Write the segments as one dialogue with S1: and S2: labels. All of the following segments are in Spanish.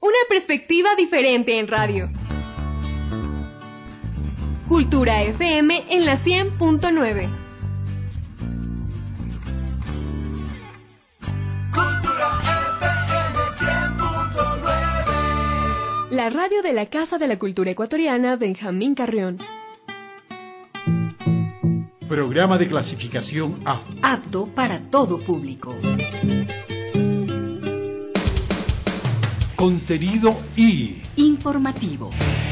S1: Una perspectiva diferente en radio. Cultura FM en la 100.9.
S2: Cultura FM 100.9.
S1: La radio de la Casa de la Cultura Ecuatoriana Benjamín Carrión.
S3: Programa de clasificación A.
S4: Apto para todo público.
S3: Contenido I.
S4: Informativo.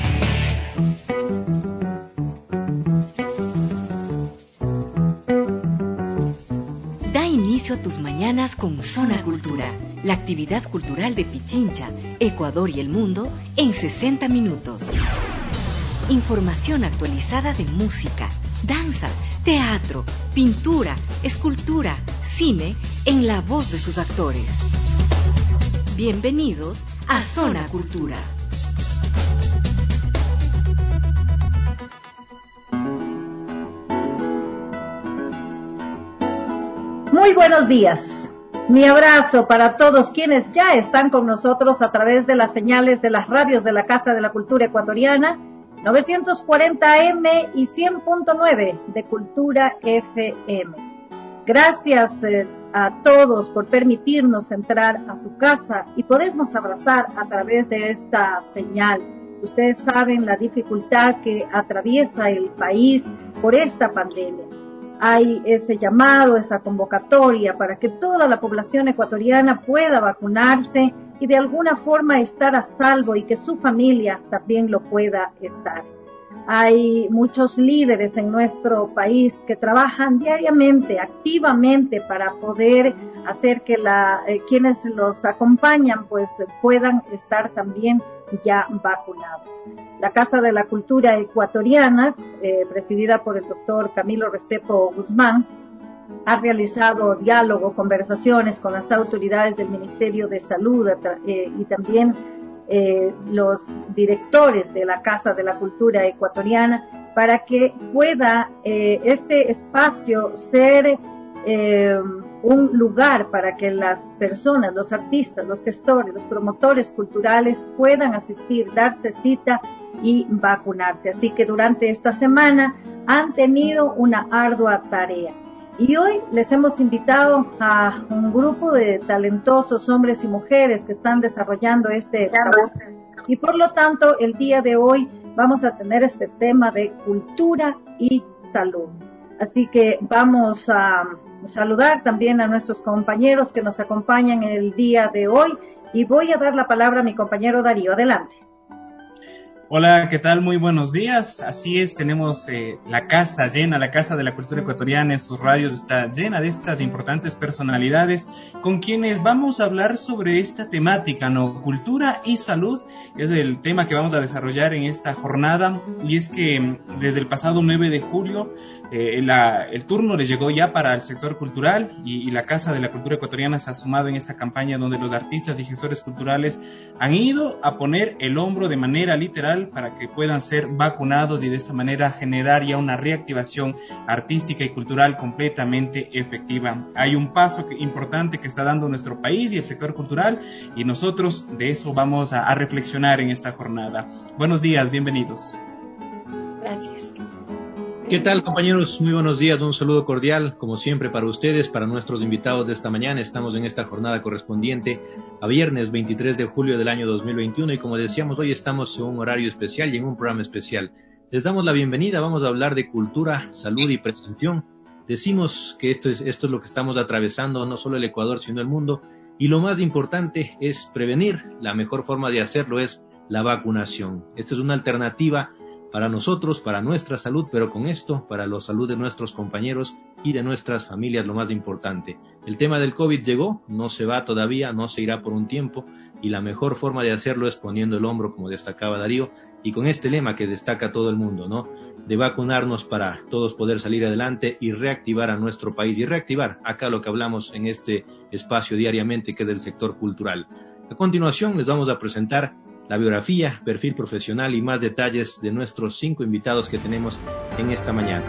S4: Da inicio a tus mañanas con Zona Cultura, la actividad cultural de Pichincha, Ecuador y el mundo en 60 minutos. Información actualizada de música, danza, teatro, pintura, escultura, cine, en la voz de sus actores. Bienvenidos a Zona Cultura.
S5: Muy buenos días. Mi abrazo para todos quienes ya están con nosotros a través de las señales de las radios de la Casa de la Cultura Ecuatoriana, 940M y 100.9 de Cultura FM. Gracias a todos por permitirnos entrar a su casa y podernos abrazar a través de esta señal. Ustedes saben la dificultad que atraviesa el país por esta pandemia. Hay ese llamado, esa convocatoria para que toda la población ecuatoriana pueda vacunarse y de alguna forma estar a salvo y que su familia también lo pueda estar. Hay muchos líderes en nuestro país que trabajan diariamente, activamente para poder hacer que quienes los acompañan pues puedan estar también ya vacunados. La Casa de la Cultura Ecuatoriana, presidida por el doctor Camilo Restrepo Guzmán, ha realizado diálogo, conversaciones con las autoridades del Ministerio de Salud y también los directores de la Casa de la Cultura Ecuatoriana para que pueda este espacio ser un lugar para que las personas, los artistas, los gestores, los promotores culturales puedan asistir, darse cita y vacunarse. Así que durante esta semana han tenido una ardua tarea. Y hoy les hemos invitado a un grupo de talentosos hombres y mujeres que están desarrollando este trabajo. Y por lo tanto, el día de hoy vamos a tener este tema de cultura y salud. Así que vamos a saludar también a nuestros compañeros que nos acompañan el día de hoy. Y voy a dar la palabra a mi compañero Darío. Adelante.
S6: Hola, ¿qué tal? Muy buenos días. Así es, tenemos la casa llena, la Casa de la Cultura Ecuatoriana en sus radios está llena de estas importantes personalidades con quienes vamos a hablar sobre esta temática, ¿no? Cultura y salud es el tema que vamos a desarrollar en esta jornada y es que desde el pasado 9 de julio el turno le llegó ya para el sector cultural y la Casa de la Cultura Ecuatoriana se ha sumado en esta campaña donde los artistas y gestores culturales han ido a poner el hombro de manera literal para que puedan ser vacunados y de esta manera generar ya una reactivación artística y cultural completamente efectiva. Hay un paso importante que está dando nuestro país y el sector cultural y nosotros de eso vamos a reflexionar en esta jornada. Buenos días, bienvenidos.
S4: Gracias.
S7: ¿Qué tal, compañeros? Muy buenos días, un saludo cordial, como siempre, para ustedes, para nuestros invitados de esta mañana. Estamos en esta jornada correspondiente a viernes 23 de julio del año 2021 y como decíamos, hoy estamos en un horario especial y en un programa especial. Les damos la bienvenida, vamos a hablar de cultura, salud y prevención. Decimos que esto es lo que estamos atravesando, no solo el Ecuador, sino el mundo, y lo más importante es prevenir. La mejor forma de hacerlo es la vacunación. Esta es una alternativa para nosotros, para nuestra salud, pero con esto, para la salud de nuestros compañeros y de nuestras familias, lo más importante. El tema del COVID llegó, no se va todavía, no se irá por un tiempo, y la mejor forma de hacerlo es poniendo el hombro, como destacaba Darío, y con este lema que destaca todo el mundo, ¿no? De vacunarnos para todos poder salir adelante y reactivar a nuestro país, y reactivar acá lo que hablamos en este espacio diariamente, que es del sector cultural. A continuación les vamos a presentar la biografía, perfil profesional y más detalles de nuestros 5 invitados que tenemos en esta mañana.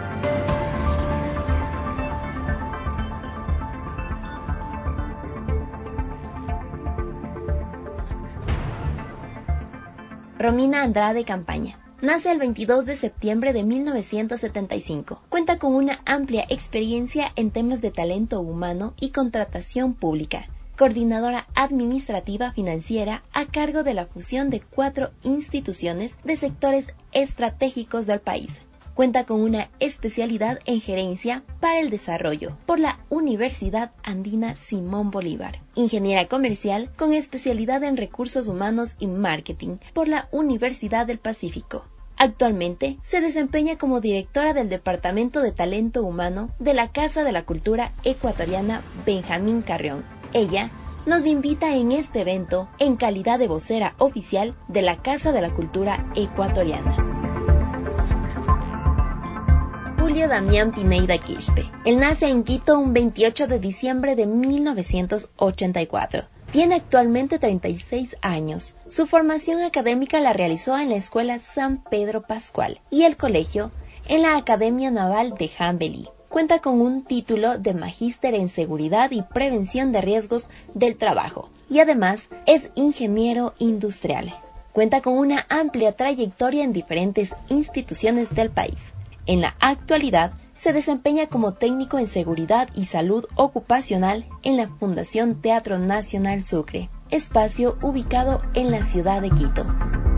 S8: Romina Andrade Campaña. Nace el 22 de septiembre de 1975. Cuenta con una amplia experiencia en temas de talento humano y contratación pública. Coordinadora administrativa financiera a cargo de la fusión de 4 instituciones de sectores estratégicos del país. Cuenta con una especialidad en gerencia para el desarrollo por la Universidad Andina Simón Bolívar. Ingeniera comercial con especialidad en recursos humanos y marketing por la Universidad del Pacífico. Actualmente se desempeña como directora del Departamento de Talento Humano de la Casa de la Cultura Ecuatoriana Benjamín Carrión. Ella nos invita en este evento en calidad de vocera oficial de la Casa de la Cultura Ecuatoriana. Julio Damián Pineda Quispe. Él nace en Quito un 28 de diciembre de 1984. Tiene actualmente 36 años. Su formación académica la realizó en la Escuela San Pedro Pascual y el colegio en la Academia Naval de Jambelí. Cuenta con un título de Magíster en Seguridad y Prevención de Riesgos del Trabajo y además es ingeniero industrial. Cuenta con una amplia trayectoria en diferentes instituciones del país. En la actualidad, se desempeña como técnico en seguridad y salud ocupacional en la Fundación Teatro Nacional Sucre, espacio ubicado en la ciudad de Quito.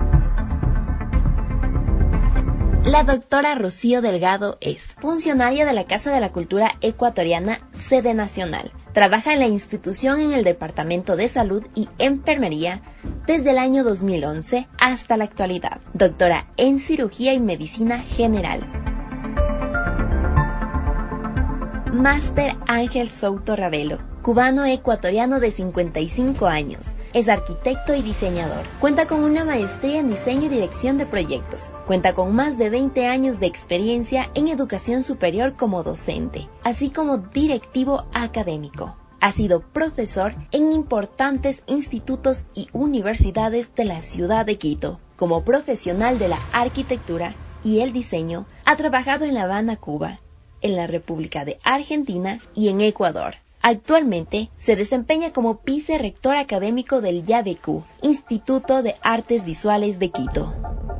S8: La doctora Rocío Delgado es funcionaria de la Casa de la Cultura Ecuatoriana, sede nacional. Trabaja en la institución en el Departamento de Salud y Enfermería desde el año 2011 hasta la actualidad. Doctora en Cirugía y Medicina General. Máster Ángel Souto Ravelo, cubano-ecuatoriano de 55 años. Es arquitecto y diseñador. Cuenta con una maestría en diseño y dirección de proyectos. Cuenta con más de 20 años de experiencia en educación superior como docente, así como directivo académico. Ha sido profesor en importantes institutos y universidades de la ciudad de Quito. Como profesional de la arquitectura y el diseño, ha trabajado en La Habana, Cuba, en la República de Argentina y en Ecuador. Actualmente se desempeña como vicerrector académico del YABECU, Instituto de Artes Visuales de Quito.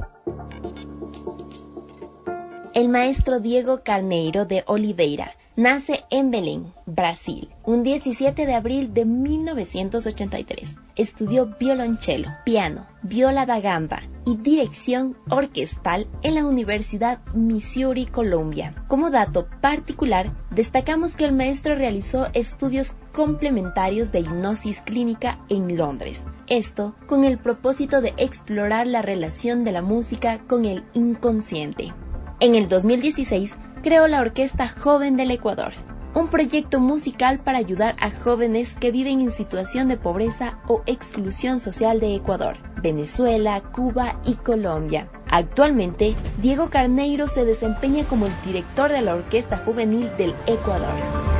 S8: El maestro Diego Carneiro de Oliveira nace en Belém, Brasil, un 17 de abril de 1983. Estudió violonchelo, piano, viola da gamba y dirección orquestal en la Universidad Missouri, Columbia. Como dato particular, destacamos que el maestro realizó estudios complementarios de hipnosis clínica en Londres. Esto con el propósito de explorar la relación de la música con el inconsciente. En el 2016, creó la Orquesta Joven del Ecuador, un proyecto musical para ayudar a jóvenes que viven en situación de pobreza o exclusión social de Ecuador, Venezuela, Cuba y Colombia. Actualmente, Diego Carneiro se desempeña como el director de la Orquesta Juvenil del Ecuador.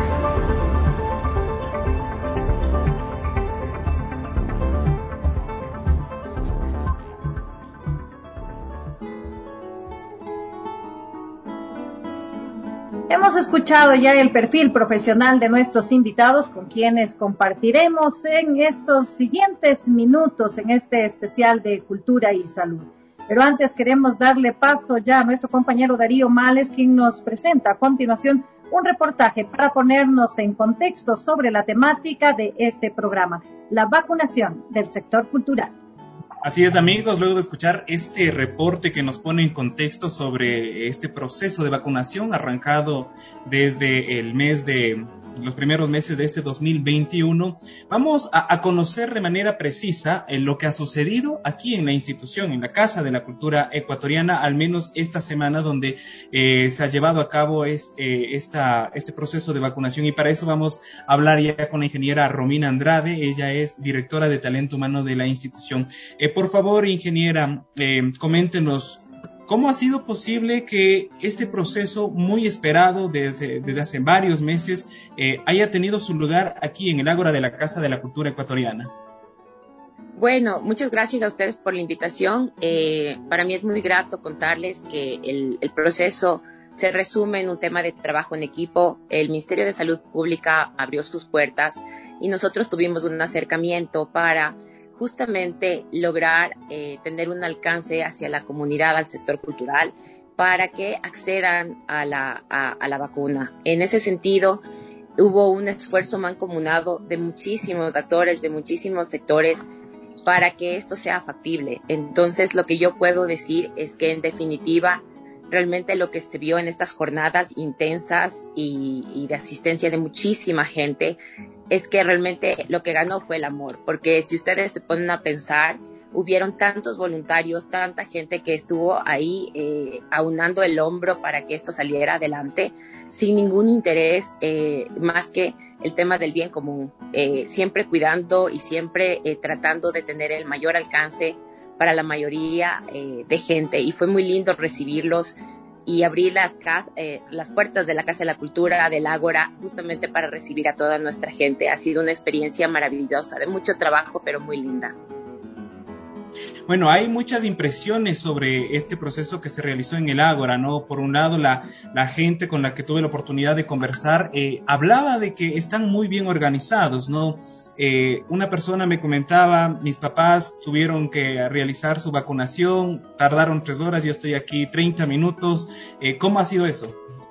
S5: Hemos escuchado ya el perfil profesional de nuestros invitados con quienes compartiremos en estos siguientes minutos en este especial de Cultura y Salud. Pero antes queremos darle paso ya a nuestro compañero Darío Males, quien nos presenta a continuación un reportaje para ponernos en contexto sobre la temática de este programa, la vacunación del sector cultural.
S6: Así es, amigos, luego de escuchar este reporte que nos pone en contexto sobre este proceso de vacunación arrancado desde los primeros meses de este 2021, vamos a conocer de manera precisa lo que ha sucedido aquí en la institución, en la Casa de la Cultura Ecuatoriana, al menos esta semana donde se ha llevado a cabo este proceso de vacunación, y para eso vamos a hablar ya con la ingeniera Romina Andrade. Ella es directora de Talento Humano de la institución. Por favor, ingeniera, coméntenos ¿cómo ha sido posible que este proceso muy esperado desde hace varios meses haya tenido su lugar aquí en el Ágora de la Casa de la Cultura Ecuatoriana?
S9: Bueno, muchas gracias a ustedes por la invitación. Para mí es muy grato contarles que el proceso se resume en un tema de trabajo en equipo. El Ministerio de Salud Pública abrió sus puertas y nosotros tuvimos un acercamiento para justamente lograr tener un alcance hacia la comunidad, al sector cultural, para que accedan a la vacuna. En ese sentido, hubo un esfuerzo mancomunado de muchísimos actores, de muchísimos sectores, para que esto sea factible. Entonces, lo que yo puedo decir es que, en definitiva, realmente lo que se vio en estas jornadas intensas y de asistencia de muchísima gente es que realmente lo que ganó fue el amor, porque si ustedes se ponen a pensar, hubieron tantos voluntarios, tanta gente que estuvo ahí aunando el hombro para que esto saliera adelante, sin ningún interés más que el tema del bien común, siempre cuidando y siempre tratando de tener el mayor alcance para la mayoría de gente. Y fue muy lindo recibirlos y abrir las puertas de la Casa de la Cultura, del Ágora, justamente para recibir a toda nuestra gente. Ha sido una experiencia maravillosa, de mucho trabajo, pero muy linda.
S6: Bueno, hay muchas impresiones sobre este proceso que se realizó en el Ágora, ¿no? Por un lado, la gente con la que tuve la oportunidad de conversar hablaba de que están muy bien organizados, ¿no? Una persona me comentaba, mis papás tuvieron que realizar su vacunación, tardaron 3 horas, yo estoy aquí 30 minutos. ¿Cómo ha sido eso?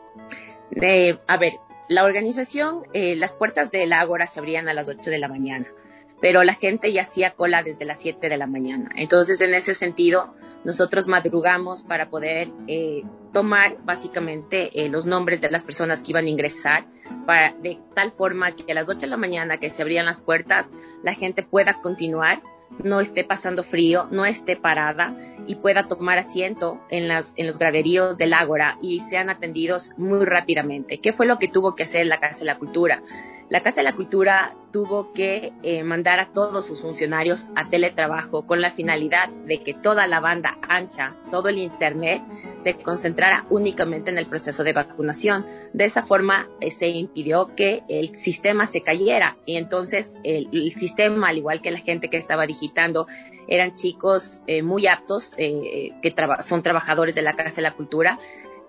S9: A ver, la organización, las puertas del Ágora se abrían a las 8 de la mañana. Pero la gente ya hacía cola desde las 7 de la mañana. Entonces, en ese sentido, nosotros madrugamos para poder tomar básicamente los nombres de las personas que iban a ingresar, de tal forma que a las 8 de la mañana que se abrían las puertas, la gente pueda continuar, no esté pasando frío, no esté parada y pueda tomar asiento en los graderíos del Ágora y sean atendidos muy rápidamente. ¿Qué fue lo que tuvo que hacer la Casa de la Cultura? La Casa de la Cultura tuvo que mandar a todos sus funcionarios a teletrabajo con la finalidad de que toda la banda ancha, todo el internet, se concentrara únicamente en el proceso de vacunación. De esa forma se impidió que el sistema se cayera y entonces el sistema, al igual que la gente que estaba digitando, eran chicos muy aptos que son trabajadores de la Casa de la Cultura.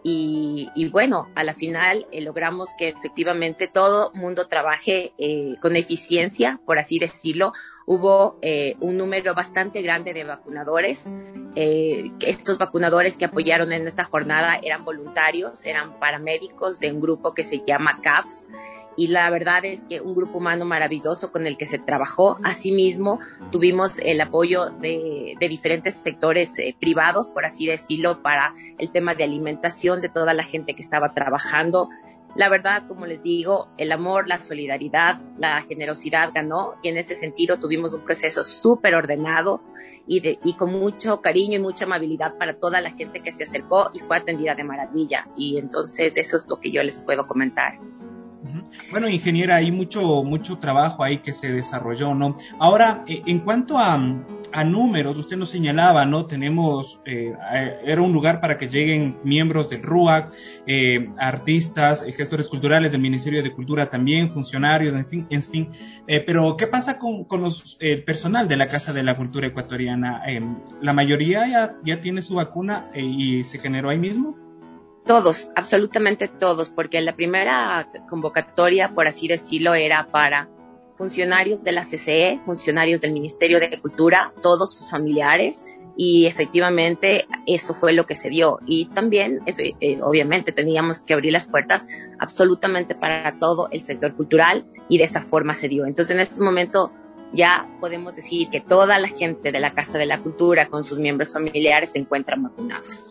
S9: Y bueno, a la final logramos que efectivamente todo mundo trabaje con eficiencia, por así decirlo. Hubo un número bastante grande de vacunadores. Estos vacunadores que apoyaron en esta jornada eran voluntarios, eran paramédicos de un grupo que se llama CAPS. Y la verdad es que un grupo humano maravilloso con el que se trabajó. Asimismo, tuvimos el apoyo de diferentes sectores privados, por así decirlo, para el tema de alimentación de toda la gente que estaba trabajando. La verdad, como les digo, el amor, la solidaridad, la generosidad ganó, y en ese sentido tuvimos un proceso súper ordenado y con mucho cariño y mucha amabilidad para toda la gente que se acercó y fue atendida de maravilla. Y entonces eso es lo que yo les puedo comentar.
S6: Bueno, ingeniera, hay mucho trabajo ahí que se desarrolló, ¿no? Ahora, en cuanto a números, usted nos señalaba, ¿no? Tenemos, era un lugar para que lleguen miembros del RUAC, artistas, gestores culturales del Ministerio de Cultura también, funcionarios, en fin. Pero, ¿qué pasa con el personal de la Casa de la Cultura Ecuatoriana? ¿La mayoría ya tiene su vacuna y se generó ahí mismo?
S9: Todos, absolutamente todos, porque la primera convocatoria, por así decirlo, era para funcionarios de la CCE, funcionarios del Ministerio de Cultura, todos sus familiares, y efectivamente eso fue lo que se dio. Y también, obviamente, teníamos que abrir las puertas absolutamente para todo el sector cultural, y de esa forma se dio. Entonces, en este momento ya podemos decir que toda la gente de la Casa de la Cultura, con sus miembros familiares, se encuentran vacunados.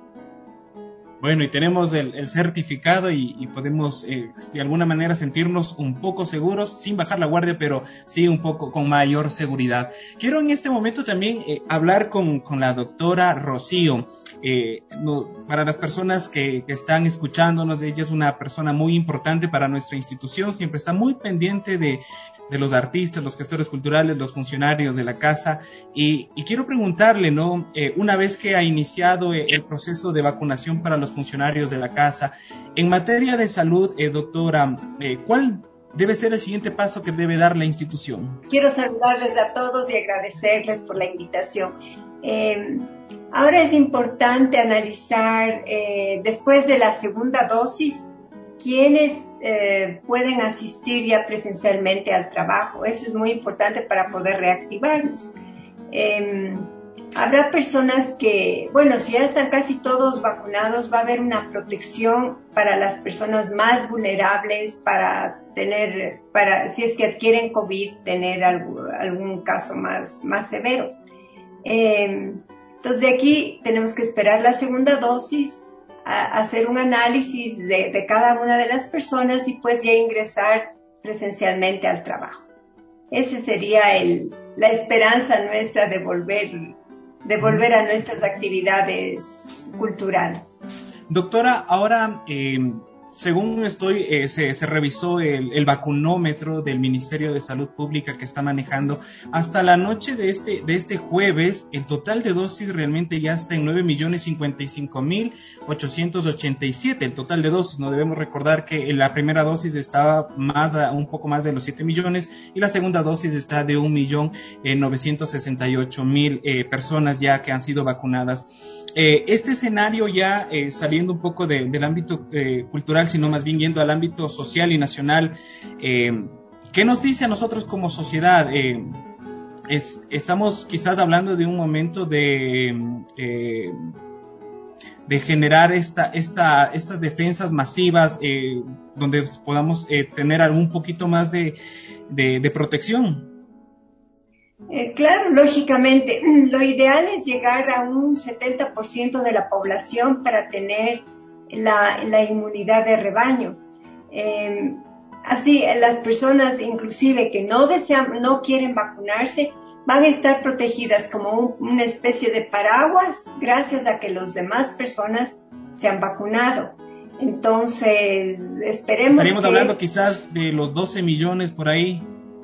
S6: Bueno, y tenemos el certificado y podemos de alguna manera sentirnos un poco seguros, sin bajar la guardia, pero sí un poco con mayor seguridad. Quiero en este momento también hablar con la doctora Rocío. Para las personas que están escuchándonos, ella es una persona muy importante para nuestra institución, siempre está muy pendiente de los artistas, los gestores culturales, los funcionarios de la casa, y quiero preguntarle, ¿no? Una vez que ha iniciado el proceso de vacunación para los funcionarios de la casa, en materia de salud, doctora, ¿cuál debe ser el siguiente paso que debe dar la institución?
S10: Quiero saludarles a todos y agradecerles por la invitación. Ahora es importante analizar, después de la segunda dosis, quiénes pueden asistir ya presencialmente al trabajo. Eso es muy importante para poder reactivarnos. Habrá personas que, bueno, si ya están casi todos vacunados, va a haber una protección para las personas más vulnerables para si es que adquieren COVID, tener algún caso más severo. Entonces, de aquí tenemos que esperar la segunda dosis, hacer un análisis de cada una de las personas y pues ya ingresar presencialmente al trabajo. Esa sería la esperanza nuestra de volver a nuestras actividades culturales.
S6: Doctora, ahora, según se revisó el vacunómetro del Ministerio de Salud Pública que está manejando, hasta la noche de este jueves, el total de dosis realmente ya está en 9.055.887, el total de dosis. No debemos recordar que la primera dosis estaba un poco más de los 7 millones y la segunda dosis está de 1.968.000 personas ya que han sido vacunadas. Este escenario ya saliendo un poco del ámbito cultural, sino más bien yendo al ámbito social y nacional, ¿qué nos dice a nosotros como sociedad? Estamos quizás hablando de un momento de generar estas defensas masivas donde podamos tener un poquito más de protección.
S10: Claro, lógicamente, lo ideal es llegar a un 70% de la población para tener la inmunidad de rebaño. Así, las personas inclusive que no quieren vacunarse, van a estar protegidas como una especie de paraguas gracias a que las demás personas se han vacunado. Entonces,
S6: estaríamos hablando quizás de los 12 millones por ahí.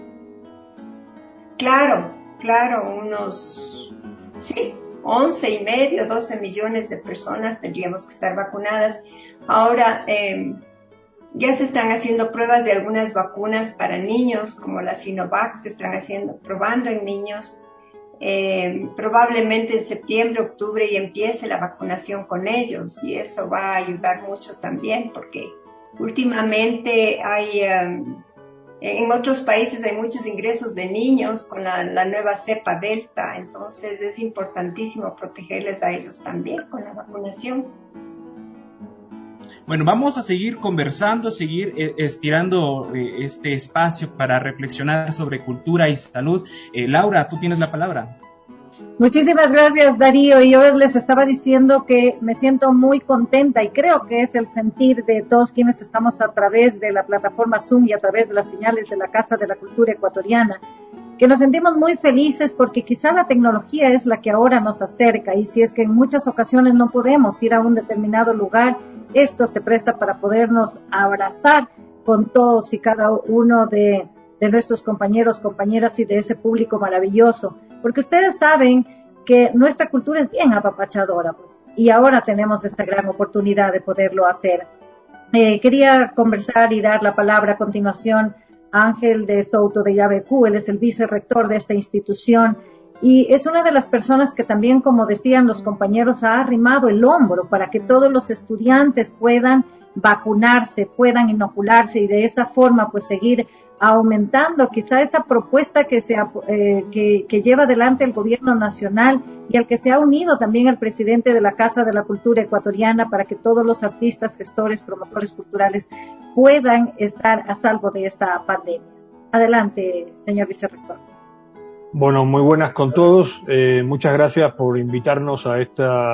S10: Claro, unos 11 y medio, 12 millones de personas tendríamos que estar vacunadas. Ahora ya se están haciendo pruebas de algunas vacunas para niños, como la Sinovac, se están probando en niños. Probablemente en septiembre, octubre ya empiece la vacunación con ellos y eso va a ayudar mucho también porque últimamente en otros países hay muchos ingresos de niños con la nueva cepa Delta, entonces es importantísimo protegerles a ellos también con la vacunación.
S6: Bueno, vamos a seguir conversando, seguir estirando este espacio para reflexionar sobre cultura y salud. Laura, tú tienes la palabra.
S5: Muchísimas gracias, Darío. Y yo les estaba diciendo que me siento muy contenta y creo que es el sentir de todos quienes estamos a través de la plataforma Zoom y a través de las señales de la Casa de la Cultura Ecuatoriana, que nos sentimos muy felices porque quizá la tecnología es la que ahora nos acerca y si es que en muchas ocasiones no podemos ir a un determinado lugar, esto se presta para podernos abrazar con todos y cada uno de nuestros compañeros, compañeras y de ese público maravilloso, porque ustedes saben que nuestra cultura es bien apapachadora, pues, y ahora tenemos esta gran oportunidad de poderlo hacer. Quería conversar y dar la palabra a continuación a Ángel de Souto de Yabecú, él es el vicerrector de esta institución y es una de las personas que también, como decían los compañeros, ha arrimado el hombro para que todos los estudiantes puedan vacunarse, puedan inocularse y de esa forma pues seguir aumentando quizá esa propuesta que lleva adelante el gobierno nacional y al que se ha unido también el presidente de la Casa de la Cultura Ecuatoriana para que todos los artistas, gestores, promotores culturales puedan estar a salvo de esta pandemia. Adelante, señor vicerrector.
S11: Bueno, muy buenas con todos. Muchas gracias por invitarnos a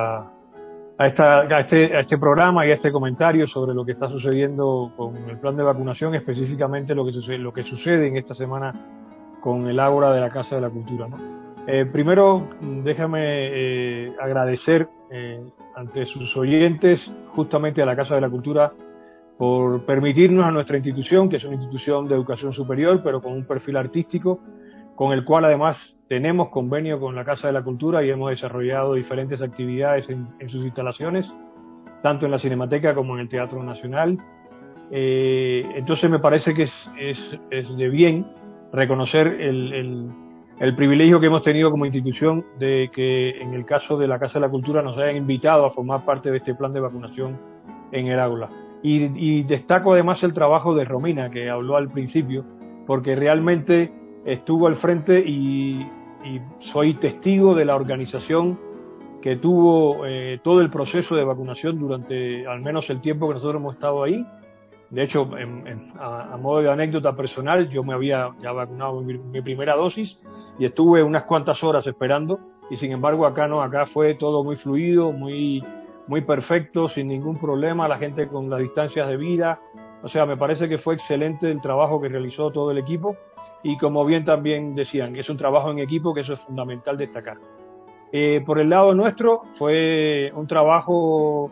S11: este programa y a este comentario sobre lo que está sucediendo con el plan de vacunación, específicamente lo que sucede en esta semana con el Ágora de la Casa de la Cultura, ¿no? Primero, déjame agradecer ante sus oyentes, justamente a la Casa de la Cultura, por permitirnos a nuestra institución, que es una institución de educación superior, pero con un perfil artístico, con el cual además tenemos convenio con la Casa de la Cultura y hemos desarrollado diferentes actividades en sus instalaciones, tanto en la Cinemateca como en el Teatro Nacional. Entonces me parece que es de bien reconocer el privilegio que hemos tenido como institución de que en el caso de la Casa de la Cultura nos hayan invitado a formar parte de este plan de vacunación en el aula. Y destaco además el trabajo de Romina, que habló al principio, porque realmente estuvo al frente y soy testigo de la organización que tuvo todo el proceso de vacunación durante al menos el tiempo que nosotros hemos estado ahí. De hecho, a modo de anécdota personal, yo me había ya vacunado mi primera dosis y estuve unas cuantas horas esperando, y sin embargo acá no, acá fue todo muy fluido, muy perfecto, sin ningún problema, la gente con las distancias de vida. O sea, me parece que fue excelente el trabajo que realizó todo el equipo, y como bien también decían, es un trabajo en equipo, que eso es fundamental destacar. Por el lado nuestro fue un trabajo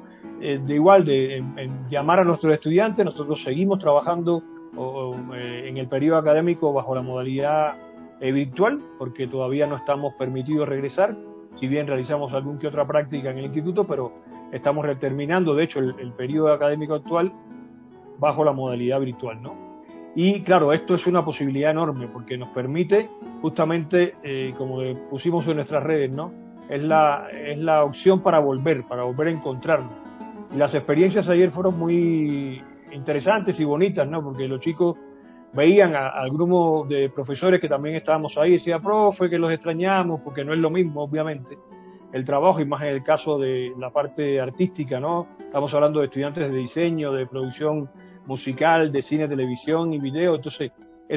S11: en llamar a nuestros estudiantes. Nosotros seguimos trabajando en el periodo académico bajo la modalidad virtual, porque todavía no estamos permitidos regresar, si bien realizamos algún que otra práctica en el instituto, pero estamos terminando, de hecho, el periodo académico actual bajo la modalidad virtual, ¿no? Y claro, esto es una posibilidad enorme, porque nos permite justamente, como pusimos en nuestras redes, ¿no? Es la opción para volver a encontrarnos. Y las experiencias ayer fueron muy interesantes y bonitas, ¿no? Porque los chicos veían al grupo de profesores que también estábamos ahí, y decía, profe, que los extrañamos, porque no es lo mismo, obviamente, el trabajo, y más en el caso de la parte artística, ¿no? Estamos hablando de estudiantes de diseño, de producción musical, de cine, televisión y video. Entonces,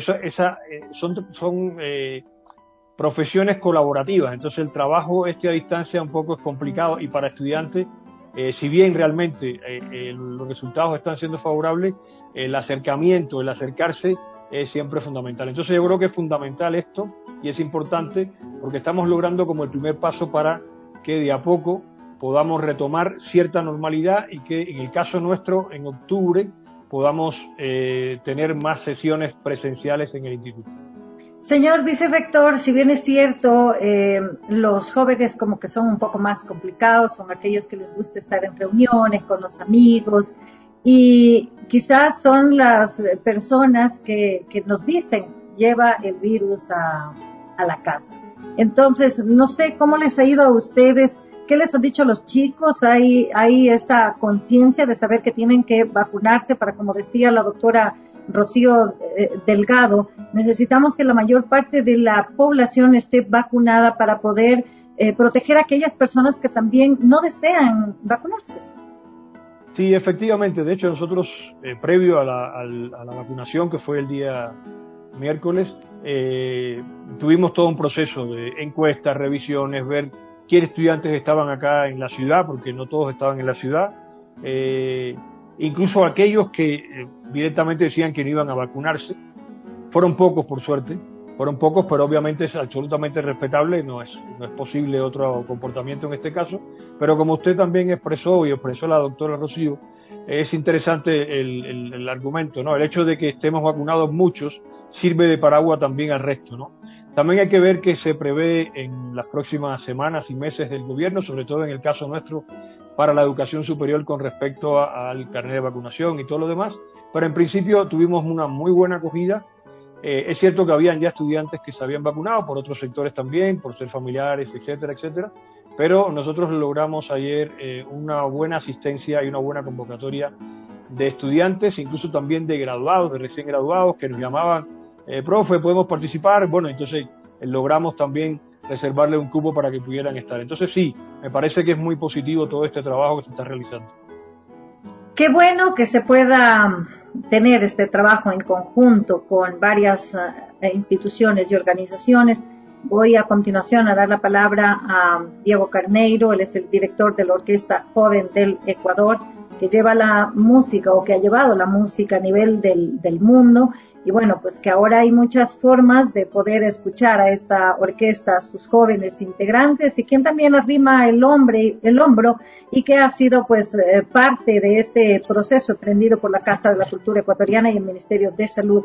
S11: son profesiones colaborativas. Entonces, el trabajo a distancia un poco es complicado, y para estudiantes, si bien realmente los resultados están siendo favorables, el acercamiento, el acercarse es siempre fundamental. Entonces yo creo que es fundamental esto, y es importante porque estamos logrando como el primer paso para que de a poco podamos retomar cierta normalidad, y que en el caso nuestro, en octubre, podamos tener más sesiones presenciales en el instituto.
S5: Señor vicerrector, si bien es cierto, los jóvenes como que son un poco más complicados, son aquellos que les gusta estar en reuniones con los amigos, y quizás son las personas que nos dicen, lleva el virus a la casa. Entonces, no sé cómo les ha ido a ustedes, qué les han dicho los chicos. Hay esa conciencia de saber que tienen que vacunarse para, como decía la doctora Rocío Delgado, necesitamos que la mayor parte de la población esté vacunada para poder proteger a aquellas personas que también no desean vacunarse.
S11: Sí, efectivamente. De hecho, nosotros, previo a la vacunación, que fue el día miércoles, tuvimos todo un proceso de encuestas, revisiones, ver quiénes estudiantes estaban acá en la ciudad, porque no todos estaban en la ciudad. Incluso aquellos que directamente decían que no iban a vacunarse. Fueron pocos, por suerte, pero obviamente es absolutamente respetable, no es posible otro comportamiento en este caso. Pero como usted también expresó, y expresó la doctora Rocío, es interesante el argumento, ¿no? El hecho de que estemos vacunados muchos sirve de paraguas también al resto, ¿no? También hay que ver qué se prevé en las próximas semanas y meses del gobierno, sobre todo en el caso nuestro, para la educación superior con respecto al carnet de vacunación y todo lo demás. Pero en principio tuvimos una muy buena acogida. Es cierto que habían ya estudiantes que se habían vacunado, por otros sectores también, por ser familiares, etcétera, etcétera. Pero nosotros logramos ayer una buena asistencia y una buena convocatoria de estudiantes, incluso también de graduados, de recién graduados, que nos llamaban, profe, ¿podemos participar? Bueno, entonces logramos también reservarle un cupo para que pudieran estar. Entonces sí, me parece que es muy positivo todo este trabajo que se está realizando.
S5: Qué bueno que se pueda tener este trabajo en conjunto con varias instituciones y organizaciones. Voy a continuación a dar la palabra a Diego Carneiro. Él es el director de la Orquesta Joven del Ecuador, que lleva la música, o que ha llevado la música a nivel del mundo. Y bueno, pues que ahora hay muchas formas de poder escuchar a esta orquesta, a sus jóvenes integrantes, y quien también arrima el hombro, y que ha sido pues parte de este proceso emprendido por la Casa de la Cultura Ecuatoriana y el Ministerio de Salud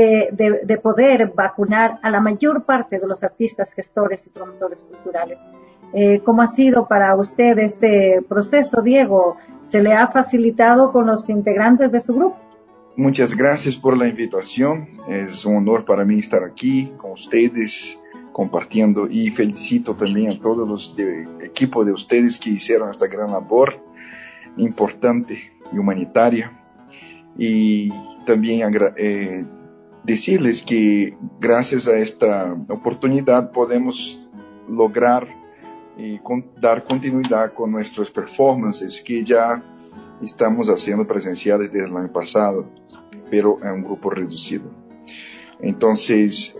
S5: de poder vacunar a la mayor parte de los artistas, gestores y promotores culturales. ¿Cómo ha sido para usted este proceso, Diego? ¿Se le ha facilitado con los integrantes de su grupo?
S12: Muchas gracias por la invitación. Es un honor para mí estar aquí con ustedes compartiendo, y felicito también a todos los equipos de ustedes que hicieron esta gran labor importante y humanitaria Y también decirles que gracias a esta oportunidad podemos lograr y dar continuidad con nuestras performances que ya estamos haciendo presenciales desde el año pasado, pero en un grupo reducido. Entonces,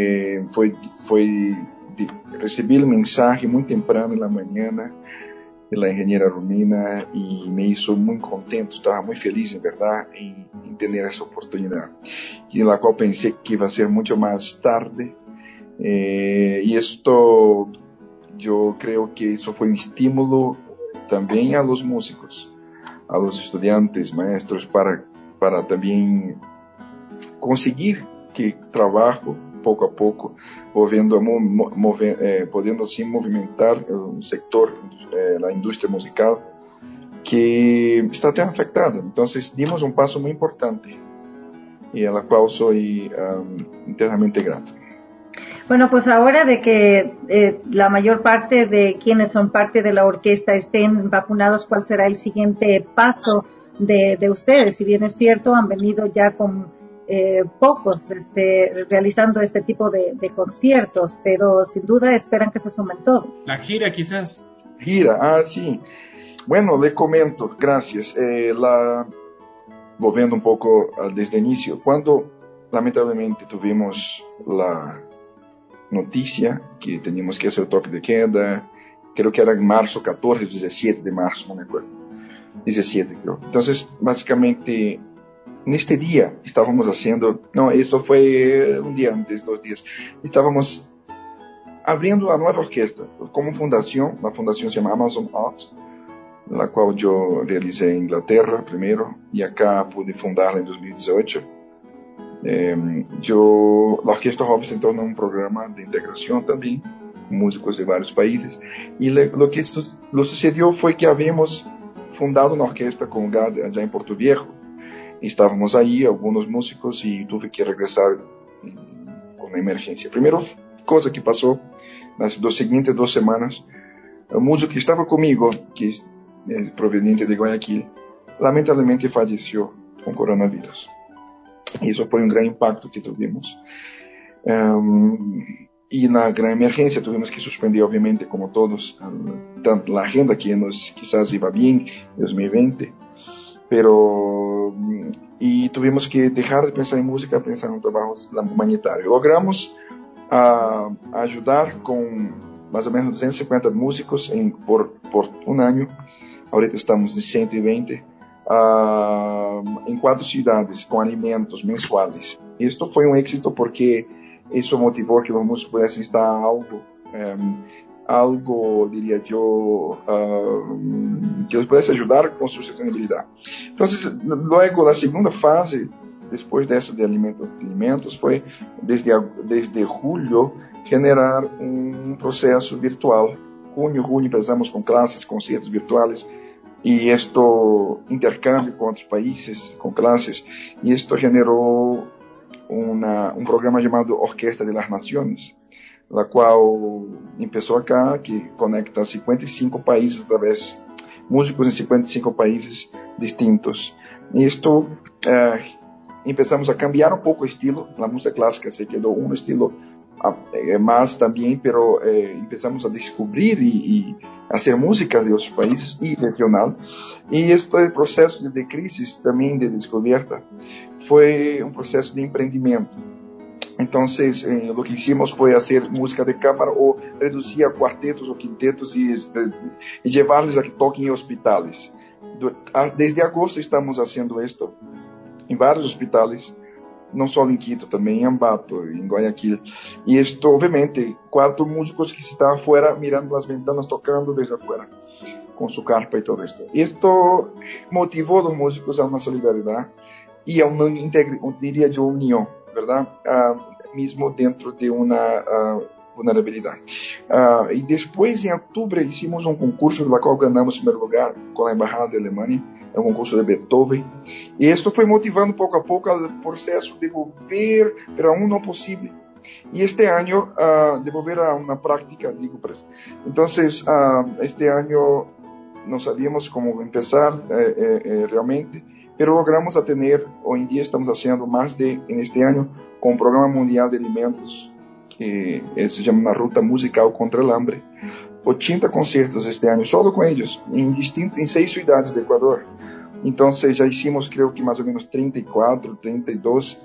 S12: recibí el mensaje muy temprano en la mañana de la ingeniera Romina y me hizo muy contento, estaba muy feliz en verdad en tener esa oportunidad, y en la cual pensé que iba a ser mucho más tarde, y esto yo creo que eso fue un estímulo también a los músicos, a los estudiantes, maestros, para también conseguir que trabajo poco a poco, podendo assim movimentar o sector, a indústria musical, que está até afectada. Então, dimos um passo muito importante, y a la cual soy internamente grato.
S5: Bueno, pues ahora de que la mayor parte de quienes son parte de la orquesta estén vacunados, ¿cuál será el siguiente paso de ustedes? Si bien es cierto, han venido ya con pocos realizando este tipo de conciertos, pero sin duda esperan que se sumen todos.
S6: La gira quizás.
S12: Gira, sí. Bueno, le comento, gracias. Volviendo un poco desde el inicio, cuando lamentablemente tuvimos la noticia que teníamos que hacer el toque de queda, creo que era en marzo 14, 17 de marzo, no me acuerdo, 17 creo. Entonces, básicamente, en este día estábamos haciendo, no, esto fue un día antes, 2 días, estábamos abriendo a nueva orquesta como fundación. La fundación se llama Amazon Arts, la cual yo realicé en Inglaterra primero y acá pude fundarla en 2018. La Orquesta Robson entró en un programa de integración también, músicos de varios países, y lo que sucedió fue que habíamos fundado una orquesta con GAD allá en Porto Viejo. Estábamos ahí, algunos músicos, y tuve que regresar con una emergencia. Primera cosa que pasó, las siguientes 2 semanas, el músico que estaba conmigo, que es proveniente de Guayaquil, lamentablemente falleció con coronavirus. Y eso fue un gran impacto que tuvimos. Y en la gran emergencia tuvimos que suspender, obviamente, como todos, tanto la agenda que quizás iba bien en 2020, y tuvimos que dejar de pensar en música, pensar en un trabajo humanitario. Logramos ayudar con más o menos 250 músicos por un año. Ahorita estamos en 120. En 4 ciudades con alimentos mensuales. Esto fue un éxito porque eso motivó que los músicos pudiesen estar algo, diría yo, que les pudiese ayudar con su sostenibilidad. Entonces, luego la segunda fase, después de eso de alimentos, fue desde julio generar un proceso virtual. Julio empezamos con clases, conciertos virtuales, y esto intercambio con otros países, con clases, y esto generó un programa llamado Orquesta de las Naciones, la cual empezó acá, que conecta 55 países a través, músicos en 55 países distintos. Y esto empezamos a cambiar un poco el estilo. La música clásica se quedó un estilo más también, pero empezamos a descubrir y hacer música de otros países y regional. Y este proceso de crisis también de descubierta fue un proceso de emprendimiento. Entonces, lo que hicimos fue hacer música de cámara o reducir a cuartetos o quintetos y llevarles a que toquen en hospitales. Desde agosto estamos haciendo esto en varios hospitales, no solo en Quito, también en Ambato, en Guayaquil. Y esto, obviamente, 4 músicos que estaban afuera mirando las ventanas, tocando desde afuera, con su carpa y todo esto. Y esto motivó a los músicos a una solidaridad y a una, diría yo, unión, ¿verdad? Mismo dentro de una vulnerabilidad. Y después, en octubre, hicimos un concurso, en el cual ganamos primer lugar con la Embajada de Alemania. É um concurso de Beethoven, e isto foi motivando pouco a pouco o processo de volver para um não possível, e este ano de volver a uma prática, digo. Então, este ano não sabíamos como começar realmente, pero logramos a tener, hoy en día estamos haciendo en este año, con un programa mundial de alimentos, que se llama una ruta musical contra el hambre, 80 conciertos este año, solo con ellos, en 6 ciudades de Ecuador. Entonces ya hicimos creo que más o menos 34, 32,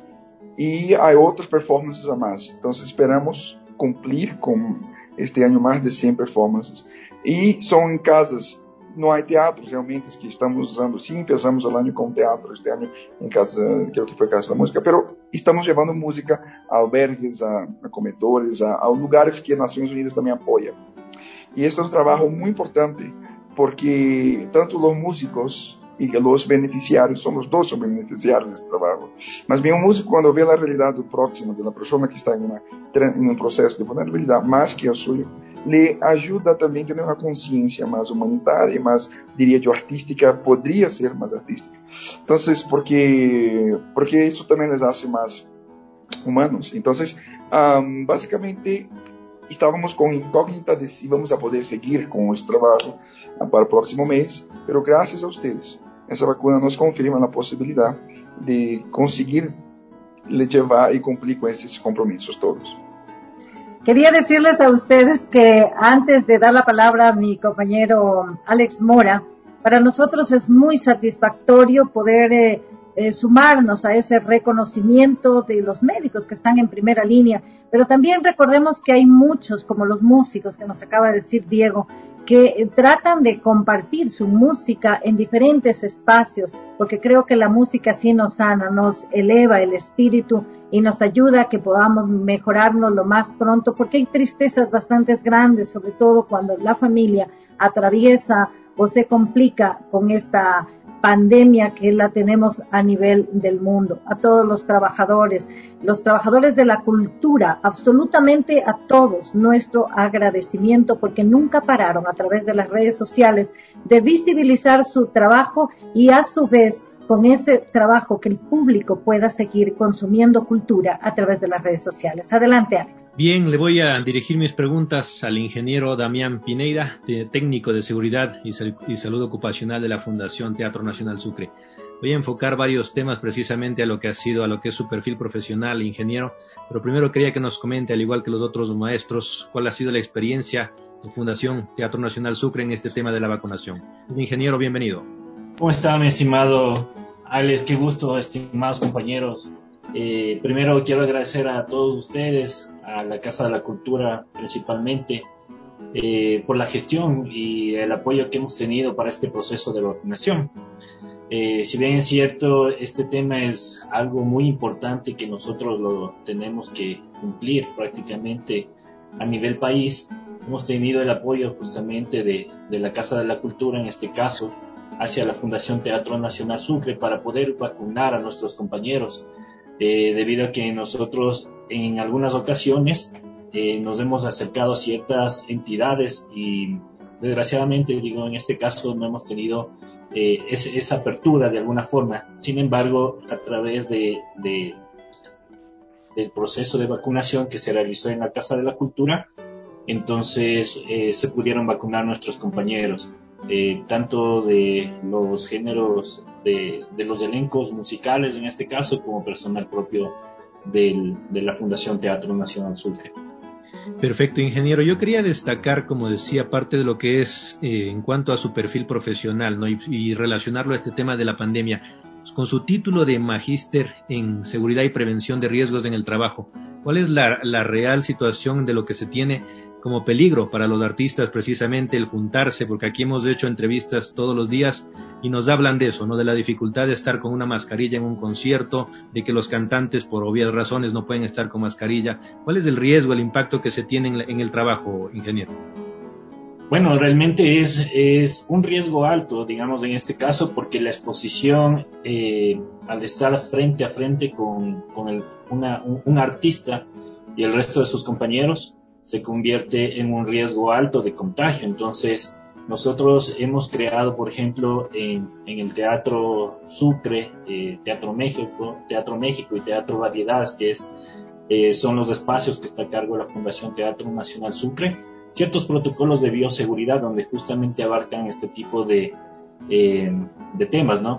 S12: y hay otras performances a más. Entonces esperamos cumplir con este año más de 100 performances. Y son en casas, no hay teatros realmente que estamos usando. Sí, empezamos el año con teatro, este año en casa, creo que fue Casa de la Música, pero estamos llevando música a albergues, a comedores, a lugares que Naciones Unidas también apoya. Y este es un trabajo muy importante, porque tanto los músicos y los beneficiarios, son los dos son beneficiarios de este trabajo. Más bien un músico, cuando ve la realidad del próximo, de la persona que está en un proceso de vulnerabilidad, más que el suyo, le ayuda también a tener una conciencia más humanitaria, más, diría yo, artística, podría ser más artística. Entonces, porque eso también les hace más humanos. Entonces, básicamente, estábamos con incógnita de si vamos a poder seguir con este trabajo para el próximo mes, pero gracias a ustedes, esa vacuna nos confirma la posibilidad de conseguir llevar y cumplir con estos compromisos todos.
S5: Quería decirles a ustedes que antes de dar la palabra a mi compañero Alex Mora, para nosotros es muy satisfactorio poder sumarnos a ese reconocimiento de los médicos que están en primera línea, pero también recordemos que hay muchos, como los músicos que nos acaba de decir Diego, que tratan de compartir su música en diferentes espacios, porque creo que la música sí nos sana, nos eleva el espíritu y nos ayuda a que podamos mejorarnos lo más pronto, porque hay tristezas bastante grandes, sobre todo cuando la familia atraviesa o se complica con esta pandemia que la tenemos a nivel del mundo. A todos los trabajadores de la cultura, absolutamente a todos, nuestro agradecimiento porque nunca pararon a través de las redes sociales de visibilizar su trabajo y a su vez con ese trabajo que el público pueda seguir consumiendo cultura a través de las redes sociales. Adelante, Alex.
S7: Bien, le voy a dirigir mis preguntas al ingeniero Damián Pineida, técnico de seguridad y salud ocupacional de la Fundación Teatro Nacional Sucre. Voy a enfocar varios temas precisamente a lo que es su perfil profesional, ingeniero, pero primero quería que nos comente, al igual que los otros maestros, cuál ha sido la experiencia de Fundación Teatro Nacional Sucre en este tema de la vacunación. Ingeniero, bienvenido.
S13: ¿Cómo está, mi estimado Alex? Qué gusto, estimados compañeros. Primero quiero agradecer a todos ustedes, a la Casa de la Cultura principalmente, por la gestión y el apoyo que hemos tenido para este proceso de vacunación. Si bien es cierto, este tema es algo muy importante que nosotros lo tenemos que cumplir prácticamente a nivel país, hemos tenido el apoyo justamente de la Casa de la Cultura, en este caso, hacia la Fundación Teatro Nacional Sucre para poder vacunar a nuestros compañeros, debido a que nosotros en algunas ocasiones nos hemos acercado a ciertas entidades y desgraciadamente, digo, en este caso no hemos tenido esa apertura de alguna forma. Sin embargo, a través del proceso de vacunación que se realizó en la Casa de la Cultura, entonces se pudieron vacunar nuestros compañeros. Tanto de los géneros de los elencos musicales en este caso como personal propio de la Fundación Teatro Nacional Sucre.
S7: Perfecto, ingeniero. Yo quería destacar, como decía, parte de lo que es en cuanto a su perfil profesional, ¿no? y relacionarlo a este tema de la pandemia. Con su título de Magíster en Seguridad y Prevención de Riesgos en el Trabajo, ¿cuál es la real situación de lo que se tiene como peligro para los artistas, precisamente el juntarse? Porque aquí hemos hecho entrevistas todos los días y nos hablan de eso, ¿no? De la dificultad de estar con una mascarilla en un concierto, de que los cantantes por obvias razones no pueden estar con mascarilla. ¿Cuál es el riesgo, el impacto que se tiene en el trabajo, ingeniero?
S13: Bueno, realmente es un riesgo alto, digamos, en este caso, porque la exposición, al estar frente a frente con un artista y el resto de sus compañeros, se convierte en un riesgo alto de contagio. Entonces, nosotros hemos creado, por ejemplo, en el Teatro Sucre, Teatro México y Teatro Variedades, que son los espacios que está a cargo de la Fundación Teatro Nacional Sucre, ciertos protocolos de bioseguridad donde justamente abarcan este tipo de temas, ¿no?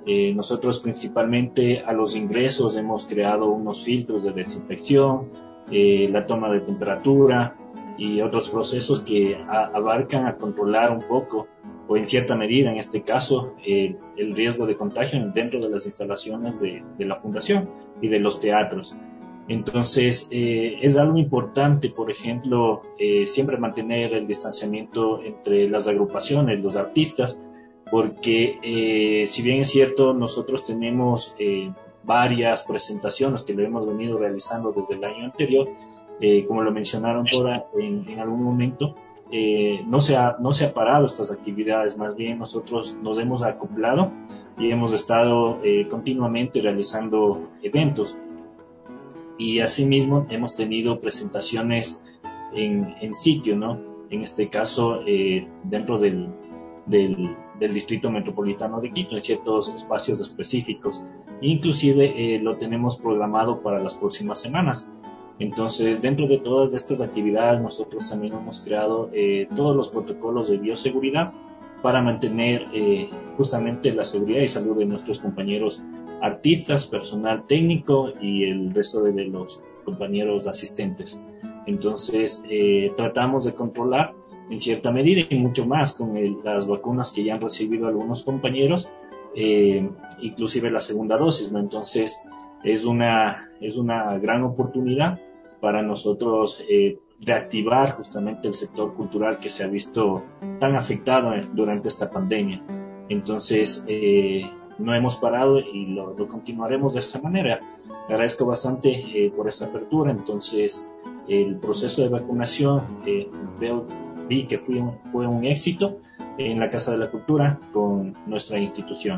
S13: Nosotros principalmente a los ingresos hemos creado unos filtros de desinfección, la toma de temperatura y otros procesos que abarcan a controlar un poco o en cierta medida, en este caso, el riesgo de contagio dentro de las instalaciones de la fundación y de los teatros. Entonces, es algo importante, por ejemplo, siempre mantener el distanciamiento entre las agrupaciones, los artistas, porque si bien es cierto, nosotros tenemos varias presentaciones que lo hemos venido realizando desde el año anterior, como lo mencionaron en algún momento, no se ha parado estas actividades, más bien nosotros nos hemos acoplado y hemos estado continuamente realizando eventos. Y asimismo hemos tenido presentaciones en sitio, ¿no? En este caso, dentro del Distrito Metropolitano de Quito, en ciertos espacios específicos. Inclusive lo tenemos programado para las próximas semanas. Entonces, dentro de todas estas actividades, nosotros también hemos creado todos los protocolos de bioseguridad para mantener justamente la seguridad y salud de nuestros compañeros artistas, personal técnico y el resto de los compañeros asistentes. Entonces, tratamos de controlar en cierta medida y mucho más con las vacunas que ya han recibido algunos compañeros, inclusive la segunda dosis, ¿no? Entonces, es una gran oportunidad para nosotros reactivar justamente el sector cultural que se ha visto tan afectado durante esta pandemia. Entonces, no hemos parado y lo continuaremos de esta manera. Agradezco bastante por esta apertura. Entonces, el proceso de vacunación vi que fue un éxito en la Casa de la Cultura con nuestra institución.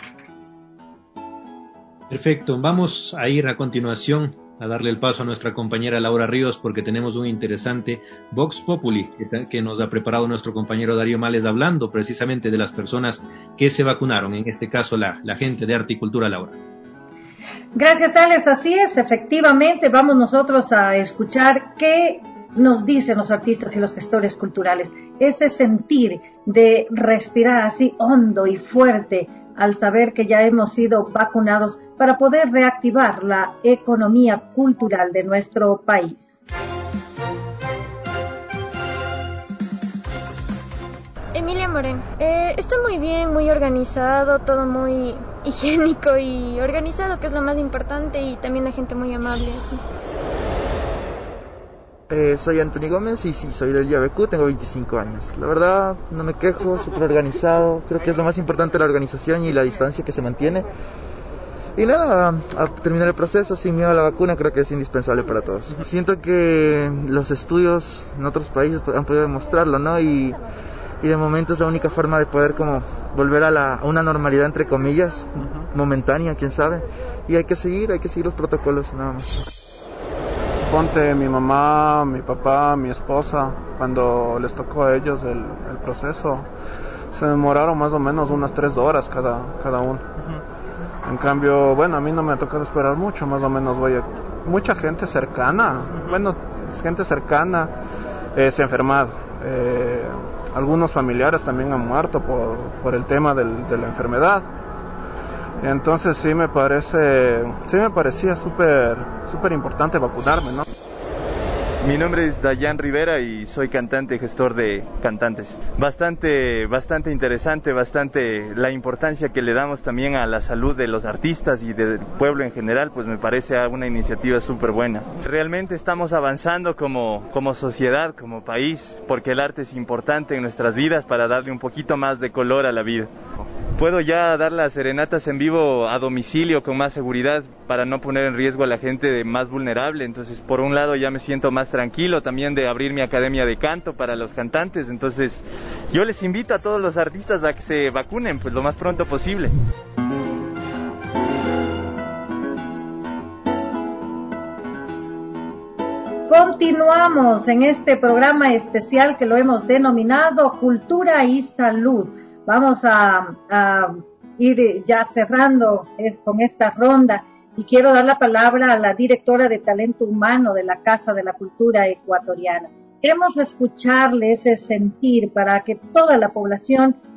S7: Perfecto, vamos a ir a continuación a darle el paso a nuestra compañera Laura Ríos porque tenemos un interesante Vox Populi que nos ha preparado nuestro compañero Darío Males hablando precisamente de las personas que se vacunaron, en este caso la gente de Arte y Cultura. Laura.
S5: Gracias, Alex, así es, efectivamente vamos nosotros a escuchar qué nos dicen los artistas y los gestores culturales, ese sentir de respirar así hondo y fuerte al saber que ya hemos sido vacunados para poder reactivar la economía cultural de nuestro país.
S14: Emilia Morén, está muy bien, muy organizado, todo muy higiénico y organizado, que es lo más importante, y también la gente muy amable.
S15: Soy Anthony Gómez y sí, soy del IABQ, tengo 25 años. La verdad, no me quejo, súper organizado. Creo que es lo más importante la organización y la distancia que se mantiene. Y nada, a terminar el proceso sin miedo a la vacuna, creo que es indispensable para todos. Siento que los estudios en otros países han podido demostrarlo, ¿no? Y de momento es la única forma de poder como volver a una normalidad, entre comillas, momentánea, quién sabe. Y hay que seguir los protocolos, nada más.
S16: Ponte mi mamá, mi papá, mi esposa, cuando les tocó a ellos el proceso, se demoraron más o menos unas 3 horas cada uno. En cambio, bueno, a mí no me ha tocado esperar mucho, más o menos mucha gente cercana, se ha enfermado. Algunos familiares también han muerto por el tema de la enfermedad. Entonces sí me parecía súper importante vacunarme, ¿no?
S17: Mi nombre es Dayan Rivera y soy cantante y gestor de cantantes. Bastante interesante, la importancia que le damos también a la salud de los artistas y del pueblo en general, pues me parece una iniciativa súper buena. Realmente estamos avanzando como sociedad, como país, porque el arte es importante en nuestras vidas para darle un poquito más de color a la vida. Puedo ya dar las serenatas en vivo a domicilio con más seguridad para no poner en riesgo a la gente más vulnerable. Entonces, por un lado ya me siento más tranquilo también de abrir mi academia de canto para los cantantes. Entonces, yo les invito a todos los artistas a que se vacunen pues lo más pronto posible.
S5: Continuamos en este programa especial que lo hemos denominado Cultura y Salud. Vamos a ir ya cerrando con esta ronda y quiero dar la palabra a la directora de Talento Humano de la Casa de la Cultura Ecuatoriana. Queremos escucharle ese sentir para que toda la población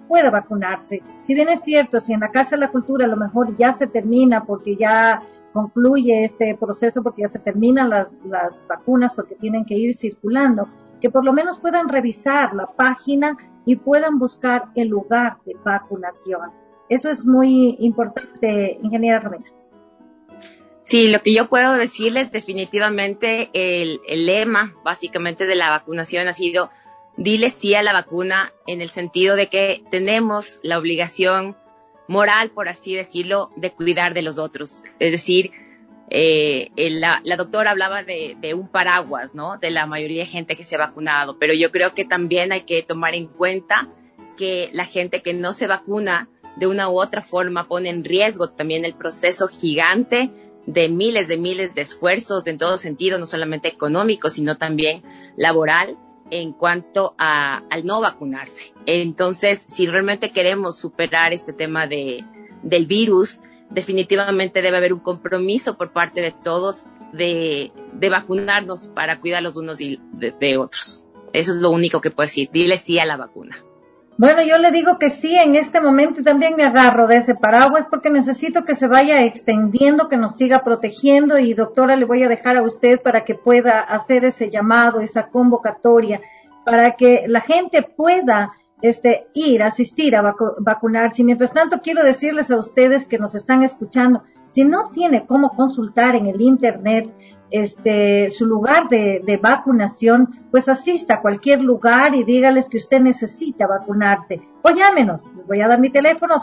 S5: pueda vacunarse. Si bien es cierto, si en la Casa de la Cultura a lo mejor ya se termina porque ya concluye este proceso, porque ya se terminan las vacunas, porque tienen que ir circulando, que por lo menos puedan revisar la página y puedan buscar el lugar de vacunación. Eso es muy importante, ingeniera Romina.
S9: Sí, lo que yo puedo decirles definitivamente, el lema básicamente de la vacunación ha sido dile sí a la vacuna, en el sentido de que tenemos la obligación moral, por así decirlo, de cuidar de los otros. Es decir, la doctora hablaba de un paraguas, ¿no? De la mayoría de gente que se ha vacunado, pero yo creo que también hay que tomar en cuenta que la gente que no se vacuna de una u otra forma pone en riesgo también el proceso gigante de miles de esfuerzos en todo sentido, no solamente económico, sino también laboral, en cuanto al no vacunarse. Entonces, si realmente queremos superar este tema del virus, definitivamente debe haber un compromiso por parte de todos de vacunarnos para cuidar los unos y de otros. Eso es lo único que puedo decir. Dile sí a la vacuna.
S5: Bueno, yo le digo que sí en este momento y también me agarro de ese paraguas porque necesito que se vaya extendiendo, que nos siga protegiendo y doctora, le voy a dejar a usted para que pueda hacer ese llamado, esa convocatoria, para que la gente pueda asistir a vacunarse. Y mientras tanto quiero decirles a ustedes que nos están escuchando, si no tiene cómo consultar en el internet su lugar de vacunación, pues asista a cualquier lugar y dígales que usted necesita vacunarse. O llámenos, les voy a dar mi teléfono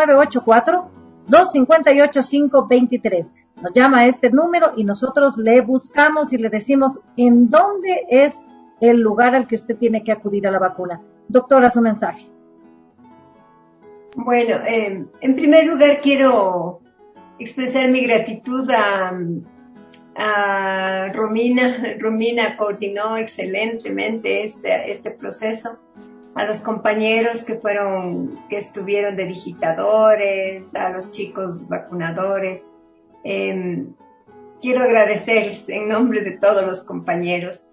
S5: 0984-258-523. Nos llama a este número y nosotros le buscamos y le decimos en dónde es el lugar al que usted tiene que acudir a la vacuna. Doctora, su mensaje.
S10: Bueno, en primer lugar quiero expresar mi gratitud a Romina. Romina coordinó excelentemente este proceso. A los compañeros que estuvieron de digitadores, a los chicos vacunadores. Quiero agradecerles en nombre de todos los compañeros.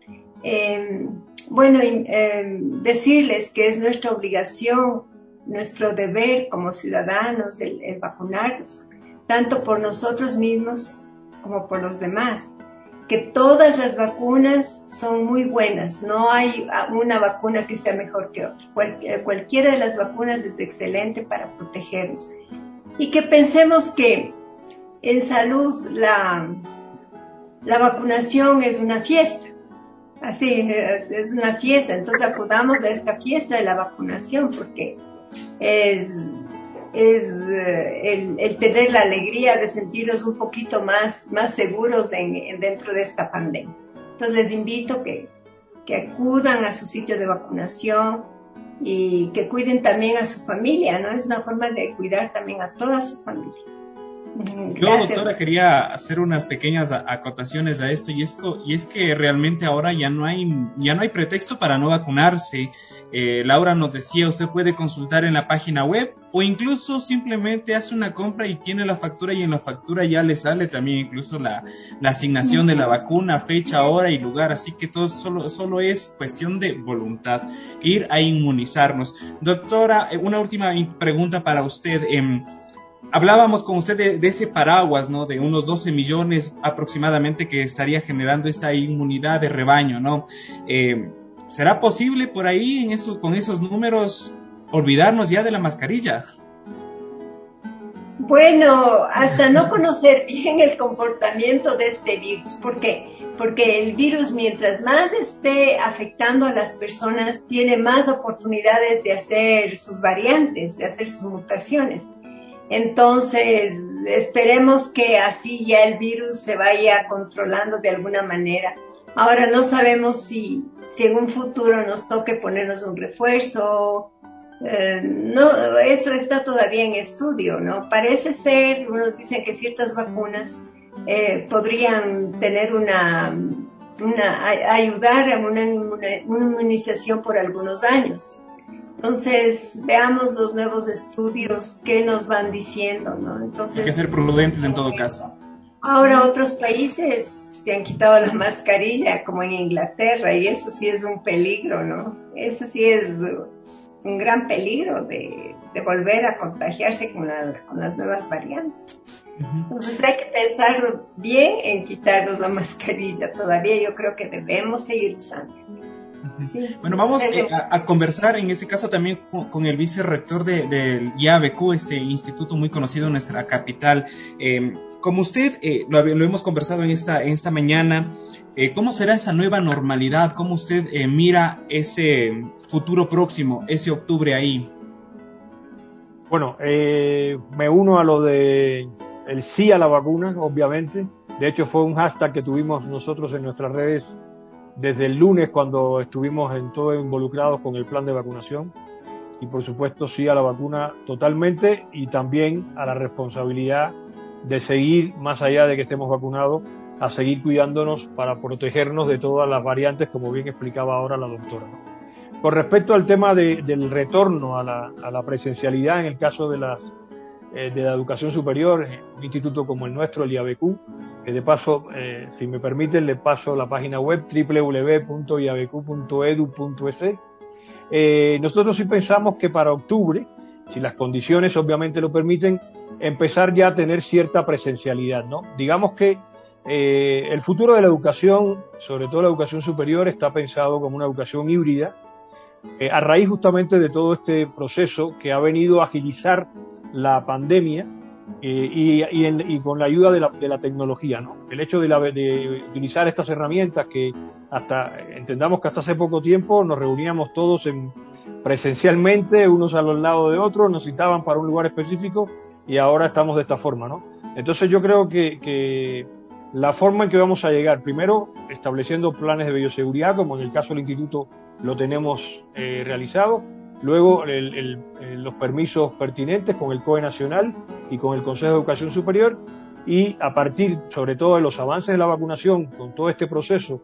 S10: Decirles que es nuestra obligación, nuestro deber como ciudadanos el vacunarnos, tanto por nosotros mismos como por los demás, que todas las vacunas son muy buenas, no hay una vacuna que sea mejor que otra, cualquiera de las vacunas es excelente para protegernos, y que pensemos que en salud la vacunación es una fiesta. Así, es una fiesta, entonces acudamos a esta fiesta de la vacunación porque es el tener la alegría de sentirnos un poquito más seguros dentro de esta pandemia. Entonces les invito que acudan a su sitio de vacunación y que cuiden también a su familia, ¿no? Es una forma de cuidar también a toda su familia.
S6: Yo, doctora, quería hacer unas pequeñas acotaciones a esto y es que realmente ahora ya no hay pretexto para no vacunarse. Laura nos decía, usted puede consultar en la página web o incluso simplemente hace una compra y tiene la factura y en la factura ya le sale también incluso la asignación de la vacuna, fecha, hora y lugar, así que todo solo es cuestión de voluntad, ir a inmunizarnos. Doctora, una última pregunta para usted. Hablábamos con usted de ese paraguas, ¿no? De unos 12 millones aproximadamente que estaría generando esta inmunidad de rebaño, ¿no? ¿Será posible por ahí con esos números olvidarnos ya de la mascarilla?
S10: Bueno, hasta no conocer bien el comportamiento de este virus. ¿Por qué? Porque el virus, mientras más esté afectando a las personas, tiene más oportunidades de hacer sus variantes, de hacer sus mutaciones. Entonces, esperemos que así ya el virus se vaya controlando de alguna manera. Ahora no sabemos si en un futuro nos toque ponernos un refuerzo. No, eso está todavía en estudio, ¿no? Parece ser, unos dicen que ciertas vacunas podrían tener ayudar a una inmunización por algunos años. Entonces, veamos los nuevos estudios, qué nos van diciendo, ¿no? Entonces,
S6: hay que ser prudentes en todo caso.
S10: Ahora otros países se han quitado la mascarilla, como en Inglaterra, y eso sí es un peligro, ¿no? Eso sí es un gran peligro de volver a contagiarse con las nuevas variantes. Entonces hay que pensar bien en quitarnos la mascarilla. Todavía yo creo que debemos seguir usando. Sí.
S6: Bueno, vamos a conversar en este caso también con el vicerrector del IABQ, este instituto muy conocido en nuestra capital. Como usted lo hemos conversado en esta mañana, ¿cómo será esa nueva normalidad? ¿Cómo usted mira ese futuro próximo, ese octubre ahí?
S11: Bueno, me uno a lo de el sí a la vacuna, obviamente. De hecho, fue un hashtag que tuvimos nosotros en nuestras redes desde el lunes, cuando estuvimos en todo involucrados con el plan de vacunación. Y por supuesto sí a la vacuna totalmente, y también a la responsabilidad de seguir, más allá de que estemos vacunados, a seguir cuidándonos para protegernos de todas las variantes, como bien explicaba ahora la doctora, ¿no? Con respecto al tema del retorno a la presencialidad en el caso de la educación superior, un instituto como el nuestro, el IABQ, que de paso, si me permiten, le paso la página web www.iabq.edu.es. Nosotros sí pensamos que para octubre, si las condiciones obviamente lo permiten, empezar ya a tener cierta presencialidad, ¿no? Digamos que el futuro de la educación, sobre todo la educación superior, está pensado como una educación híbrida, a raíz justamente de todo este proceso que ha venido a agilizar la pandemia y con la ayuda de la tecnología, ¿no? El hecho de utilizar estas herramientas que entendamos que hasta hace poco tiempo nos reuníamos todos presencialmente, unos a los lados de otros, nos citaban para un lugar específico y ahora estamos de esta forma, ¿no? Entonces yo creo que la forma en que vamos a llegar, primero estableciendo planes de bioseguridad, como en el caso del instituto lo tenemos realizado, luego los permisos pertinentes con el COE Nacional y con el Consejo de Educación Superior, y a partir sobre todo de los avances de la vacunación con todo este proceso,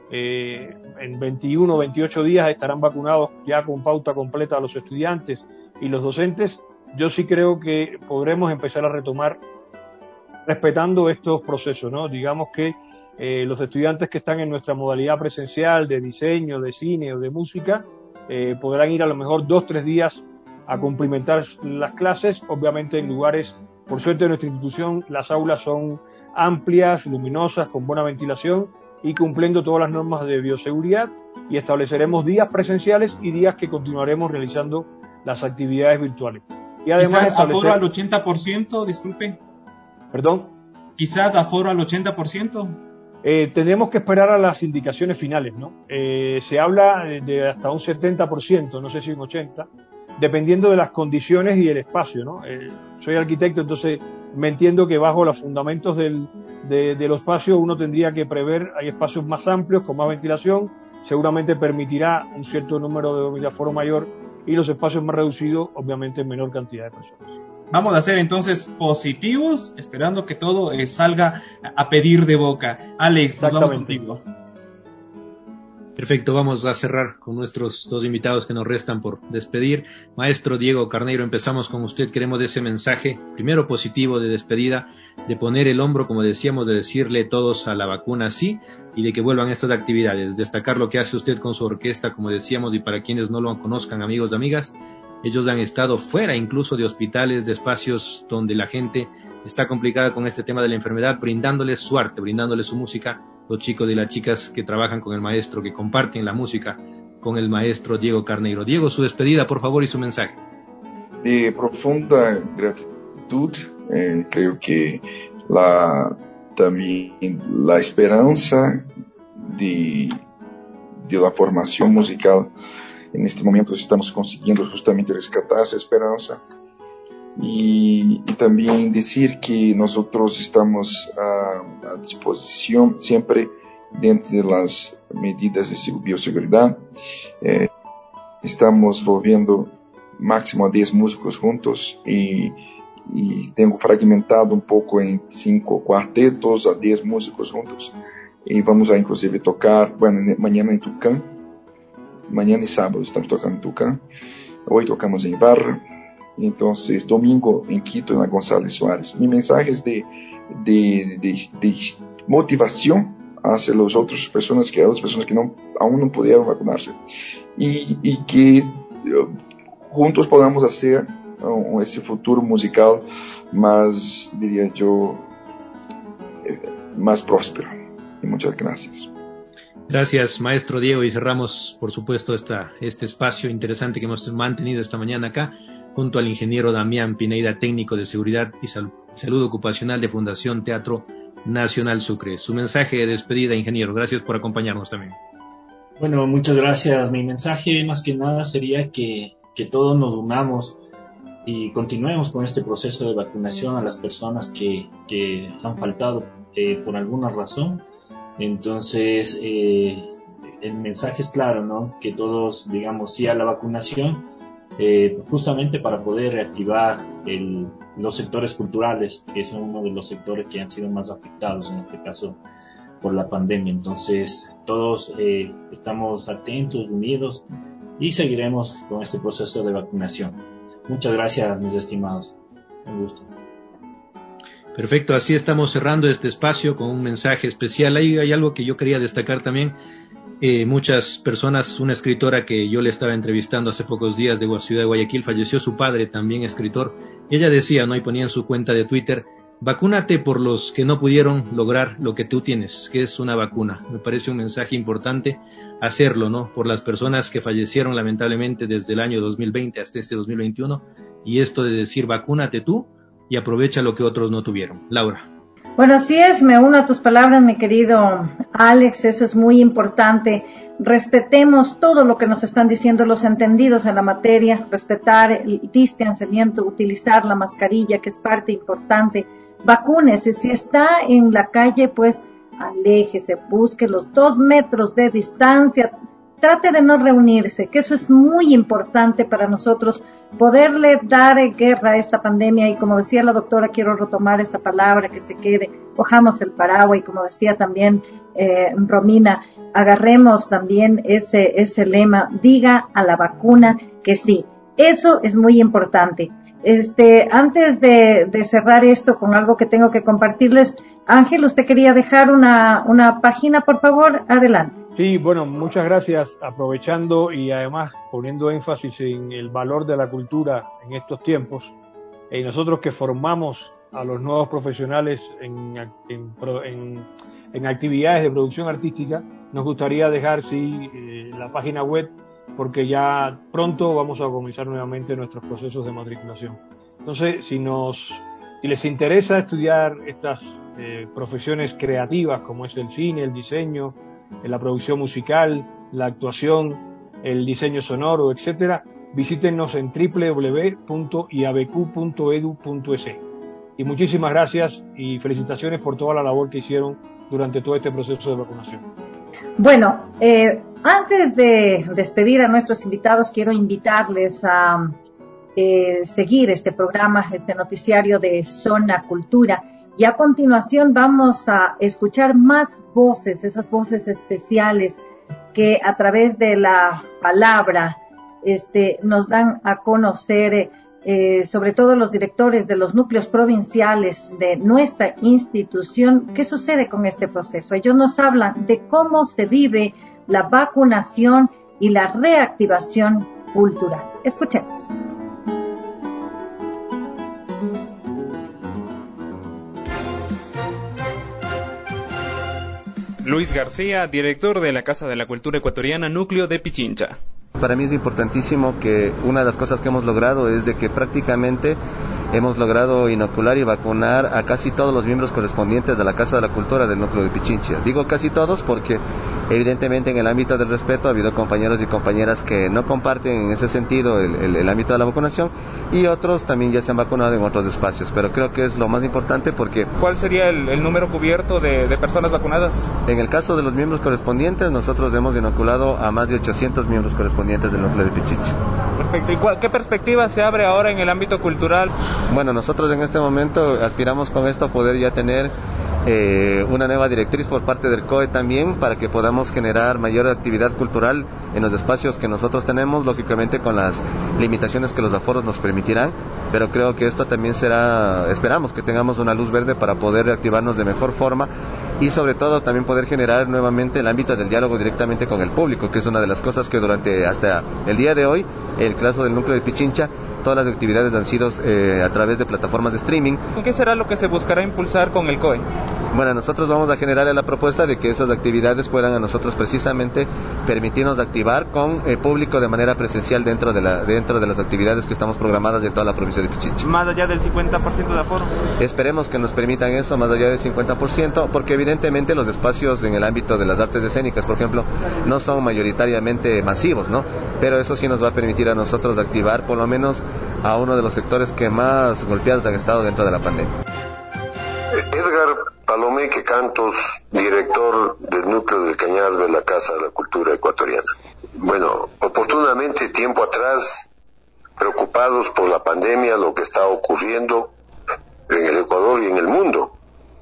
S11: en 21 o 28 días estarán vacunados ya con pauta completa los estudiantes y los docentes. Yo sí creo que podremos empezar a retomar respetando estos procesos, ¿no? Digamos que los estudiantes que están en nuestra modalidad presencial de diseño, de cine o de música podrán ir a lo mejor 2-3 días a cumplimentar las clases, obviamente en lugares, por suerte de nuestra institución, las aulas son amplias, luminosas, con buena ventilación y cumpliendo todas las normas de bioseguridad, y estableceremos días presenciales y días que continuaremos realizando las actividades virtuales. Y además
S6: quizás aforo al 80%, disculpe.
S11: ¿Perdón?
S6: Quizás aforo al 80%.
S11: Tenemos que esperar a las indicaciones finales, ¿no? Se habla de hasta un 70%, no sé si un 80%, dependiendo de las condiciones y el espacio, ¿no? Soy arquitecto, entonces me entiendo que bajo los fundamentos de los espacios uno tendría que prever, hay espacios más amplios, con más ventilación, seguramente permitirá un cierto número de aforo mayor, y los espacios más reducidos, obviamente, en menor cantidad de personas.
S6: Vamos a ser entonces positivos, esperando que todo salga a pedir de boca. Alex, nos vamos contigo.
S7: Perfecto, vamos a cerrar con nuestros dos invitados que nos restan por despedir. Maestro Diego Carneiro, empezamos con usted. Queremos ese mensaje, primero positivo de despedida, de poner el hombro, como decíamos, de decirle todos a la vacuna sí, y de que vuelvan estas actividades. Destacar lo que hace usted con su orquesta, como decíamos, y para quienes no lo conozcan, amigos y amigas, ellos han estado fuera incluso de hospitales, de espacios donde la gente está complicada con este tema de la enfermedad, brindándoles su arte, brindándoles su música, los chicos y las chicas que trabajan con el maestro, que comparten la música con el maestro Diego Carneiro. Diego, su despedida, por favor, y su mensaje.
S12: De profunda gratitud, creo que también la esperanza de la formación musical. En este momento estamos consiguiendo justamente rescatar esa esperanza y también decir que nosotros estamos a disposición siempre dentro de las medidas de bioseguridad. Estamos volviendo máximo a 10 músicos juntos y tengo fragmentado un poco en 5 cuartetos a 10 músicos juntos, y vamos a inclusive tocar, mañana en Tucán. Mañana y sábado estamos tocando en Tucán, hoy tocamos en Ibarra, entonces domingo en Quito, en la González Suárez. Mi mensaje es de motivación hacia las otras personas que aún no pudieron vacunarse, y que juntos podamos hacer ese futuro musical más, diría yo, más próspero. Y muchas gracias.
S7: Gracias, maestro Diego, y cerramos, por supuesto, este espacio interesante que hemos mantenido esta mañana acá, junto al ingeniero Damián Pineida, técnico de seguridad y salud ocupacional de Fundación Teatro Nacional Sucre. Su mensaje de despedida, ingeniero. Gracias por acompañarnos también.
S13: Bueno, muchas gracias. Mi mensaje más que nada sería que todos nos unamos y continuemos con este proceso de vacunación a las personas que han faltado por alguna razón. Entonces, el mensaje es claro, ¿no? Que todos digamos sí a la vacunación, justamente para poder reactivar los sectores culturales, que son uno de los sectores que han sido más afectados en este caso por la pandemia. Entonces, todos estamos atentos, unidos, y seguiremos con este proceso de vacunación. Muchas gracias, mis estimados. Un gusto.
S7: Perfecto, así estamos cerrando este espacio con un mensaje especial. Hay algo que yo quería destacar también. Muchas personas, una escritora que yo le estaba entrevistando hace pocos días de la ciudad de Guayaquil, falleció su padre, también escritor, y ella decía, ¿no? Y ponía en su cuenta de Twitter: vacúnate por los que no pudieron lograr lo que tú tienes, que es una vacuna. Me parece un mensaje importante hacerlo, ¿no? Por las personas que fallecieron lamentablemente desde el año 2020 hasta este 2021, y esto de decir vacúnate tú y aprovecha lo que otros no tuvieron. Laura.
S5: Bueno, así es, me uno a tus palabras, mi querido Alex, eso es muy importante. Respetemos todo lo que nos están diciendo los entendidos en la materia, respetar el distanciamiento, utilizar la mascarilla, que es parte importante. Vacúnese, si está en la calle, pues aléjese, busque los 2 metros de distancia, trate de no reunirse, que eso es muy importante para nosotros, poderle dar guerra a esta pandemia. Y como decía la doctora, quiero retomar esa palabra, que se quede, cojamos el paraguas, y como decía también Romina, agarremos también ese lema, diga a la vacuna que sí. Eso es muy importante. Antes de cerrar esto con algo que tengo que compartirles, Ángel, ¿usted quería dejar una página, por favor? Adelante.
S11: Sí, bueno, muchas gracias. Aprovechando y además poniendo énfasis en el valor de la cultura en estos tiempos, y nosotros que formamos a los nuevos profesionales en actividades de producción artística, nos gustaría dejar la página web, porque ya pronto vamos a comenzar nuevamente nuestros procesos de matriculación. Entonces, si les interesa estudiar estas profesiones creativas, como es el cine, el diseño, la producción musical, la actuación, el diseño sonoro, etcétera, visítenos en www.iabq.edu.es. Y muchísimas gracias y felicitaciones por toda la labor que hicieron durante todo este proceso de vacunación.
S5: Bueno, antes de despedir a nuestros invitados, quiero invitarles a seguir este programa, este noticiario de Zona Cultura. Y a continuación vamos a escuchar más voces, esas voces especiales que a través de la palabra nos dan a conocer, sobre todo los directores de los núcleos provinciales de nuestra institución, qué sucede con este proceso. Ellos nos hablan de cómo se vive la vacunación y la reactivación cultural. Escuchemos.
S6: Luis García, director de la Casa de la Cultura Ecuatoriana, núcleo de Pichincha.
S18: Para mí es importantísimo que una de las cosas que hemos logrado es de que prácticamente hemos logrado inocular y vacunar a casi todos los miembros correspondientes de la Casa de la Cultura del núcleo de Pichincha. Digo casi todos porque evidentemente en el ámbito del respeto ha habido compañeros y compañeras que no comparten en ese sentido el ámbito de la vacunación, y otros también ya se han vacunado en otros espacios, pero creo que es lo más importante porque...
S6: ¿Cuál sería el número cubierto de personas vacunadas?
S18: En el caso de los miembros correspondientes, nosotros hemos inoculado a más de 800 miembros correspondientes del núcleo de Pichincha.
S6: Perfecto. ¿Y qué perspectiva se abre ahora en el ámbito cultural?
S18: Bueno, nosotros en este momento aspiramos con esto a poder ya tener una nueva directriz por parte del COE también, para que podamos generar mayor actividad cultural en los espacios que nosotros tenemos, lógicamente con las limitaciones que los aforos nos permitirán, pero creo que esto también esperamos que tengamos una luz verde para poder reactivarnos de mejor forma, y sobre todo también poder generar nuevamente el ámbito del diálogo directamente con el público, que es una de las cosas que hasta el día de hoy el caso del núcleo de Pichincha, todas las actividades han sido a través de plataformas de streaming.
S19: ¿Qué será lo que se buscará impulsar con el COE?
S18: Bueno, nosotros vamos a generarle la propuesta de que esas actividades puedan a nosotros precisamente permitirnos activar con público de manera presencial dentro de las actividades que estamos programadas en toda la provincia de Pichincha.
S19: ¿Más allá del 50% de aforo?
S18: Esperemos que nos permitan eso, más allá del 50%, porque evidentemente los espacios en el ámbito de las artes escénicas, por ejemplo, no son mayoritariamente masivos, ¿no? Pero eso sí nos va a permitir a nosotros activar por lo menos a uno de los sectores que más golpeados han estado dentro de la pandemia.
S20: Edgar Palomeque Cantos, director del Núcleo del Cañar de la Casa de la Cultura Ecuatoriana. Bueno, oportunamente, tiempo atrás, preocupados por la pandemia, lo que está ocurriendo en el Ecuador y en el mundo,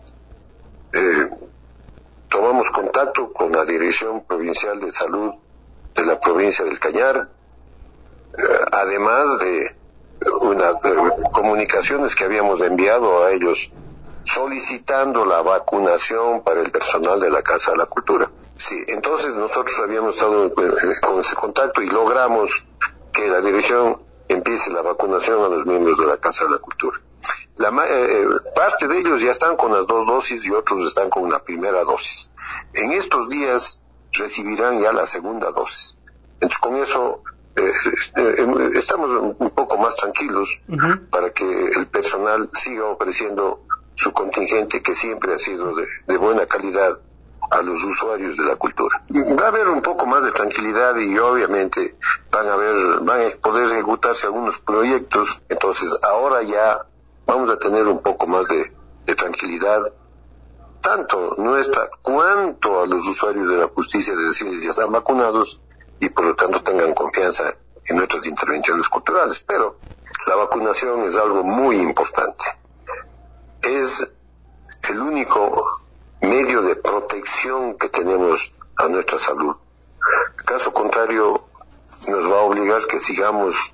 S20: tomamos contacto con la Dirección Provincial de Salud de la provincia del Cañar, además de comunicaciones que habíamos enviado a ellos solicitando la vacunación para el personal de la Casa de la Cultura. Sí, entonces nosotros habíamos estado con ese contacto y logramos que la dirección empiece la vacunación a los miembros de la Casa de la Cultura. Parte de ellos ya están con las 2 dosis y otros están con una primera dosis. En estos días recibirán ya la segunda dosis. Entonces con eso estamos un poco más tranquilos para que el personal siga ofreciendo su contingente, que siempre ha sido de buena calidad a los usuarios de la cultura. Va a haber un poco más de tranquilidad y obviamente van a poder ejecutarse algunos proyectos. Entonces ahora ya vamos a tener un poco más de tranquilidad, tanto nuestra cuanto a los usuarios de la justicia, de decirles ya están vacunados y por lo tanto tengan confianza en nuestras intervenciones culturales. Pero la vacunación es algo muy importante. Es el único medio de protección que tenemos a nuestra salud. Caso contrario, nos va a obligar que sigamos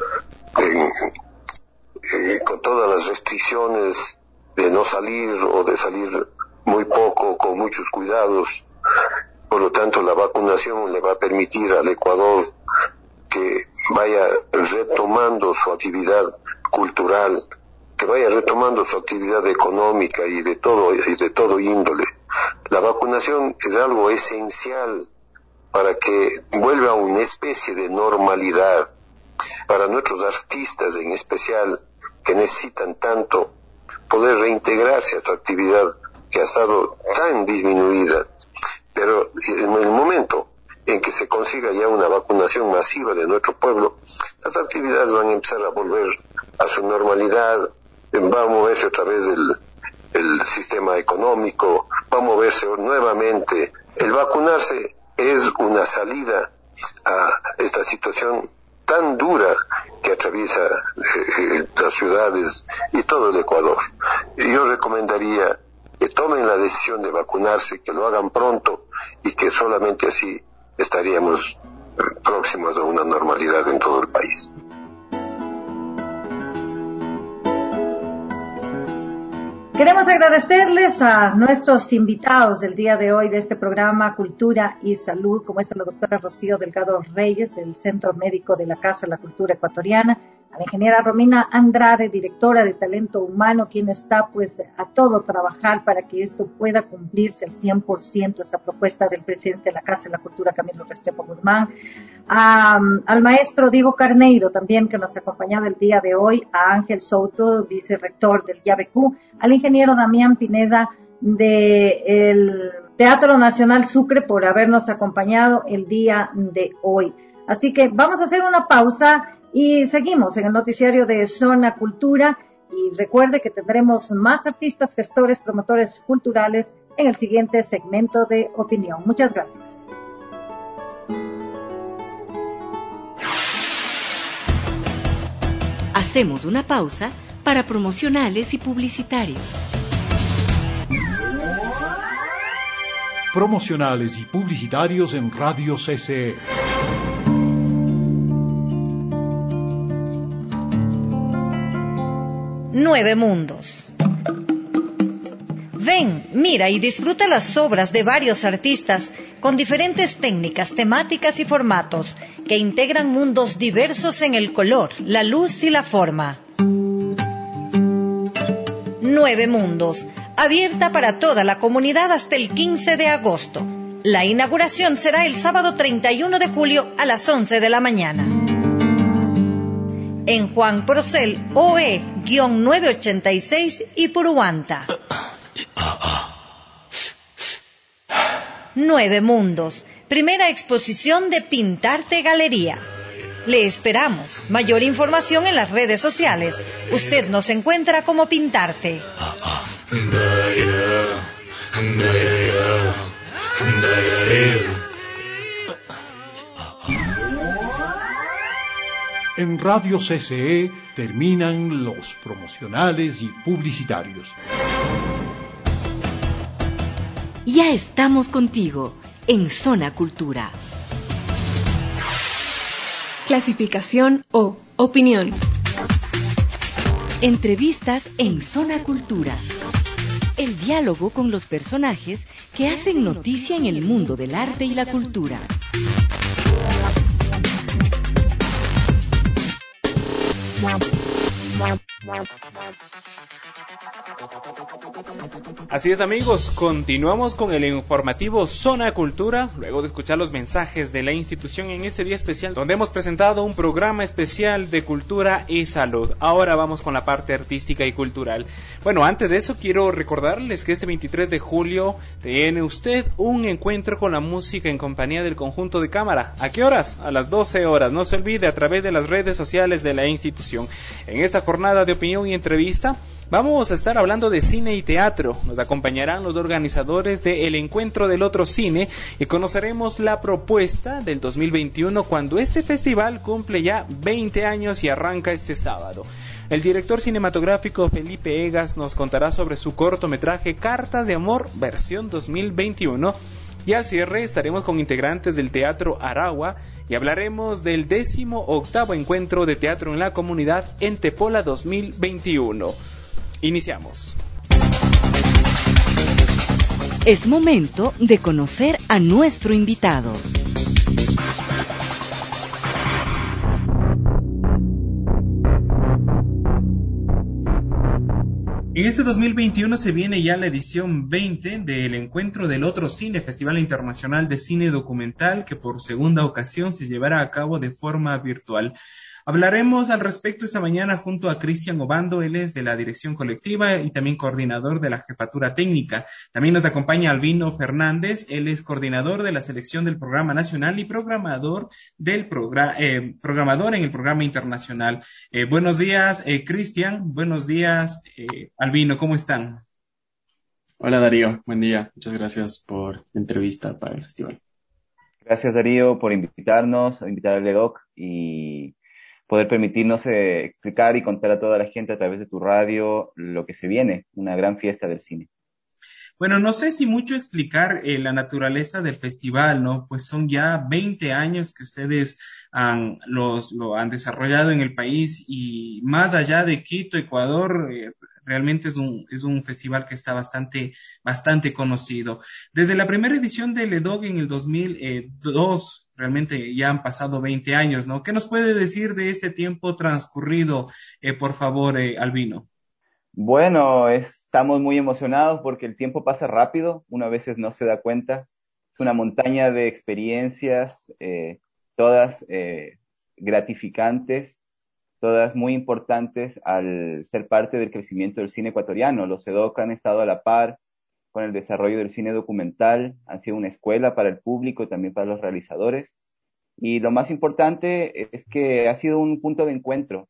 S20: con todas las restricciones de no salir o de salir muy poco, con muchos cuidados. Por lo tanto, la vacunación le va a permitir al Ecuador que vaya retomando su actividad cultural, que vaya retomando su actividad económica y de todo índole. La vacunación es algo esencial para que vuelva a una especie de normalidad para nuestros artistas en especial, que necesitan tanto poder reintegrarse a su actividad que ha estado tan disminuida. Pero en el momento en que se consiga ya una vacunación masiva de nuestro pueblo, las actividades van a empezar a volver a su normalidad, va a moverse otra vez el sistema económico, va a moverse nuevamente. El vacunarse es una salida a esta situación tan dura que atraviesa las ciudades y todo el Ecuador. Y yo recomendaría que tomen la decisión de vacunarse, que lo hagan pronto y que solamente así estaríamos próximos a una normalidad en todo el país.
S5: Queremos agradecerles a nuestros invitados del día de hoy de este programa Cultura y Salud, como es la doctora Rocío Delgado Reyes del Centro Médico de la Casa de la Cultura Ecuatoriana, a la ingeniera Romina Andrade, directora de Talento Humano, quien está pues a todo trabajar para que esto pueda cumplirse al 100%, esa propuesta del presidente de la Casa de la Cultura, Camilo Restrepo Guzmán, al maestro Diego Carneiro también, que nos ha acompañado el día de hoy, a Ángel Souto, vicerrector del IABQ, al ingeniero Damián Pineda del Teatro Nacional Sucre por habernos acompañado el día de hoy. Así que vamos a hacer una pausa y seguimos en el noticiario de Zona Cultura. Y recuerde que tendremos más artistas, gestores, promotores culturales en el siguiente segmento de opinión. Muchas gracias.
S4: Hacemos una pausa para promocionales y publicitarios.
S3: Promocionales y publicitarios en Radio CCE.
S21: Nueve Mundos. Ven, mira y disfruta las obras de varios artistas con diferentes técnicas, temáticas y formatos que integran mundos diversos en el color, la luz y la forma. 9 Mundos, abierta para toda la comunidad hasta el 15 de agosto. La inauguración será el sábado 31 de julio a las 11 de la mañana. En Juan Procel, OE-986 y Puruanta. 9 Mundos, primera exposición de Pintarte Galería. Le esperamos. Mayor información en las redes sociales. Usted nos encuentra como Pintarte.
S3: En Radio CCE terminan los promocionales y publicitarios.
S4: Ya estamos contigo en Zona Cultura.
S1: Clasificación O. Opinión.
S4: Entrevistas en Zona Cultura. El diálogo con los personajes que hacen noticia en el mundo del arte y la cultura.
S6: Así es, amigos, continuamos con el informativo Zona Cultura, luego de escuchar los mensajes de la institución en este día especial, donde hemos presentado un programa especial de cultura y salud. Ahora vamos con la parte artística y cultural. Bueno, antes de eso quiero recordarles que este 23 de julio tiene usted un encuentro con la música en compañía del conjunto de cámara. ¿A qué horas? A las 12 horas. No se olvide, a través de las redes sociales de la institución. En esta jornada de opinión y entrevista vamos a estar hablando de cine y teatro. Nos acompañarán los organizadores de El Encuentro del Otro Cine y conoceremos la propuesta del 2021 cuando este festival cumple ya 20 años y arranca este sábado. El director cinematográfico Felipe Egas nos contará sobre su cortometraje Cartas de Amor versión 2021. Y al cierre estaremos con integrantes del Teatro Aragua y hablaremos del 18º Encuentro de Teatro en la Comunidad en Tepola 2021. Iniciamos.
S4: Es momento de conocer a nuestro invitado.
S6: En este 2021 se viene ya la edición 20 del Encuentro del Otro Cine, Festival Internacional de Cine Documental, que por segunda ocasión se llevará a cabo de forma virtual. Hablaremos al respecto esta mañana junto a Cristian Obando, él es de la dirección colectiva y también coordinador de la jefatura técnica. También nos acompaña Albino Fernández, él es coordinador de la selección del programa nacional y programador programador en el programa internacional. Buenos días, Cristian, buenos días, Albino, ¿cómo están?
S2: Hola Darío, buen día, muchas gracias por la entrevista para el festival.
S22: Gracias Darío por invitarnos, invitar al LEDOC y poder permitirnos explicar y contar a toda la gente a través de tu radio lo que se viene, una gran fiesta del cine.
S6: Bueno, no sé si mucho explicar la naturaleza del festival, ¿no? Pues son ya 20 años que ustedes lo han desarrollado en el país y más allá de Quito, Ecuador, realmente es un festival que está bastante conocido. Desde la primera edición del LEDOC en el 2002, realmente ya han pasado 20 años, ¿no? ¿Qué nos puede decir de este tiempo transcurrido, por favor, Albino?
S22: Bueno, estamos muy emocionados porque el tiempo pasa rápido, uno a veces no se da cuenta. Es una montaña de experiencias, todas gratificantes, todas muy importantes al ser parte del crecimiento del cine ecuatoriano. Los EDOC han estado a la par con el desarrollo del cine documental, han sido una escuela para el público y también para los realizadores. Y lo más importante es que ha sido un punto de encuentro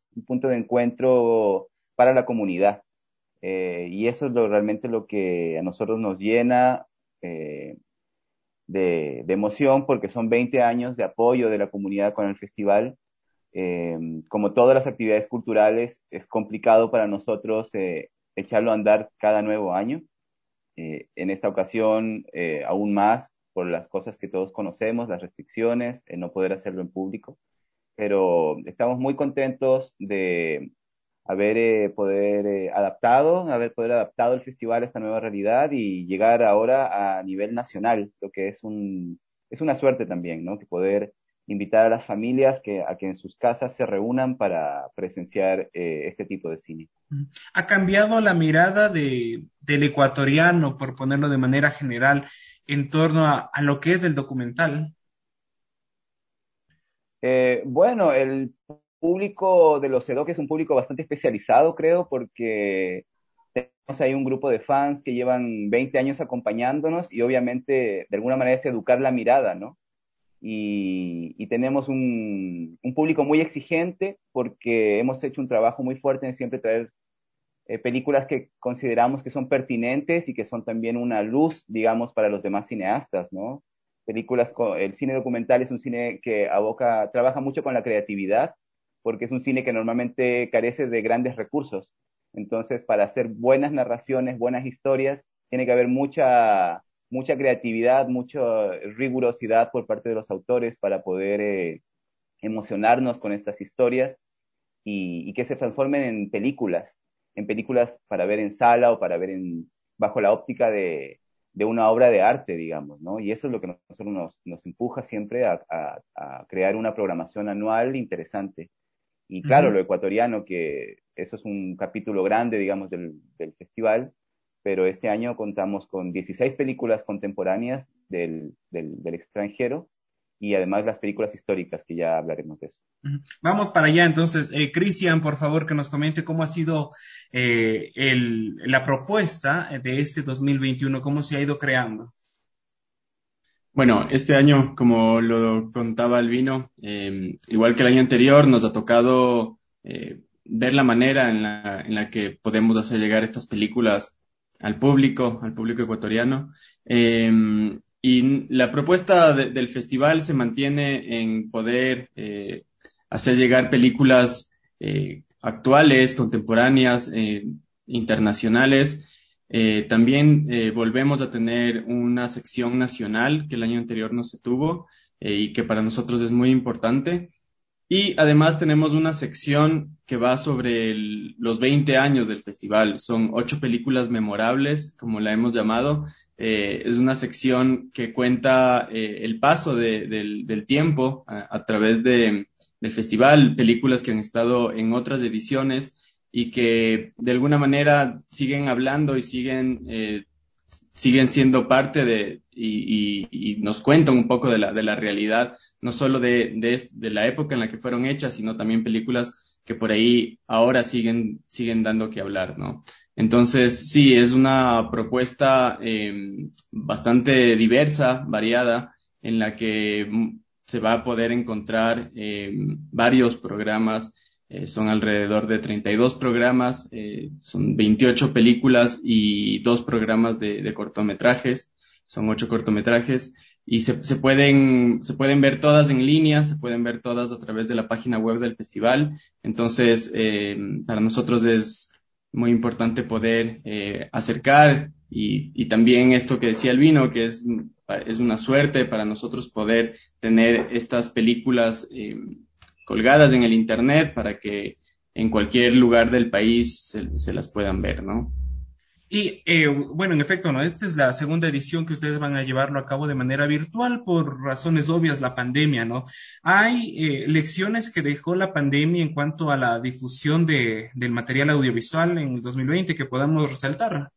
S22: para la comunidad. Y eso es realmente lo que a nosotros nos llena de emoción, porque son 20 años de apoyo de la comunidad con el festival. Como todas las actividades culturales, es complicado para nosotros echarlo a andar cada nuevo año. En esta ocasión, aún más por las cosas que todos conocemos, las restricciones, no poder hacerlo en público. Pero estamos muy contentos de haber adaptado el festival a esta nueva realidad y llegar ahora a nivel nacional, lo que es una suerte también, ¿no? Que poder invitar a las familias a que en sus casas se reúnan para presenciar este tipo de cine.
S6: ¿Ha cambiado la mirada del ecuatoriano, por ponerlo de manera general, en torno a lo que es el documental?
S22: Bueno, el público de los EDOC es un público bastante especializado, creo, porque tenemos ahí un grupo de fans que llevan 20 años acompañándonos y obviamente de alguna manera es educar la mirada, ¿no? Y tenemos un público muy exigente porque hemos hecho un trabajo muy fuerte en siempre traer películas que consideramos que son pertinentes y que son también una luz, digamos, para los demás cineastas, ¿no? El cine documental es un cine que trabaja mucho con la creatividad, porque es un cine que normalmente carece de grandes recursos. Entonces, para hacer buenas narraciones, buenas historias, tiene que haber mucha creatividad, mucha rigurosidad por parte de los autores para poder emocionarnos con estas historias y que se transformen en películas para ver en sala o para ver bajo la óptica de una obra de arte, digamos, ¿no? Y eso es lo que nosotros nos empuja siempre a crear una programación anual interesante. Y claro, lo ecuatoriano, que eso es un capítulo grande, digamos, del festival, pero este año contamos con 16 películas contemporáneas del extranjero y además las películas históricas, que ya hablaremos de eso.
S6: Vamos para allá, entonces, Cristian, por favor, que nos comente cómo ha sido la propuesta de este 2021, cómo se ha ido creando.
S2: Bueno, este año, como lo contaba Albino, igual que el año anterior, nos ha tocado ver la manera en la que podemos hacer llegar estas películas al público ecuatoriano. Y la propuesta del festival se mantiene en poder hacer llegar películas actuales, contemporáneas, internacionales. También volvemos a tener una sección nacional que el año anterior no se tuvo y que para nosotros es muy importante. Y además tenemos una sección que va sobre los 20 años del festival. Son 8 películas memorables, como la hemos llamado. Es una sección que cuenta el paso del tiempo a través del festival, películas que han estado en otras ediciones y que de alguna manera siguen hablando y siguen siendo parte y nos cuentan un poco de la realidad, no solo de la época en la que fueron hechas, sino también películas que por ahí ahora siguen dando que hablar, ¿no? Entonces, sí, es una propuesta bastante diversa, variada, en la que se va a poder encontrar varios programas. Son alrededor de 32 programas, son 28 películas y 2 programas de cortometrajes, son 8 cortometrajes y se pueden ver todas en línea, se pueden ver todas a través de la página web del festival. Entonces, para nosotros es muy importante poder acercar y también esto que decía Albino, que es una suerte para nosotros poder tener estas películas colgadas en el internet para que en cualquier lugar del país se las puedan ver, ¿no?
S6: Y bueno, en efecto, ¿no? Esta es la segunda edición que ustedes van a llevarlo a cabo de manera virtual por razones obvias, la pandemia, ¿no? ¿Hay lecciones que dejó la pandemia en cuanto a la difusión del material audiovisual en el 2020 que podamos resaltar?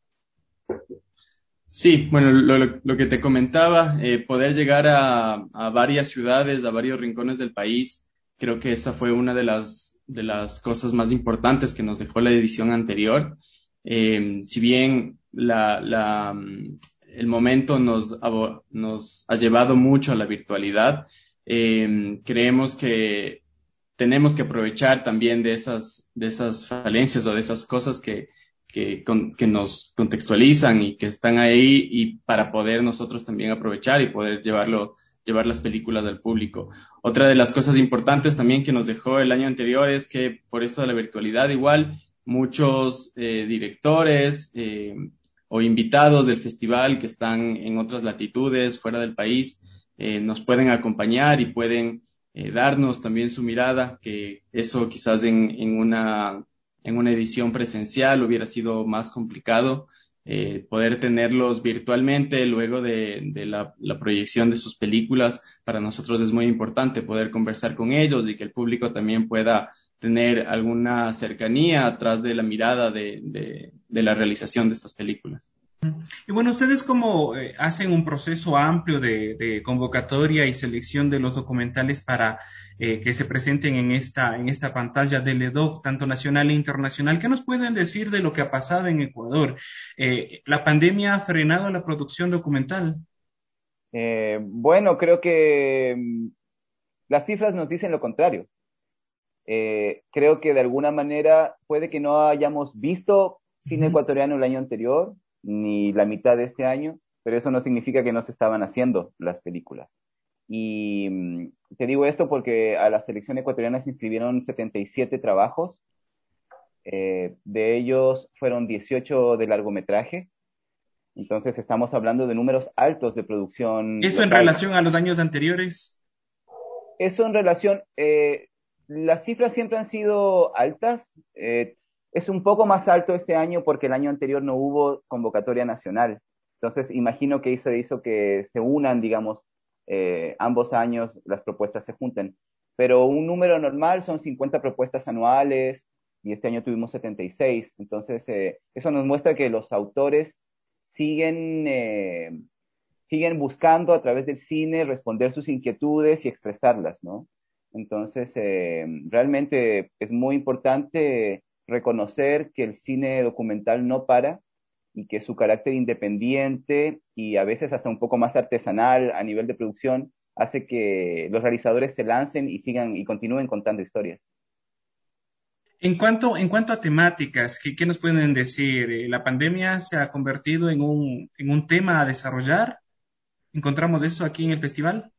S2: Sí, bueno, lo que te comentaba, poder llegar a varias ciudades, a varios rincones del país, creo que esa fue una de las cosas más importantes que nos dejó la edición anterior. Si bien el momento nos ha llevado mucho a la virtualidad, creemos que tenemos que aprovechar también de esas falencias o de esas cosas que nos contextualizan y que están ahí y para poder nosotros también aprovechar y poder llevar las películas al público. Otra de las cosas importantes también que nos dejó el año anterior es que por esto de la virtualidad igual muchos directores o invitados del festival que están en otras latitudes, fuera del país, nos pueden acompañar y pueden darnos también su mirada, que eso quizás en una edición presencial hubiera sido más complicado. poder tenerlos virtualmente luego de la proyección de sus películas, para nosotros es muy importante poder conversar con ellos y que el público también pueda tener alguna cercanía atrás de la mirada de la realización de estas películas.
S6: Y bueno, ustedes como hacen un proceso amplio de convocatoria y selección de los documentales para que se presenten en esta pantalla del EDOC, tanto nacional e internacional. ¿Qué nos pueden decir de lo que ha pasado en Ecuador? ¿La pandemia ha frenado la producción documental?
S22: Bueno, creo que las cifras nos dicen lo contrario. Creo que de alguna manera puede que no hayamos visto cine ecuatoriano el año anterior, ni la mitad de este año, pero eso no significa que no se estaban haciendo las películas. Y te digo esto porque a la selección ecuatoriana se inscribieron 77 trabajos, de ellos fueron 18 de largometraje, entonces estamos hablando de números altos de producción.
S6: ¿Eso
S22: local.
S6: en relación a los años anteriores?
S22: Eso en relación, las cifras siempre han sido altas, es un poco más alto este año porque el año anterior no hubo convocatoria nacional. Entonces, imagino que eso hizo que se unan, digamos, ambos años, las propuestas se junten. Pero un número normal son 50 propuestas anuales y este año tuvimos 76. Entonces, eso nos muestra que los autores siguen buscando a través del cine responder sus inquietudes y expresarlas, ¿no? Entonces, realmente es muy importante reconocer que el cine documental no para y que su carácter independiente y a veces hasta un poco más artesanal a nivel de producción hace que los realizadores se lancen y sigan y continúen contando historias.
S6: En cuanto a temáticas, ¿qué nos pueden decir? ¿La pandemia se ha convertido en un tema a desarrollar? ¿Encontramos eso aquí en el festival?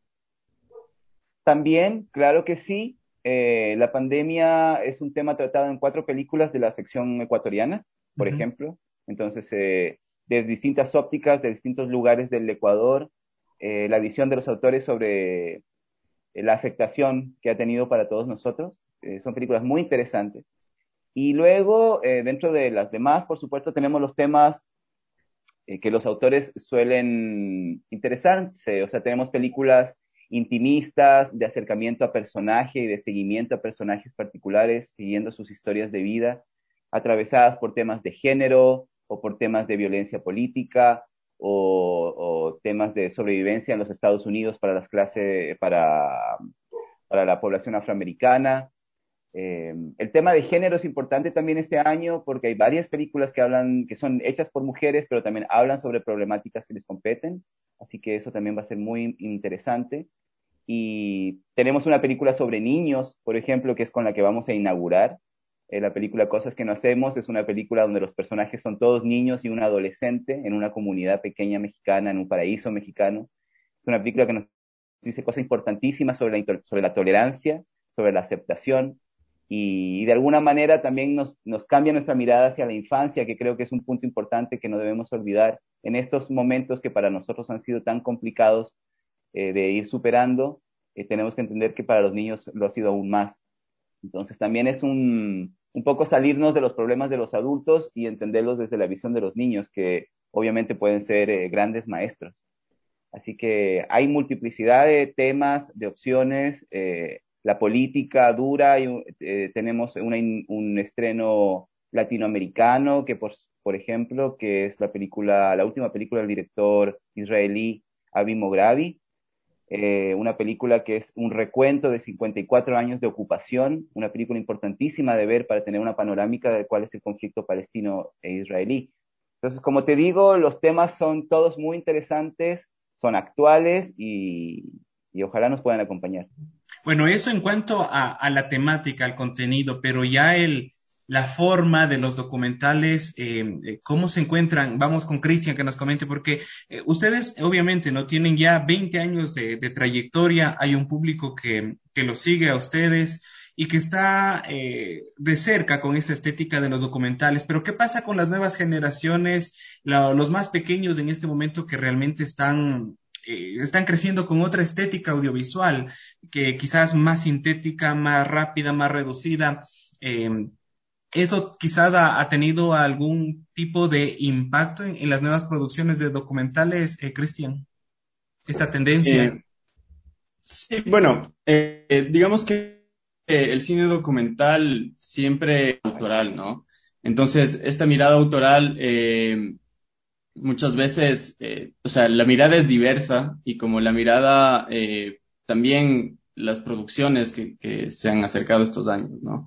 S22: También, claro que sí. La pandemia es un tema tratado en 4 películas de la sección ecuatoriana, por ejemplo. Entonces, de distintas ópticas, de distintos lugares del Ecuador, la visión de los autores sobre la afectación que ha tenido para todos nosotros. Son películas muy interesantes. Y luego, dentro de las demás, por supuesto, tenemos los temas que los autores suelen interesarse. O sea, tenemos películas intimistas, de acercamiento a personaje y de seguimiento a personajes particulares, siguiendo sus historias de vida, atravesadas por temas de género o por temas de violencia política o temas de sobrevivencia en los Estados Unidos para para la población afroamericana. El tema de género es importante también este año porque hay varias películas que son hechas por mujeres, pero también hablan sobre problemáticas que les competen, así que eso también va a ser muy interesante. Y tenemos una película sobre niños, por ejemplo, que es con la que vamos a inaugurar. La película Cosas que no hacemos es una película donde los personajes son todos niños y un adolescente en una comunidad pequeña mexicana, en un paraíso mexicano. Es una película que nos dice cosas importantísimas sobre la tolerancia, sobre la aceptación, y de alguna manera también nos cambia nuestra mirada hacia la infancia, que creo que es un punto importante que no debemos olvidar en estos momentos que para nosotros han sido tan complicados de ir superando. Tenemos que entender que para los niños lo ha sido aún más. Entonces también es un poco salirnos de los problemas de los adultos y entenderlos desde la visión de los niños, que obviamente pueden ser grandes maestros. Así que hay multiplicidad de temas, de opciones, la política dura, y tenemos un estreno latinoamericano, que por ejemplo, que es la última película del director israelí Avi Mogravi, una película que es un recuento de 54 años de ocupación, una película importantísima de ver para tener una panorámica de cuál es el conflicto palestino e israelí. Entonces, como te digo, los temas son todos muy interesantes, son actuales y ojalá nos puedan acompañar.
S6: Bueno, eso en cuanto a la temática, al contenido, pero ya la forma de los documentales, ¿cómo se encuentran? Vamos con Cristian que nos comente, porque ustedes obviamente no tienen ya 20 años de trayectoria, hay un público que los sigue a ustedes y que está de cerca con esa estética de los documentales, pero ¿qué pasa con las nuevas generaciones, los más pequeños en este momento que realmente están creciendo con otra estética audiovisual, que quizás más sintética, más rápida, más reducida? ¿eso quizás ha tenido algún tipo de impacto en las nuevas producciones de documentales, Cristian? Esta tendencia.
S2: Sí, bueno, digamos que el cine documental siempre es autoral, ¿no? Entonces, esta mirada autoral muchas veces, o sea, la mirada es diversa y como la mirada, también las producciones que se han acercado estos años, ¿no?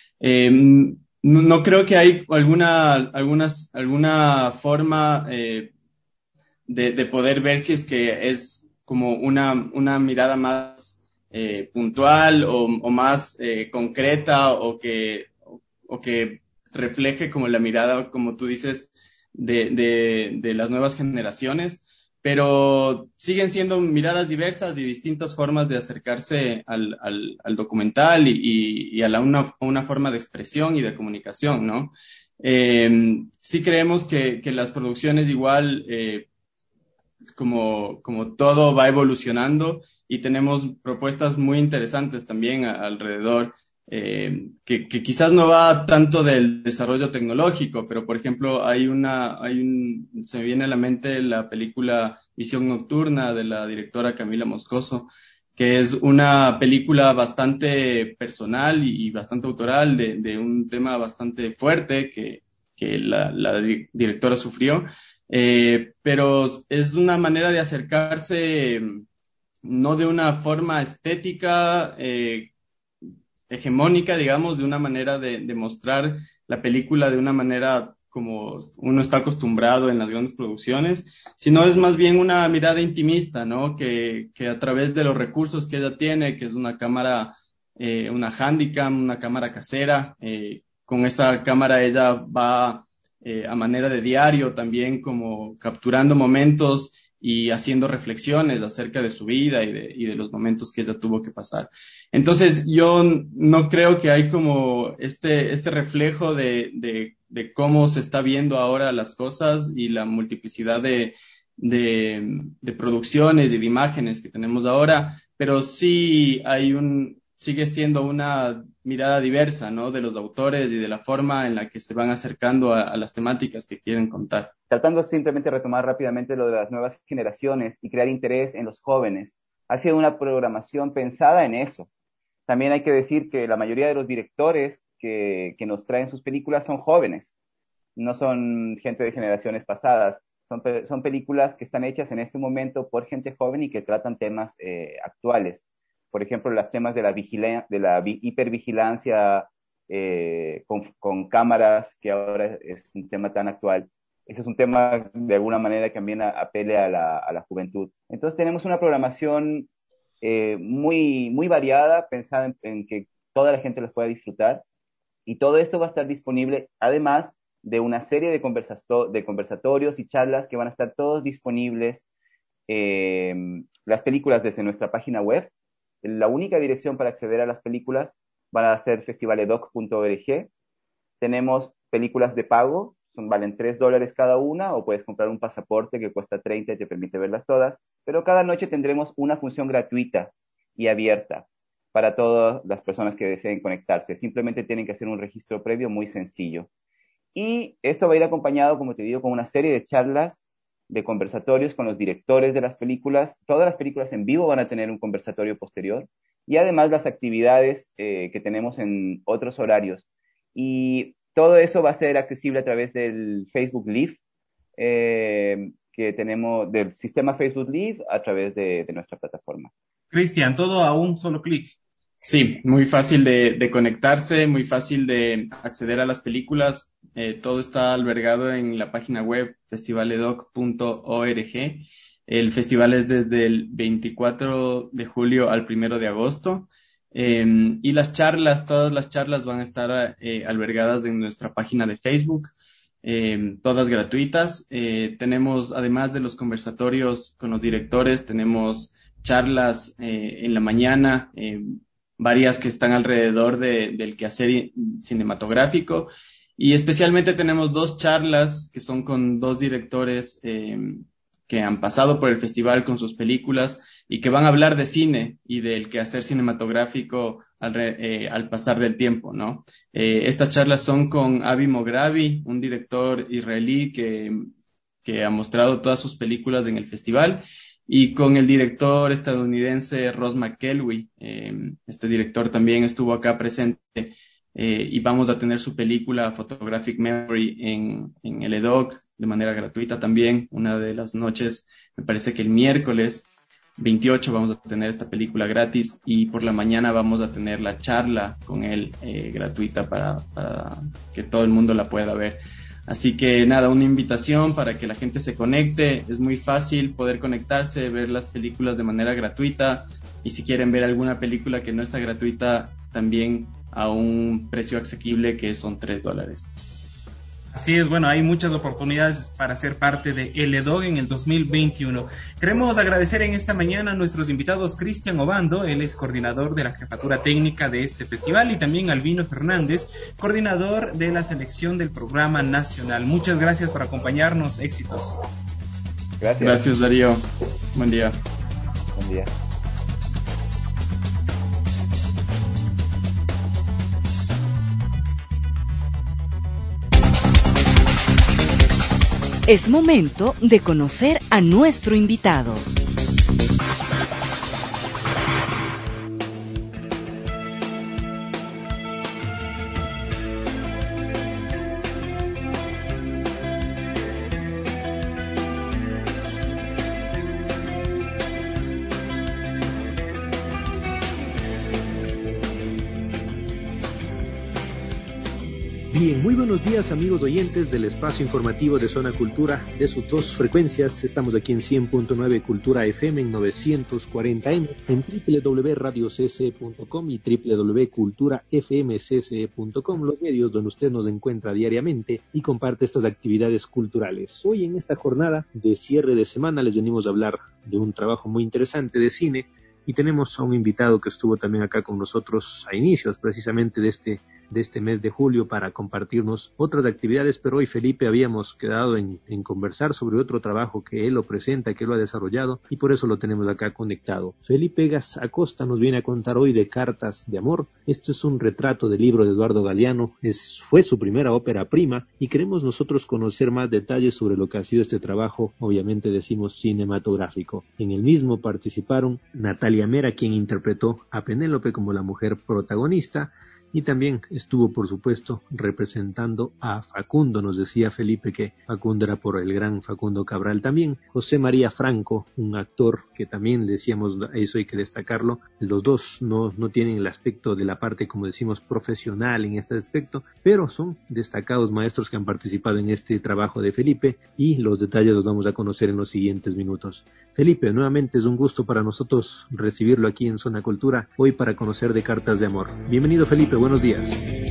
S2: No creo que hay alguna forma de poder ver si es que es como una mirada más puntual o más concreta o que refleje como la mirada, como tú dices, de las nuevas generaciones, pero siguen siendo miradas diversas y distintas formas de acercarse al documental y a una forma de expresión y de comunicación, ¿no? Sí creemos que las producciones igual, como todo va evolucionando y tenemos propuestas muy interesantes también alrededor, que quizás no va tanto del desarrollo tecnológico, pero por ejemplo se me viene a la mente la película Visión Nocturna de la directora Camila Moscoso, que es una película bastante personal y bastante autoral de un tema bastante fuerte que la directora sufrió. Pero es una manera de acercarse, no de una forma estética, hegemónica, digamos, de una manera de mostrar la película de una manera como uno está acostumbrado en las grandes producciones, sino es más bien una mirada intimista, ¿no? Que a través de los recursos que ella tiene, que es una cámara, una Handycam, una cámara casera, con esa cámara ella va a manera de diario también como capturando momentos y haciendo reflexiones acerca de su vida y de los momentos que ella tuvo que pasar. Entonces, yo no creo que hay como este reflejo de cómo se está viendo ahora las cosas y la multiplicidad de producciones y de imágenes que tenemos ahora, pero sí sigue siendo una mirada diversa, ¿no? De los autores y de la forma en la que se van acercando a las temáticas que quieren contar.
S22: Tratando simplemente de retomar rápidamente lo de las nuevas generaciones y crear interés en los jóvenes, ha sido una programación pensada en eso. También hay que decir que la mayoría de los directores que nos traen sus películas son jóvenes, no son gente de generaciones pasadas, son películas que están hechas en este momento por gente joven y que tratan temas actuales. Por ejemplo, los temas de la hipervigilancia con cámaras, que ahora es un tema tan actual. Ese es un tema de alguna manera que también apele a la juventud. Entonces tenemos una programación muy, muy variada, pensada en que toda la gente los pueda disfrutar. Y todo esto va a estar disponible, además de una serie de conversatorios y charlas que van a estar todos disponibles, las películas desde nuestra página web. La única dirección para acceder a las películas van a ser festivaledoc.org. Tenemos películas de pago, valen $3 cada una, o puedes comprar un pasaporte que cuesta 30 y te permite verlas todas, pero cada noche tendremos una función gratuita y abierta para todas las personas que deseen conectarse. Simplemente tienen que hacer un registro previo muy sencillo. Y esto va a ir acompañado, como te digo, con una serie de charlas, de conversatorios con los directores de las películas. Todas las películas en vivo van a tener un conversatorio posterior, y además las actividades que tenemos en otros horarios. Y todo eso va a ser accesible a través del Facebook Live, que tenemos, del sistema Facebook Live, a través de nuestra plataforma.
S6: Cristian, todo a un solo clic.
S2: Sí, muy fácil de conectarse, muy fácil de acceder a las películas. Todo está albergado en la página web festivaledoc.org. El festival es desde el 24 de julio al 1 de agosto. Y todas las charlas van a estar albergadas en nuestra página de Facebook, todas gratuitas. Tenemos, además de los conversatorios con los directores, tenemos charlas en la mañana, varias que están alrededor del quehacer cinematográfico, y especialmente tenemos 2 charlas que son con 2 directores que han pasado por el festival con sus películas y que van a hablar de cine y del quehacer cinematográfico al pasar del tiempo, ¿no? Estas charlas son con Avi Mograbi, un director israelí que ha mostrado todas sus películas en el festival, y con el director estadounidense Ross McElwee. Este director también estuvo acá presente, y vamos a tener su película Photographic Memory en el EDOC de manera gratuita también. Una de las noches, me parece que el miércoles 28 vamos a tener esta película gratis, y por la mañana vamos a tener la charla con él gratuita para que todo el mundo la pueda ver. Así que nada, una invitación para que la gente se conecte. Es muy fácil poder conectarse, ver las películas de manera gratuita, y si quieren ver alguna película que no está gratuita, también a un precio asequible, que son $3.
S6: Así es, bueno, hay muchas oportunidades para ser parte de El EDOG en el 2021. Queremos agradecer en esta mañana a nuestros invitados Cristian Obando, él es coordinador de la jefatura técnica de este festival, y también Albino Fernández, coordinador de la selección del programa nacional. Muchas gracias por acompañarnos, éxitos.
S2: Gracias, Darío. Buen día.
S22: Buen día.
S4: Es momento de conocer a nuestro invitado.
S7: Bien, muy buenos días amigos oyentes del espacio informativo de Zona Cultura, de sus dos frecuencias. Estamos aquí en 100.9 Cultura FM, en 940M, en www.radiocce.com y www.culturafmcce.com, los medios donde usted nos encuentra diariamente y comparte estas actividades culturales. Hoy en esta jornada de cierre de semana les venimos a hablar de un trabajo muy interesante de cine, y tenemos a un invitado que estuvo también acá con nosotros a inicios precisamente de este mes de julio para compartirnos otras actividades, pero hoy Felipe habíamos quedado en conversar sobre otro trabajo que él lo presenta, que lo ha desarrollado, y por eso lo tenemos acá conectado. Felipe Egas Acosta nos viene a contar hoy de Cartas de Amor. Esto es un retrato del libro de Eduardo Galeano, fue su primera ópera prima, y queremos nosotros conocer más detalles sobre lo que ha sido este trabajo, obviamente decimos cinematográfico. En el mismo participaron Natalia Mera, quien interpretó a Penélope como la mujer protagonista, y también estuvo, por supuesto, representando a Facundo. Nos decía Felipe que Facundo era por el gran Facundo Cabral. También José María Franco, un actor que también decíamos, eso hay que destacarlo, los dos no tienen el aspecto de la parte, como decimos, profesional en este aspecto, pero son destacados maestros que han participado en este trabajo de Felipe, y los detalles los vamos a conocer en los siguientes minutos. Felipe, nuevamente es un gusto para nosotros recibirlo aquí en Zona Cultura, hoy para conocer de Cartas de Amor. Bienvenido, Felipe, buenos días.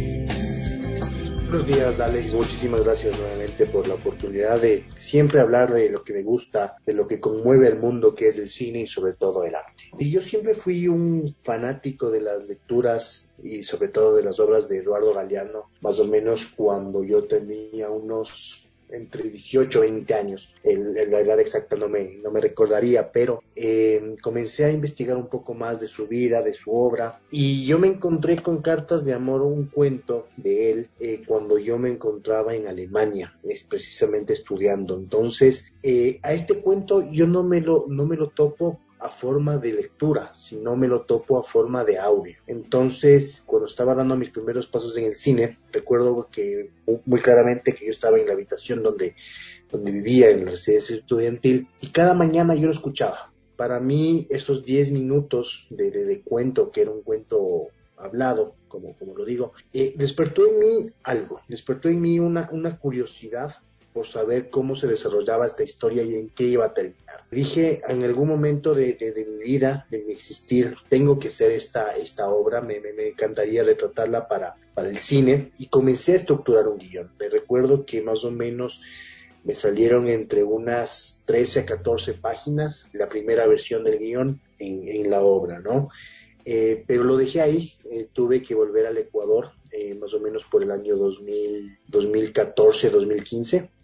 S8: Buenos días, Alex. Muchísimas gracias nuevamente por la oportunidad de siempre hablar de lo que me gusta, de lo que conmueve al mundo, que es el cine y sobre todo el arte. Y yo siempre fui un fanático de las lecturas y sobre todo de las obras de Eduardo Galeano, más o menos cuando yo tenía unos entre 18 y 20 años, la edad exacta no me recordaría, pero comencé a investigar un poco más de su vida, de su obra, y yo me encontré con Cartas de Amor, un cuento de él, cuando yo me encontraba en Alemania, precisamente estudiando. Entonces, a este cuento yo no me lo topo a forma de lectura, sino me lo topo a forma de audio. Entonces, cuando estaba dando mis primeros pasos en el cine, recuerdo que muy claramente que yo estaba en la habitación donde vivía, en la residencia estudiantil, y cada mañana yo lo escuchaba. Para mí, esos 10 minutos de cuento, que era un cuento hablado, como lo digo, despertó en mí algo, despertó en mí una curiosidad por saber cómo se desarrollaba esta historia y en qué iba a terminar. Dije, en algún momento de mi vida, de mi existir, tengo que hacer esta obra, me encantaría retratarla para el cine, y comencé a estructurar un guión. Me recuerdo que más o menos me salieron entre unas 13 a 14 páginas, la primera versión del guión en la obra, ¿no? Pero lo dejé ahí, tuve que volver al Ecuador, más o menos por el año 2014-2015,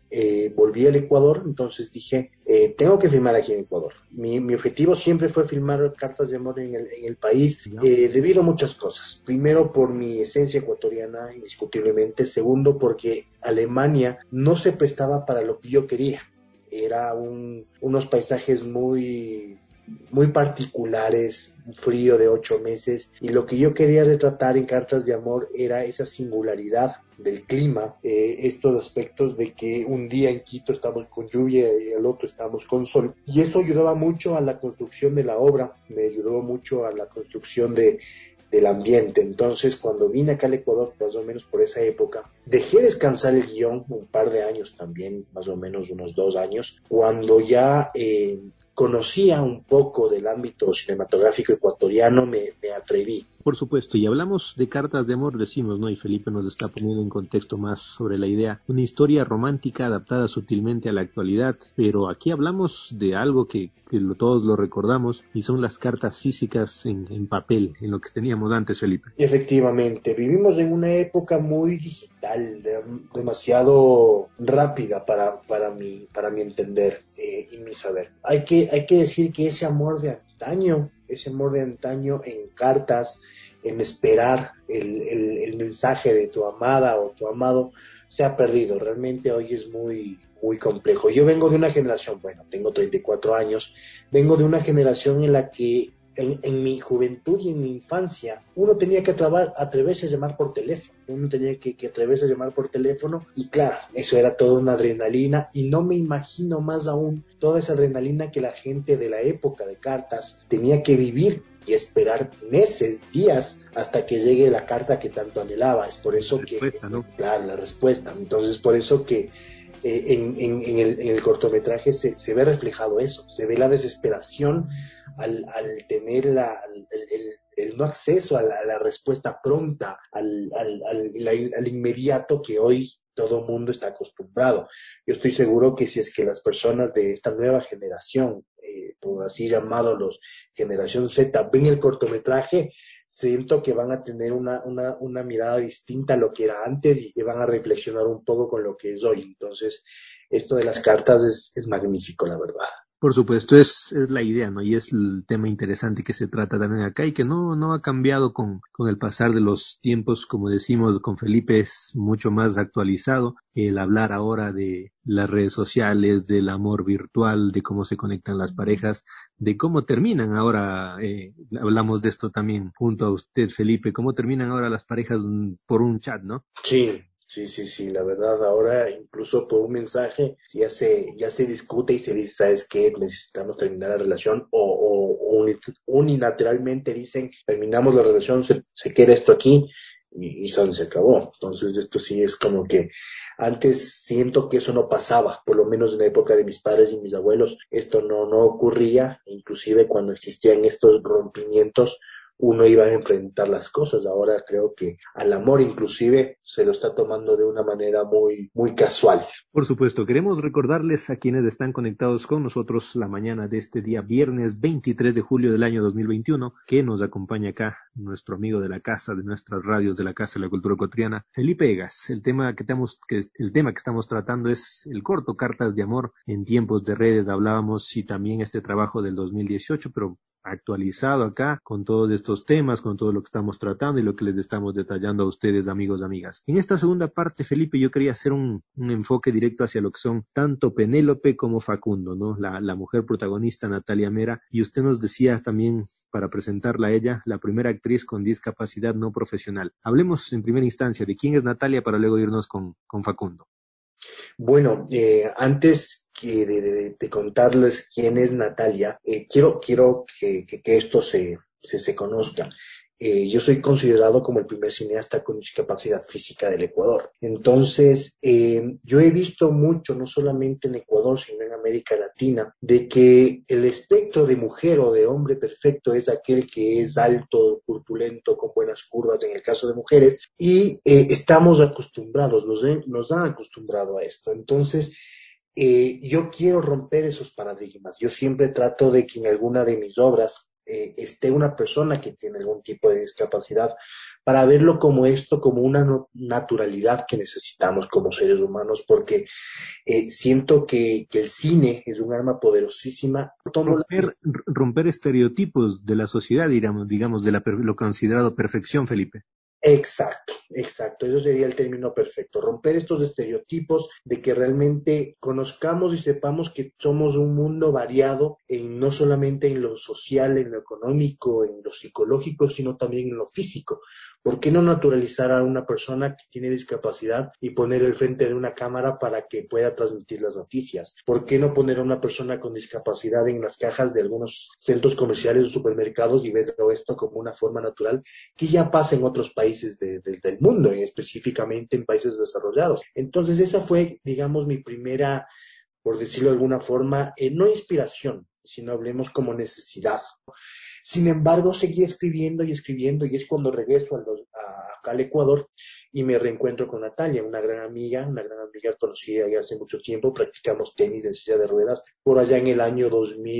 S8: volví al Ecuador, entonces dije, tengo que filmar aquí en Ecuador. Mi objetivo siempre fue filmar cartas de amor en el país, debido a muchas cosas. Primero, por mi esencia ecuatoriana, indiscutiblemente. Segundo, porque Alemania no se prestaba para lo que yo quería. Era unos paisajes muy particulares, un frío de 8 meses, y lo que yo quería retratar en Cartas de Amor era esa singularidad del clima, estos aspectos de que un día en Quito estamos con lluvia y al otro estamos con sol, y eso ayudaba mucho a la construcción de la obra, me ayudó mucho a la construcción del ambiente. Entonces, cuando vine acá al Ecuador, más o menos por esa época, dejé descansar el guión un par de años también, más o menos unos 2 años, cuando ya conocía un poco del ámbito cinematográfico ecuatoriano, me atreví.
S7: Por supuesto, y hablamos de Cartas de Amor, decimos, ¿no? Y Felipe nos está poniendo en contexto más sobre la idea. Una historia romántica adaptada sutilmente a la actualidad, pero aquí hablamos de algo que todos lo recordamos, y son las cartas físicas en papel, en lo que teníamos antes, Felipe.
S8: Efectivamente, vivimos en una época muy digital, demasiado rápida para mi entender y mi saber. Hay que decir que ese amor de antaño en cartas, en esperar el mensaje de tu amada o tu amado, se ha perdido. Realmente hoy es muy complejo. Yo vengo de una generación, bueno, tengo 34 años, vengo de una generación en la que en mi juventud y en mi infancia, uno tenía que atreverse a llamar por teléfono, y claro, eso era toda una adrenalina, y no me imagino más aún toda esa adrenalina que la gente de la época de cartas tenía que vivir y esperar meses, días, hasta que llegue la carta que tanto anhelaba. Es por eso claro, la respuesta. Entonces, por eso que en el cortometraje se ve reflejado eso, se ve la desesperación al tener el no acceso a la respuesta pronta, al inmediato que hoy todo mundo está acostumbrado. Yo estoy seguro que si es que las personas de esta nueva generación, por así llamados generación Z, ven el cortometraje, siento que van a tener una mirada distinta a lo que era antes y que van a reflexionar un poco con lo que es hoy. Entonces, esto de las cartas es magnífico, la verdad.
S7: Por supuesto, es la idea, ¿no? Y es el tema interesante que se trata también acá y que no ha cambiado con el pasar de los tiempos. Como decimos con Felipe, es mucho más actualizado el hablar ahora de las redes sociales, del amor virtual, de cómo se conectan las parejas, de cómo terminan ahora, hablamos de esto también junto a usted, Felipe, cómo terminan ahora las parejas por un chat, ¿no?
S8: Sí, la verdad, ahora incluso por un mensaje ya se discute y se dice, ¿sabes qué? Necesitamos terminar la relación, o unilateralmente dicen, terminamos la relación, se queda esto aquí y se acabó. Entonces esto sí es como que antes siento que eso no pasaba, por lo menos en la época de mis padres y mis abuelos, esto no ocurría, inclusive cuando existían estos rompimientos, uno iba a enfrentar las cosas. Ahora creo que al amor inclusive se lo está tomando de una manera muy casual.
S7: Por supuesto, queremos recordarles a quienes están conectados con nosotros la mañana de este día viernes 23 de julio del año 2021, que nos acompaña acá nuestro amigo de la casa, de nuestras radios de la Casa de la Cultura Ecuatoriana, Felipe Egas. El tema que estamos tratando es el corto Cartas de Amor en tiempos de redes. Hablábamos y también este trabajo del 2018, pero actualizado acá con todos estos temas, con todo lo que estamos tratando y lo que les estamos detallando a ustedes, amigos, amigas. En esta segunda parte, Felipe, yo quería hacer un enfoque directo hacia lo que son tanto Penélope como Facundo, ¿no? La mujer protagonista, Natalia Mera, y usted nos decía también, para presentarla a ella, la primera actriz con discapacidad no profesional. Hablemos en primera instancia de quién es Natalia para luego irnos con Facundo.
S8: Bueno, antes de contarles quién es Natalia, quiero que esto se conozca. Yo soy considerado como el primer cineasta con discapacidad física del Ecuador. Entonces, yo he visto mucho, no solamente en Ecuador, sino en América Latina, de que el espectro de mujer o de hombre perfecto es aquel que es alto, corpulento, con buenas curvas en el caso de mujeres, y estamos acostumbrados, nos han acostumbrado a esto. Entonces, yo quiero romper esos paradigmas. Yo siempre trato de que en alguna de mis obras esté una persona que tiene algún tipo de discapacidad, para verlo como esto, como una naturalidad que necesitamos como seres humanos, porque siento que el cine es un arma poderosísima.
S7: Romper estereotipos de la sociedad, digamos de lo considerado perfección, Felipe.
S8: Exacto, eso sería el término perfecto, romper estos estereotipos de que realmente conozcamos y sepamos que somos un mundo variado, no solamente en lo social, en lo económico, en lo psicológico, sino también en lo físico. ¿Por qué no naturalizar a una persona que tiene discapacidad y poner el frente de una cámara para que pueda transmitir las noticias? ¿Por qué no poner a una persona con discapacidad en las cajas de algunos centros comerciales o supermercados y verlo esto como una forma natural que ya pasa en otros países del mundo, específicamente en países desarrollados? Entonces esa fue, digamos, mi primera, por decirlo de alguna forma, no inspiración, sino hablemos como necesidad. Sin embargo, seguí escribiendo y es cuando regreso acá al Ecuador y me reencuentro con Natalia, una gran amiga conocida ya hace mucho tiempo. Practicamos tenis en silla de ruedas por allá en el año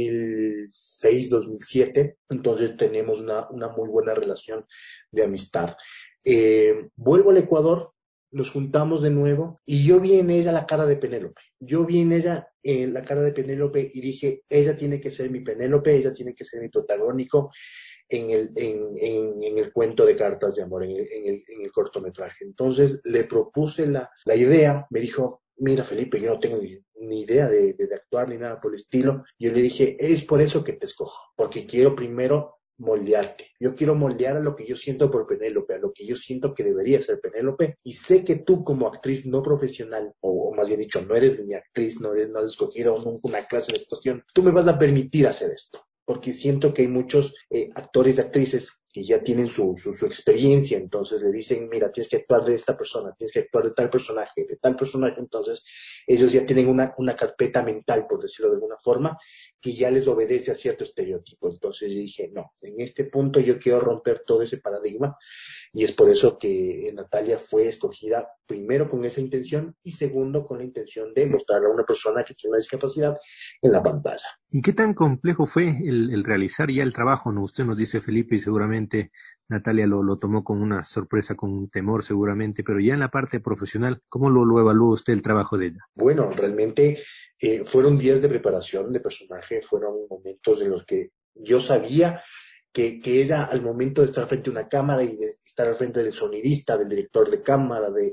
S8: 2006, 2007, entonces tenemos una muy buena relación de amistad. Vuelvo al Ecuador, nos juntamos de nuevo y yo vi en ella la cara de Penélope. Yo vi en ella la cara de Penélope y dije, ella tiene que ser mi Penélope, ella tiene que ser mi protagónico en el cuento de Cartas de Amor, en el cortometraje. Entonces le propuse la idea, me dijo, mira Felipe, yo no tengo ni idea de actuar ni nada por el estilo. Yo le dije, es por eso que te escojo, porque quiero primero moldearte. Yo quiero moldear a lo que yo siento por Penélope, a lo que yo siento que debería ser Penélope, y sé que tú como actriz no profesional, o más bien dicho, no eres ni actriz, no has escogido nunca una clase de actuación, tú me vas a permitir hacer esto, porque siento que hay muchos actores y actrices que ya tienen su experiencia, entonces le dicen, mira, tienes que actuar de esta persona, tienes que actuar de tal personaje, entonces ellos ya tienen una carpeta mental, por decirlo de alguna forma, que ya les obedece a cierto estereotipo. Entonces yo dije, no, en este punto yo quiero romper todo ese paradigma, y es por eso que Natalia fue escogida primero con esa intención y segundo con la intención de mostrar a una persona que tiene una discapacidad en la pantalla.
S7: ¿Y qué tan complejo fue el realizar ya el trabajo? ¿No? Usted nos dice, Felipe, y seguramente Natalia lo tomó con una sorpresa, con un temor seguramente, pero ya en la parte profesional, ¿cómo lo evalúa usted el trabajo de ella?
S8: Bueno, realmente fueron días de preparación de personaje, fueron momentos en los que yo sabía que ella, al momento de estar frente a una cámara y de estar al frente del sonidista, del director de cámara, de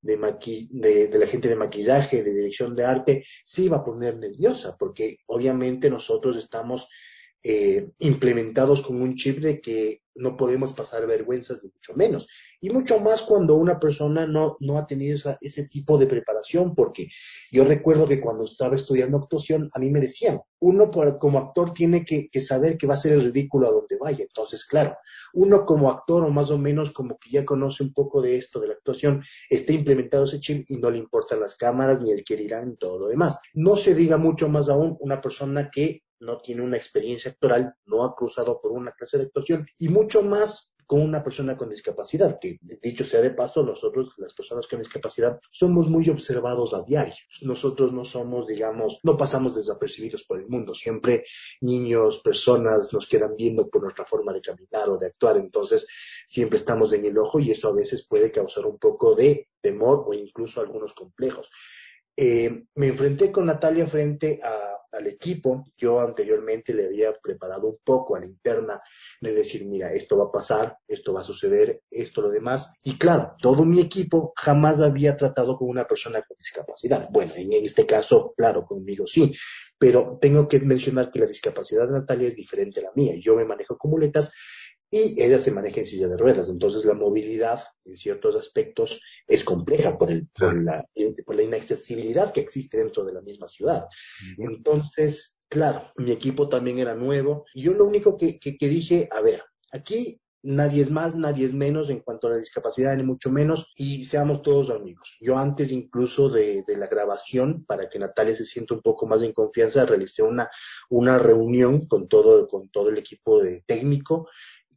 S8: la gente de maquillaje, de dirección de arte, se iba a poner nerviosa, porque obviamente nosotros estamos implementados con un chip de que no podemos pasar vergüenzas, ni mucho menos. Y mucho más cuando una persona no ha tenido ese tipo de preparación, porque yo recuerdo que cuando estaba estudiando actuación, a mí me decían, uno como actor tiene que saber que va a ser el ridículo a donde vaya. Entonces, claro, uno como actor, o más o menos como que ya conoce un poco de esto, de la actuación, está implementado ese chip y no le importan las cámaras, ni el que dirán, ni todo lo demás. No se diga mucho más aún una persona que no tiene una experiencia actoral, no ha cruzado por una clase de actuación, y mucho más con una persona con discapacidad, que dicho sea de paso, nosotros, las personas con discapacidad, somos muy observados a diario. Nosotros no somos, digamos, no pasamos desapercibidos por el mundo. Siempre niños, personas nos quedan viendo por nuestra forma de caminar o de actuar, entonces siempre estamos en el ojo y eso a veces puede causar un poco de temor o incluso algunos complejos. Me enfrenté con Natalia frente al equipo. Yo anteriormente le había preparado un poco a la interna de decir, mira, esto va a pasar, esto va a suceder, esto, lo demás. Y claro, todo mi equipo jamás había tratado con una persona con discapacidad. Bueno, en este caso, claro, conmigo sí, pero tengo que mencionar que la discapacidad de Natalia es diferente a la mía. Yo me manejo con muletas y ella se maneja en silla de ruedas, entonces la movilidad en ciertos aspectos es compleja por la inaccesibilidad que existe dentro de la misma ciudad. Entonces, claro, mi equipo también era nuevo, y yo lo único que dije, a ver, aquí nadie es más, nadie es menos en cuanto a la discapacidad, ni mucho menos, y seamos todos amigos. Yo antes incluso de la grabación, para que Natalia se sienta un poco más en confianza, realicé una reunión con todo el equipo de técnico,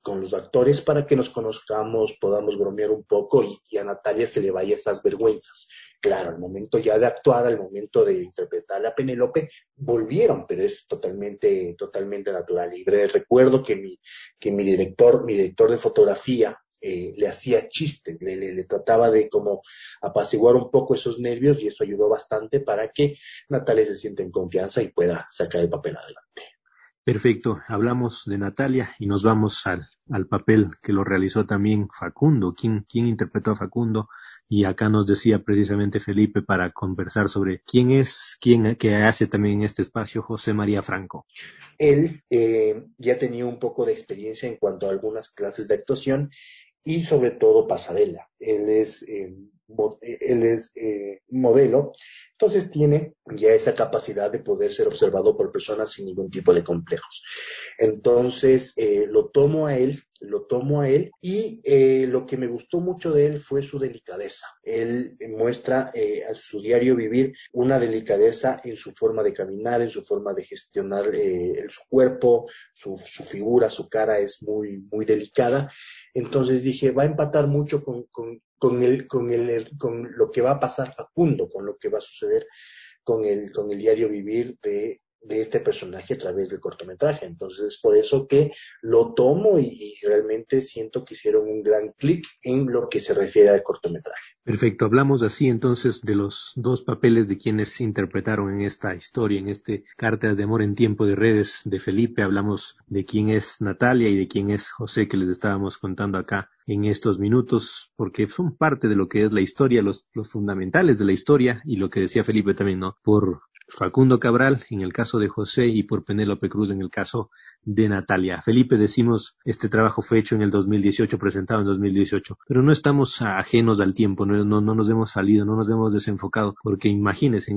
S8: los actores para que nos conozcamos, podamos bromear un poco y a Natalia se le vaya esas vergüenzas. Claro, al momento ya de actuar, al momento de interpretar a Penélope, volvieron, pero es totalmente natural. Y recuerdo que mi director de fotografía le hacía chistes, le trataba de como apaciguar un poco esos nervios, y eso ayudó bastante para que Natalia se sienta en confianza y pueda sacar el papel adelante.
S7: Perfecto, hablamos de Natalia y nos vamos al papel que lo realizó también Facundo. ¿Quién interpretó a Facundo? Y acá nos decía precisamente Felipe para conversar sobre quién que hace también en este espacio José María Franco.
S8: Él ya tenía un poco de experiencia en cuanto a algunas clases de actuación y sobre todo pasarela. Él es modelo, entonces tiene ya esa capacidad de poder ser observado por personas sin ningún tipo de complejos. Entonces lo tomo a él y lo que me gustó mucho de él fue su delicadeza. Él muestra a su diario vivir una delicadeza en su forma de caminar, en su forma de gestionar su cuerpo, su figura, su cara es muy, muy delicada. Entonces dije, va a empatar mucho con lo que va a pasar Facundo, con lo que va a suceder con el diario vivir de este personaje a través del cortometraje. Entonces, por eso que lo tomo y realmente siento que hicieron un gran clic en lo que se refiere al cortometraje.
S7: Perfecto, hablamos así entonces de los dos papeles de quienes interpretaron en esta historia, en este Cartas de Amor en Tiempo de Redes de Felipe. Hablamos de quién es Natalia y de quién es José, que les estábamos contando acá en estos minutos, porque son parte de lo que es la historia, los fundamentales de la historia, y lo que decía Felipe también, ¿no? Por Facundo Cabral en el caso de José y por Penélope Cruz en el caso de Natalia. Felipe, decimos, este trabajo fue hecho en el 2018, presentado en 2018, pero no estamos ajenos al tiempo, no nos hemos salido, no nos hemos desenfocado, porque imagínense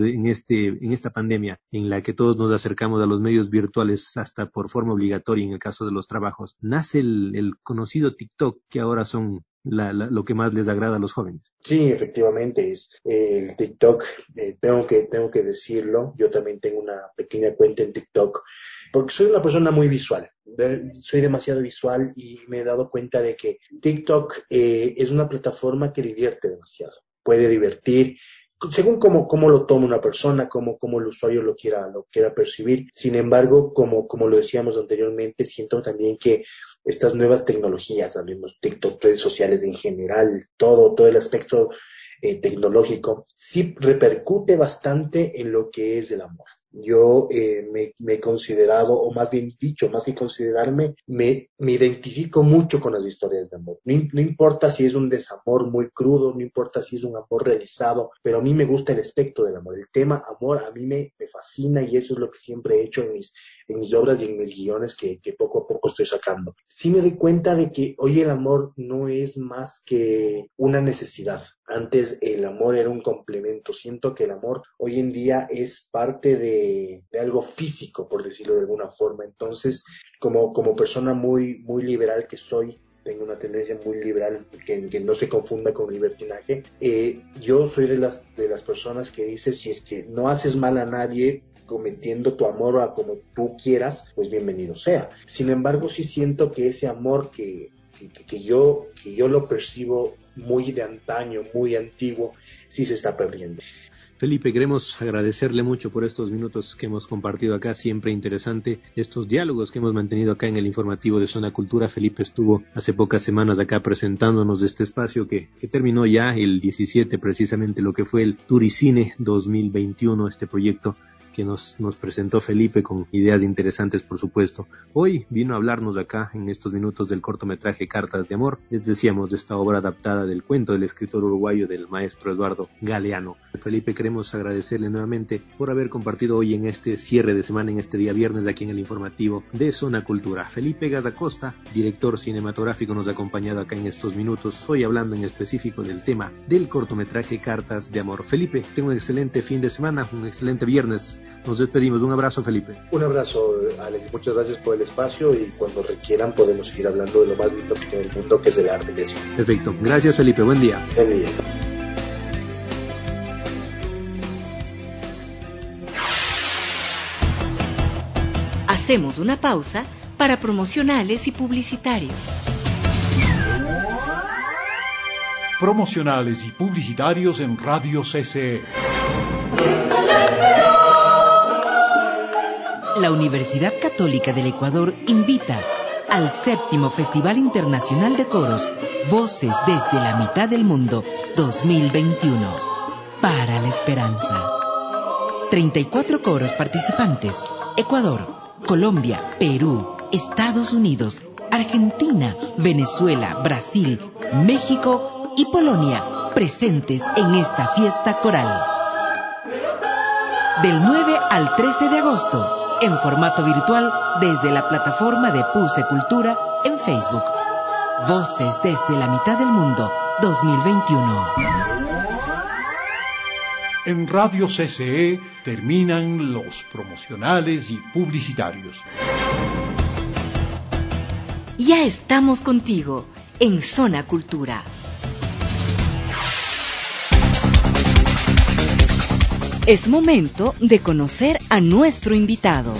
S7: en esta pandemia en la que todos nos acercamos a los medios virtuales hasta por forma obligatoria en el caso de los trabajos, nace el conocido TikTok, que ahora son lo que más les agrada a los jóvenes.
S8: Sí, efectivamente es el TikTok. Tengo que decirlo. Yo también tengo una pequeña cuenta en TikTok porque soy una persona muy visual. Soy demasiado visual y me he dado cuenta de que TikTok es una plataforma que divierte demasiado. Puede divertir según cómo lo toma una persona, cómo el usuario lo quiera percibir. Sin embargo, como lo decíamos anteriormente, siento también que estas nuevas tecnologías, hablemos TikTok, redes sociales en general, todo el aspecto tecnológico, sí repercute bastante en lo que es el amor. Yo me he considerado, o más bien dicho, más que considerarme, me identifico mucho con las historias de amor. No importa si es un desamor muy crudo, no importa si es un amor realizado, pero a mí me gusta el aspecto del amor. El tema amor a mí me fascina, y eso es lo que siempre he hecho en mis obras y en mis guiones que poco a poco estoy sacando. Sí me doy cuenta de que hoy el amor no es más que una necesidad. Antes el amor era un complemento. Siento que el amor hoy en día es parte de algo físico, por decirlo de alguna forma. Entonces, como persona muy, muy liberal que soy, tengo una tendencia muy liberal que no se confunda con libertinaje. Yo soy de las personas que dice, si es que no haces mal a nadie cometiendo tu amor a como tú quieras, pues bienvenido sea. Sin embargo, sí siento que ese amor que yo lo percibo muy de antaño, muy antiguo, sí se está perdiendo.
S7: Felipe, queremos agradecerle mucho por estos minutos que hemos compartido acá, siempre interesante estos diálogos que hemos mantenido acá en el informativo de Zona Cultura. Felipe estuvo hace pocas semanas acá presentándonos de este espacio que terminó ya el 17, precisamente lo que fue el Turicine 2021, este proyecto que nos presentó Felipe con ideas interesantes, por supuesto. Hoy vino a hablarnos acá en estos minutos del cortometraje Cartas de Amor. Les decíamos de esta obra adaptada del cuento del escritor uruguayo del maestro Eduardo Galeano. Felipe, queremos agradecerle nuevamente por haber compartido hoy en este cierre de semana, en este día viernes, aquí en el informativo de Zona Cultura. Felipe Gazacosta, director cinematográfico, nos ha acompañado acá en estos minutos, hoy hablando en específico del tema del cortometraje Cartas de Amor. Felipe, tenga un excelente fin de semana, un excelente viernes. Nos despedimos. Un abrazo, Felipe.
S8: Un abrazo, Alex. Muchas gracias por el espacio, y cuando requieran podemos seguir hablando de lo más lindo que tiene el mundo, que es el arte y el cine.
S7: Perfecto. Gracias, Felipe. Buen día.
S8: Buen día.
S4: Hacemos una pausa para promocionales y publicitarios.
S3: Promocionales y publicitarios en Radio CCE.
S14: La Universidad Católica del Ecuador invita al 7º Festival Internacional de Coros Voces desde la Mitad del Mundo 2021 para la Esperanza. 34 coros participantes: Ecuador, Colombia, Perú, Estados Unidos, Argentina, Venezuela, Brasil, México y Polonia, presentes en esta fiesta coral. Del 9 al 13 de agosto, en formato virtual desde la plataforma de Puse Cultura en Facebook. Voces desde la Mitad del Mundo 2021.
S3: En Radio CCE terminan los promocionales y publicitarios.
S4: Ya estamos contigo en Zona Cultura. Es momento de conocer a nuestro invitado.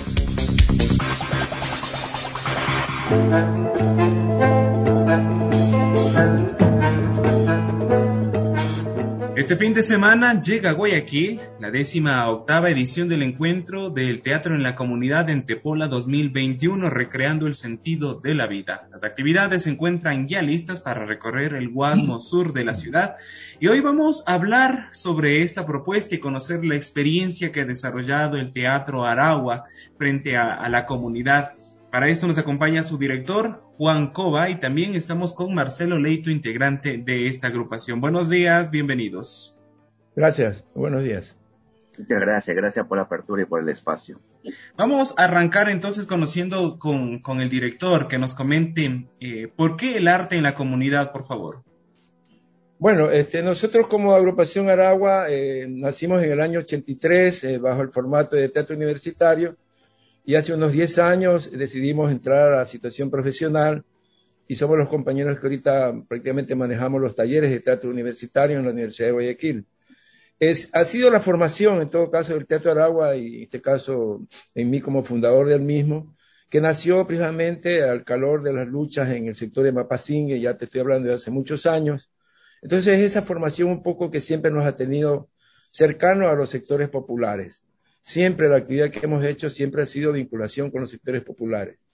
S6: Este fin de semana llega a Guayaquil la 18ª edición del encuentro del Teatro en la Comunidad en Tepola 2021, recreando el sentido de la vida. Las actividades se encuentran ya listas para recorrer el Guasmo Sur de la ciudad y hoy vamos a hablar sobre esta propuesta y conocer la experiencia que ha desarrollado el Teatro Aragua frente a la comunidad. Para esto nos acompaña su director, Juan Cova, y también estamos con Marcelo Leito, integrante de esta agrupación. Buenos días, bienvenidos.
S15: Gracias, buenos días.
S23: Muchas gracias por la apertura y por el espacio.
S6: Vamos a arrancar entonces conociendo con el director, que nos comente por qué el arte en la comunidad, por favor.
S15: Bueno, nosotros como agrupación Aragua nacimos en el año 83 bajo el formato de teatro universitario. Y hace unos 10 años decidimos entrar a la situación profesional y somos los compañeros que ahorita prácticamente manejamos los talleres de teatro universitario en la Universidad de Guayaquil. Ha sido la formación, en todo caso, del Teatro Aragua y en este caso en mí como fundador del mismo, que nació precisamente al calor de las luchas en el sector de Mapasingue, ya te estoy hablando de hace muchos años. Entonces esa formación un poco que siempre nos ha tenido cercano a los sectores populares. Siempre la actividad que hemos hecho siempre ha sido vinculación con los sectores populares.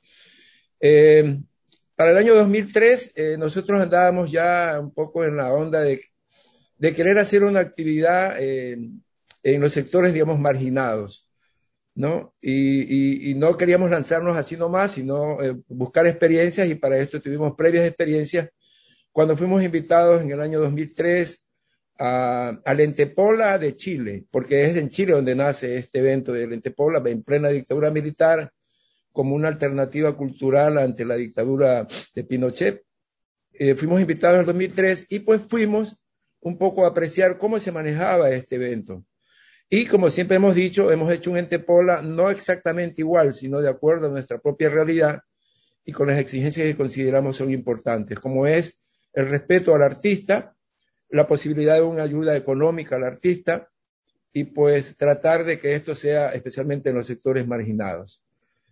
S15: Para el año 2003 nosotros andábamos ya un poco en la onda de querer hacer una actividad en los sectores, digamos, marginados, ¿no? Y no queríamos lanzarnos así nomás, sino buscar experiencias, y para esto tuvimos previas experiencias cuando fuimos invitados en el año 2003 al Entepola de Chile, porque es en Chile donde nace este evento del Entepola, en plena dictadura militar, como una alternativa cultural ante la dictadura de Pinochet. Fuimos invitados en el 2003 y pues fuimos un poco a apreciar cómo se manejaba este evento. Y como siempre hemos dicho, hemos hecho un Entepola no exactamente igual, sino de acuerdo a nuestra propia realidad y con las exigencias que consideramos son importantes, como es el respeto al artista, la posibilidad de una ayuda económica al artista y pues tratar de que esto sea especialmente en los sectores marginados.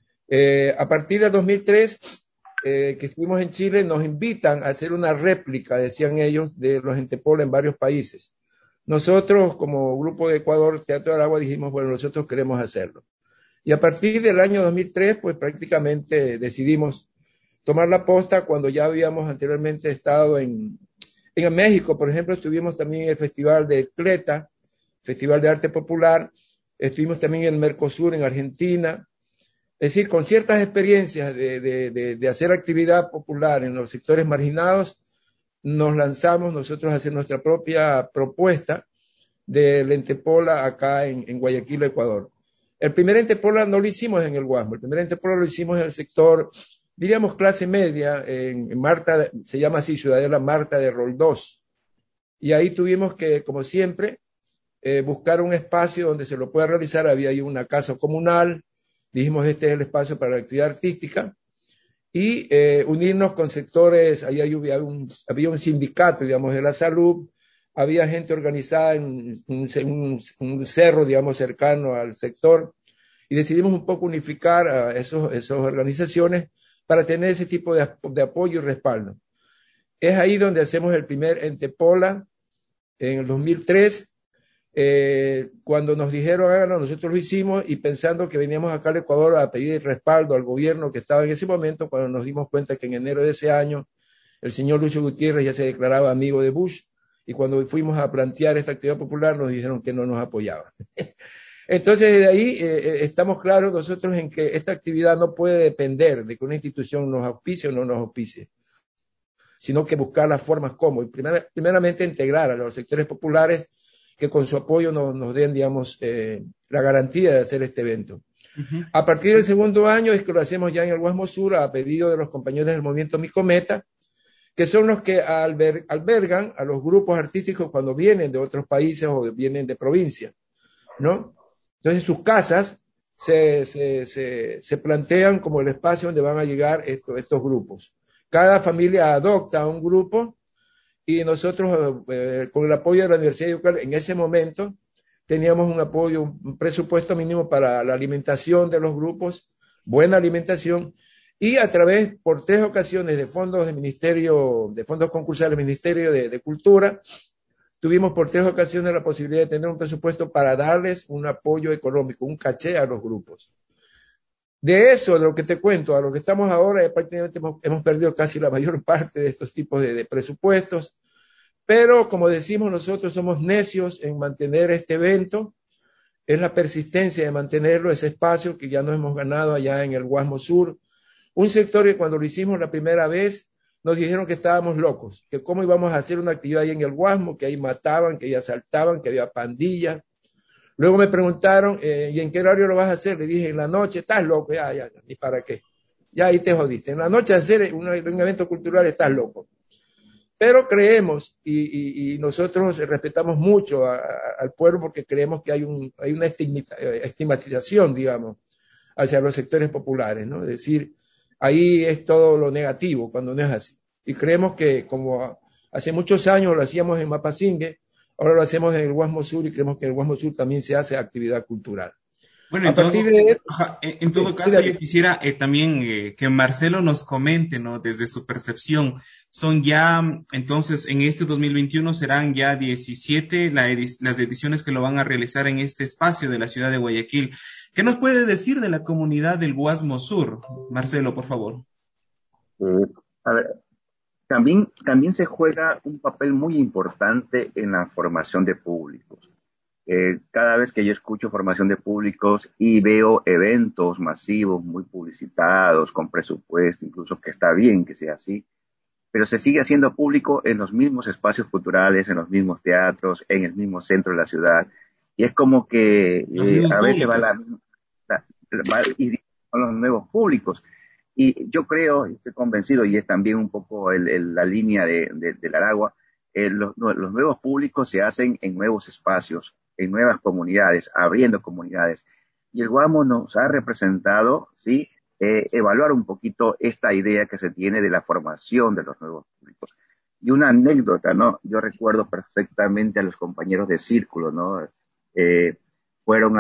S15: A partir del 2003, que estuvimos en Chile, nos invitan a hacer una réplica, decían ellos, de los Entepola en varios países. Nosotros, como Grupo de Ecuador, Teatro de Aragua, dijimos, bueno, nosotros queremos hacerlo. Y a partir del año 2003, pues prácticamente decidimos tomar la posta cuando ya habíamos anteriormente estado en México, por ejemplo, estuvimos también en el Festival de Cleta, Festival de Arte Popular, estuvimos también en el Mercosur, en Argentina. Es decir, con ciertas experiencias de hacer actividad popular en los sectores marginados, nos lanzamos nosotros a hacer nuestra propia propuesta del Entepola acá en Guayaquil, Ecuador. El primer Entepola no lo hicimos en el Guasmo, el primer Entepola lo hicimos en el sector, diríamos, clase media, en Marta, se llama así, Ciudadela Marta de Roldós. Y ahí tuvimos que, como siempre, buscar un espacio donde se lo pueda realizar. Había ahí una casa comunal, dijimos este es el espacio para la actividad artística, y unirnos con sectores. Ahí había un sindicato, digamos, de la salud, había gente organizada en un cerro, digamos, cercano al sector, y decidimos un poco unificar a esas organizaciones para tener ese tipo de apoyo y respaldo. Es ahí donde hacemos el primer Entepola en el 2003. Cuando nos dijeron háganlo, nosotros lo hicimos y pensando que veníamos acá al Ecuador a pedir respaldo al gobierno que estaba en ese momento, cuando nos dimos cuenta que en enero de ese año el señor Lucio Gutiérrez ya se declaraba amigo de Bush, y cuando fuimos a plantear esta actividad popular nos dijeron que no nos apoyaban. Entonces de ahí estamos claros nosotros en que esta actividad no puede depender de que una institución nos auspicie o no nos auspicie, sino que buscar las formas como, y primeramente integrar a los sectores populares que con su apoyo nos den, digamos, la garantía de hacer este evento. A partir del segundo año es que lo hacemos ya en el Guasmo Sur a pedido de los compañeros del movimiento Micometa, que son los que albergan a los grupos artísticos cuando vienen de otros países o vienen de provincia, ¿no? Entonces sus casas se plantean como el espacio donde van a llegar estos grupos. Cada familia adopta un grupo y nosotros, con el apoyo de la Universidad de Yucatán, en ese momento teníamos un apoyo, un presupuesto mínimo para la alimentación de los grupos, buena alimentación, y a través, por 3 ocasiones, de fondos del Ministerio, de fondos concursales del Ministerio de Cultura, tuvimos por 3 ocasiones la posibilidad de tener un presupuesto para darles un apoyo económico, un caché a los grupos. De eso, de lo que te cuento, a lo que estamos ahora, prácticamente hemos perdido casi la mayor parte de estos tipos de presupuestos, pero como decimos nosotros, somos necios en mantener este evento, es la persistencia de mantenerlo, ese espacio que ya nos hemos ganado allá en el Guasmo Sur, un sector que cuando lo hicimos la primera vez, nos dijeron que estábamos locos, que cómo íbamos a hacer una actividad ahí en el Guasmo, que ahí mataban, que ahí asaltaban, que había pandillas. Luego me preguntaron, ¿y en qué horario lo vas a hacer? Le dije, en la noche, estás loco, ya, ni para qué. Ya ahí te jodiste. En la noche hacer un evento cultural estás loco. Pero creemos, y nosotros respetamos mucho al pueblo porque creemos que hay una estigmatización, digamos, hacia los sectores populares, ¿no? Es decir, ahí es todo lo negativo cuando no es así. Y creemos que como hace muchos años lo hacíamos en Mapasingue, ahora lo hacemos en el Guasmo Sur y creemos que en el Guasmo Sur también se hace actividad cultural.
S6: Bueno, en todo caso, yo quisiera también que Marcelo nos comente, ¿no? Desde su percepción, son ya, entonces, en este 2021 serán ya 17 las ediciones que lo van a realizar en este espacio de la ciudad de Guayaquil. ¿Qué nos puede decir de la comunidad del Guasmo Sur? Marcelo, por favor.
S23: A ver, también se juega un papel muy importante en la formación de públicos. Cada vez que yo escucho formación de públicos y veo eventos masivos, muy publicitados, con presupuesto, incluso que está bien que sea así, pero se sigue haciendo público en los mismos espacios culturales, en los mismos teatros, en el mismo centro de la ciudad, y es como que a veces va y con los nuevos públicos. Y yo creo, estoy convencido, y es también un poco la línea del Aragua, los nuevos públicos se hacen en nuevos espacios, en nuevas comunidades, abriendo comunidades. Y el Guasmo nos ha representado, ¿sí? Evaluar un poquito esta idea que se tiene de la formación de los nuevos públicos. Y una anécdota, ¿no? Yo recuerdo perfectamente a los compañeros de Círculo, ¿no? Fueron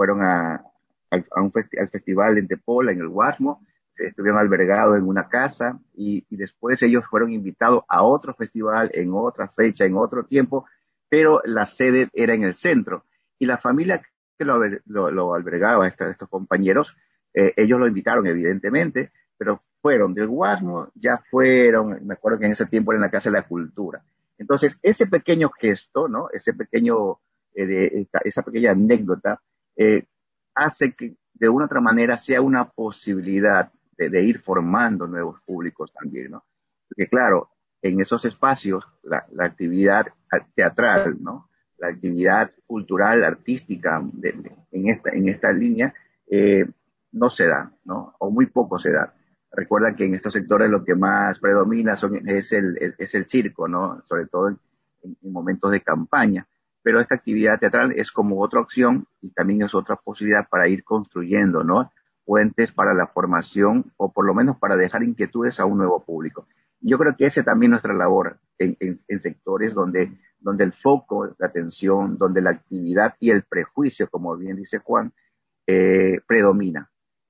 S23: al festival en Tepola, en el Guasmo, estuvieron albergados en una casa y después ellos fueron invitados a otro festival en otra fecha, en otro tiempo, pero la sede era en el centro. Y la familia que lo albergaba, estos compañeros, ellos lo invitaron evidentemente, pero fueron del Guasmo, ya fueron, me acuerdo que en ese tiempo era en la Casa de la Cultura. Entonces, ese pequeño gesto, ¿no? Esa pequeña anécdota, hace que de una u otra manera sea una posibilidad de ir formando nuevos públicos también, ¿no? Porque claro, en esos espacios, la actividad teatral, ¿no? La actividad cultural, artística, en esta línea, no se da, ¿no? O muy poco se da. Recuerda que en estos sectores lo que más predomina es el circo, ¿no? Sobre todo en momentos de campaña. Pero esta actividad teatral es como otra opción y también es otra posibilidad para ir construyendo, ¿no? Puentes para la formación o por lo menos para dejar inquietudes a un nuevo público. Yo creo que esa también es nuestra labor en sectores donde el foco, la atención, donde la actividad y el prejuicio, como bien dice Juan, predomina.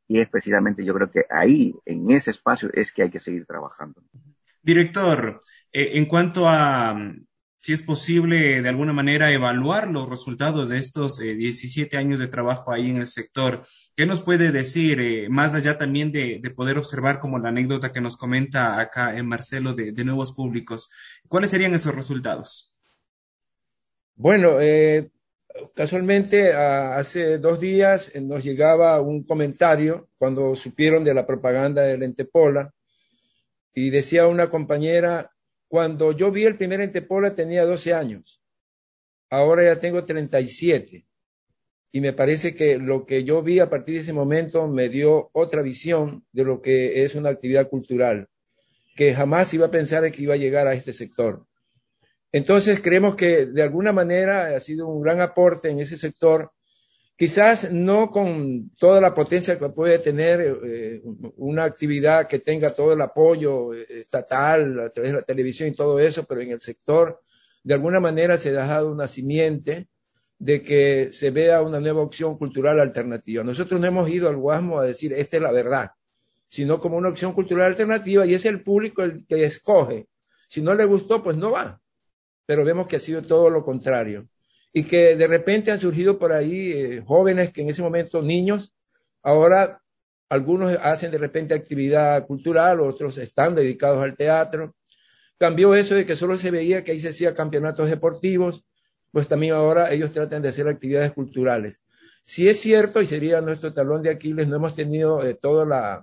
S23: y es precisamente yo creo que ahí, en ese espacio, es que hay que seguir trabajando.
S6: Director, en cuanto a si es posible de alguna manera evaluar los resultados de estos 17 años de trabajo ahí en el sector, ¿qué nos puede decir, más allá también de poder observar como la anécdota que nos comenta acá en Marcelo de nuevos públicos? ¿Cuáles serían esos resultados?
S15: Bueno, casualmente hace 2 días nos llegaba un comentario cuando supieron de la propaganda de Lentepola y decía una compañera, cuando yo vi el primer Lentepola tenía 12 años, ahora ya tengo 37 y me parece que lo que yo vi a partir de ese momento me dio otra visión de lo que es una actividad cultural, que jamás iba a pensar que iba a llegar a este sector. Entonces creemos que de alguna manera ha sido un gran aporte en ese sector, quizás no con toda la potencia que puede tener una actividad que tenga todo el apoyo estatal a través de la televisión y todo eso, pero en el sector de alguna manera se ha dejado una simiente de que se vea una nueva opción cultural alternativa. Nosotros no hemos ido al Guasmo a decir esta es la verdad, sino como una opción cultural alternativa y es el público el que escoge. Si no le gustó, pues no va. Pero vemos que ha sido todo lo contrario. Y que de repente han surgido por ahí jóvenes que en ese momento, niños, ahora algunos hacen de repente actividad cultural, otros están dedicados al teatro. Cambió eso de que solo se veía que ahí se hacía campeonatos deportivos, pues también ahora ellos tratan de hacer actividades culturales. Si es cierto, y sería nuestro talón de Aquiles, no hemos tenido toda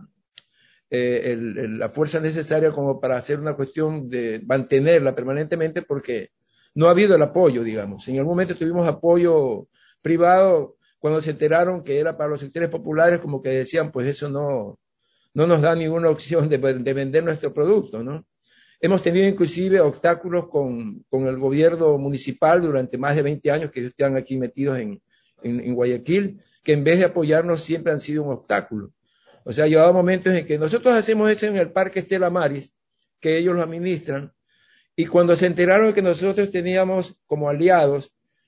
S15: la fuerza necesaria como para hacer una cuestión de mantenerla permanentemente porque no ha habido el apoyo, digamos. En algún momento tuvimos apoyo privado cuando se enteraron que era para los sectores populares, como que decían, pues eso no nos da ninguna opción de vender nuestro producto, ¿no? Hemos tenido inclusive obstáculos con el gobierno municipal durante más de 20 años que ellos están aquí metidos en Guayaquil, que en vez de apoyarnos siempre han sido un obstáculo. O sea, llevaba momentos en que nosotros hacemos eso en el Parque Estela Maris, que ellos lo administran, y cuando se enteraron de que nosotros teníamos como aliados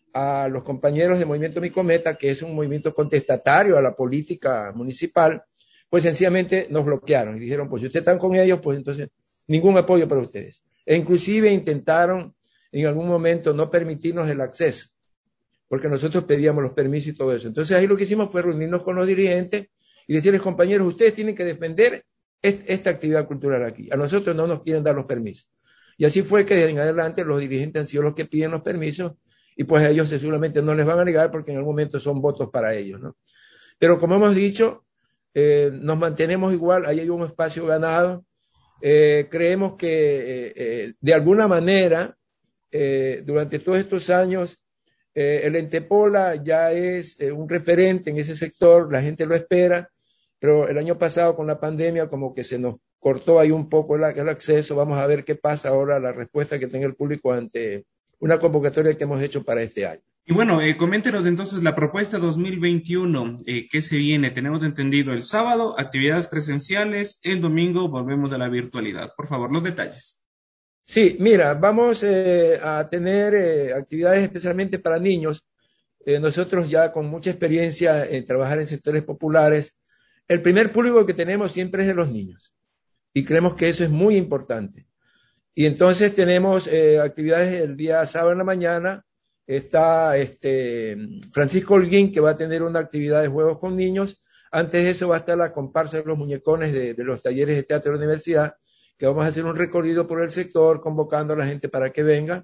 S15: a los compañeros de Movimiento Mi Cometa, que es un movimiento contestatario a la política municipal, pues sencillamente nos bloquearon y dijeron, pues si ustedes están con ellos, pues entonces ningún apoyo para ustedes. E inclusive intentaron en algún momento no permitirnos el acceso, porque nosotros pedíamos los permisos y todo eso. Entonces ahí lo que hicimos fue reunirnos con los dirigentes y decirles, compañeros, ustedes tienen que defender esta actividad cultural aquí. A nosotros no nos quieren dar los permisos. Y así fue que en adelante los dirigentes han sido los que piden los permisos y pues a ellos seguramente no les van a negar porque en algún momento son votos para ellos, ¿no? Pero como hemos dicho, nos mantenemos igual, ahí hay un espacio ganado. Creemos que de alguna manera, durante todos estos años, el Lentepola ya es un referente en ese sector, la gente lo espera, pero el año pasado con la pandemia como que se nos cortó ahí un poco el acceso. Vamos a ver qué pasa ahora, la respuesta que tenga el público ante una convocatoria que hemos hecho para este año.
S6: Y bueno, coméntenos entonces la propuesta 2021, ¿qué se viene? Tenemos entendido el sábado, actividades presenciales, el domingo volvemos a la virtualidad. Por favor, los detalles.
S15: Sí, mira, vamos a tener actividades especialmente para niños. Nosotros ya con mucha experiencia en trabajar en sectores populares, el primer público que tenemos siempre es de los niños y creemos que eso es muy importante. Y entonces tenemos actividades el día sábado en la mañana. Está Francisco Holguín, que va a tener una actividad de juegos con niños. Antes de eso va a estar la comparsa de los muñecones de los talleres de teatro de la universidad, que vamos a hacer un recorrido por el sector convocando a la gente para que venga.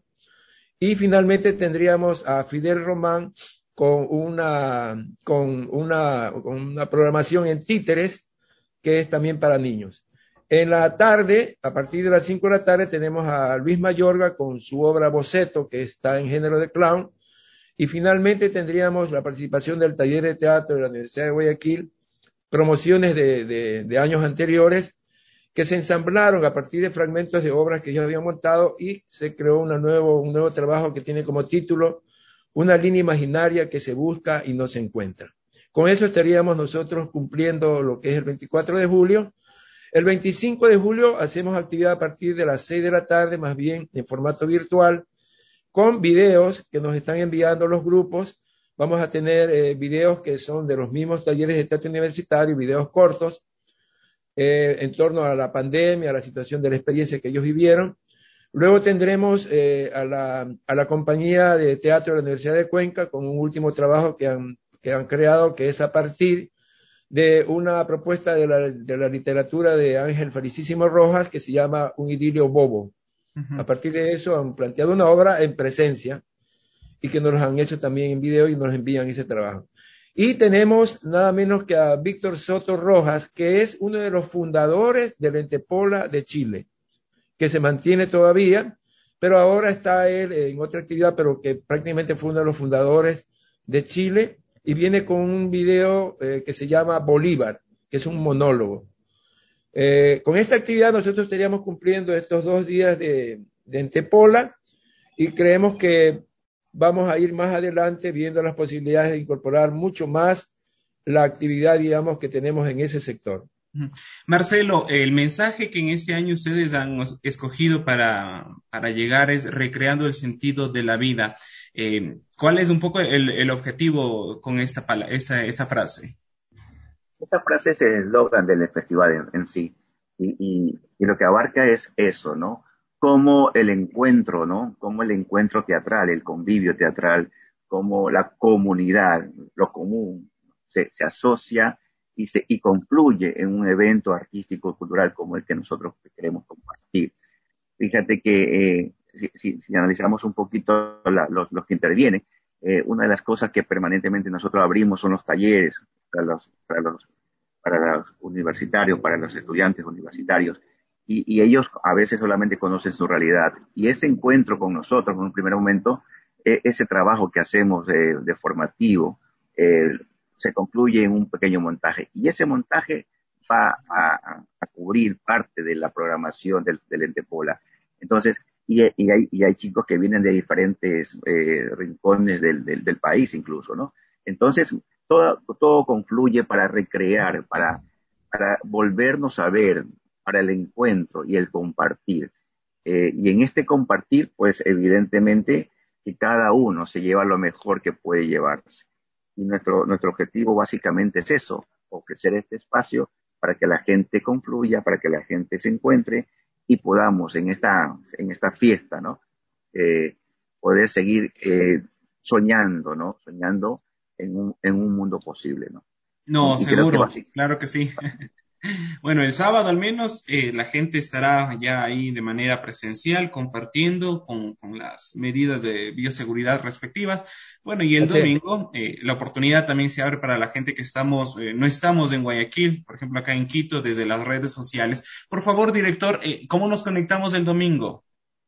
S15: Y finalmente tendríamos a Fidel Román con una programación en títeres, que es también para niños. En la tarde, a partir de las 5 de la tarde, tenemos a Luis Mayorga con su obra Boceto, que está en género de clown. Y finalmente tendríamos la participación del taller de teatro de la Universidad de Guayaquil, promociones de años anteriores, que se ensamblaron a partir de fragmentos de obras que ya habían montado y se creó un nuevo trabajo que tiene como título Una línea imaginaria que se busca y no se encuentra. Con eso estaríamos nosotros cumpliendo lo que es el 24 de julio. El 25 de julio hacemos actividad a partir de las 6 de la tarde, más bien en formato virtual, con videos que nos están enviando los grupos. Vamos a tener videos que son de los mismos talleres de teatro universitario, videos cortos, en torno a la pandemia, a la situación de la experiencia que ellos vivieron. Luego tendremos a la compañía de teatro de la Universidad de Cuenca con un último trabajo que han creado, que es a partir de una propuesta de la literatura de Ángel Felicísimo Rojas que se llama Un idilio bobo. A partir de eso han planteado una obra en presencia y que nos lo han hecho también en video y nos envían ese trabajo. Y tenemos nada menos que a Víctor Soto Rojas, que es uno de los fundadores del Entepola de Chile, que se mantiene todavía, pero ahora está él en otra actividad, pero que prácticamente fue uno de los fundadores de Chile, y viene con un video que se llama Bolívar, que es un monólogo. Con esta actividad nosotros estaríamos cumpliendo estos 2 días de Entepola, y creemos que vamos a ir más adelante viendo las posibilidades de incorporar mucho más la actividad, digamos, que tenemos en ese sector.
S6: Marcelo, el mensaje que en este año ustedes han escogido para llegar es recreando el sentido de la vida. ¿Cuál es un poco el objetivo con esta frase?
S23: Esa frase es el eslogan del festival en sí. Y lo que abarca es eso, ¿no? Como el encuentro, ¿no? Como el encuentro teatral, el convivio teatral, como la comunidad, lo común, se asocia y confluye en un evento artístico cultural como el que nosotros queremos compartir. Fíjate que si analizamos un poquito los que intervienen, una de las cosas que permanentemente nosotros abrimos son los talleres para los universitarios, para los estudiantes universitarios, y ellos a veces solamente conocen su realidad. Y ese encuentro con nosotros, en un primer momento, ese trabajo que hacemos de formativo, se concluye en un pequeño montaje. Y ese montaje va a cubrir parte de la programación del Entepola. Entonces, y hay chicos que vienen de diferentes rincones del país incluso, ¿no? Entonces, todo confluye para recrear, para volvernos a ver, para el encuentro y el compartir. Y en este compartir, pues evidentemente que cada uno se lleva lo mejor que puede llevarse. Y nuestro objetivo básicamente es eso, ofrecer este espacio para que la gente confluya, para que la gente se encuentre y podamos en esta fiesta, ¿no? Poder seguir soñando, ¿no? Soñando en un mundo posible, ¿no?
S6: No,
S23: y
S6: seguro, claro que sí. Bueno, el sábado al menos la gente estará ya ahí de manera presencial compartiendo con las medidas de bioseguridad respectivas. Bueno, y el domingo la oportunidad también se abre para la gente que no estamos en Guayaquil, por ejemplo acá en Quito, desde las redes sociales. Por favor, director, ¿cómo nos conectamos el domingo?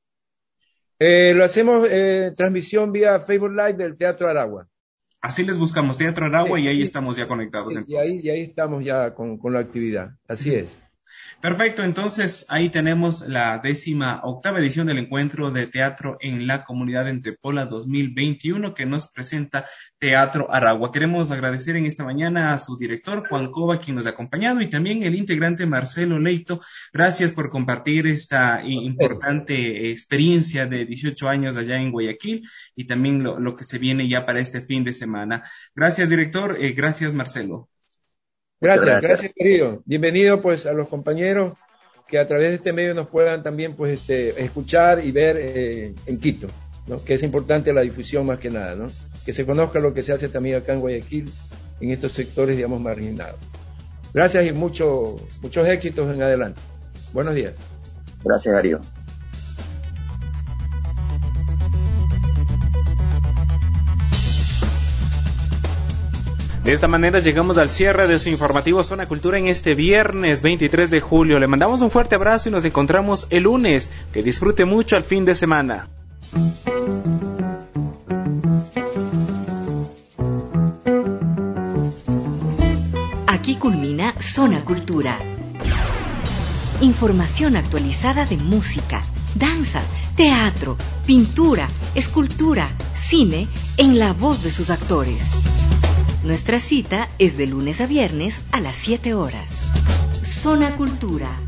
S15: Lo hacemos transmisión vía Facebook Live del Teatro Aragua.
S6: Así les buscamos, Teatro Aragua, y ahí estamos ya conectados. Entonces.
S15: Y ahí estamos ya con la actividad, así es.
S6: Perfecto, entonces ahí tenemos la 18ª edición del Encuentro de Teatro en la Comunidad de Entepola 2021 que nos presenta Teatro Aragua. Queremos agradecer en esta mañana a su director Juan Cova, quien nos ha acompañado, y también el integrante Marcelo Leito. Gracias por compartir esta importante experiencia de 18 años allá en Guayaquil y también lo que se viene ya para este fin de semana. Gracias, director. Gracias, Marcelo.
S15: Gracias, querido. Bienvenido pues a los compañeros que a través de este medio nos puedan también pues escuchar y ver en Quito, ¿no? Que es importante la difusión más que nada, ¿no? Que se conozca lo que se hace también acá en Guayaquil, en estos sectores, digamos, marginados. Gracias y muchos éxitos en adelante. Buenos días.
S23: Gracias, Darío.
S6: De esta manera llegamos al cierre de su informativo Zona Cultura en este viernes 23 de julio. Le mandamos un fuerte abrazo y nos encontramos el lunes. Que disfrute mucho el fin de semana.
S4: Aquí culmina Zona Cultura. Información actualizada de música, danza, teatro, pintura, escultura, cine, en la voz de sus actores. Nuestra cita es de lunes a viernes a las 7 horas. Zona Cultura.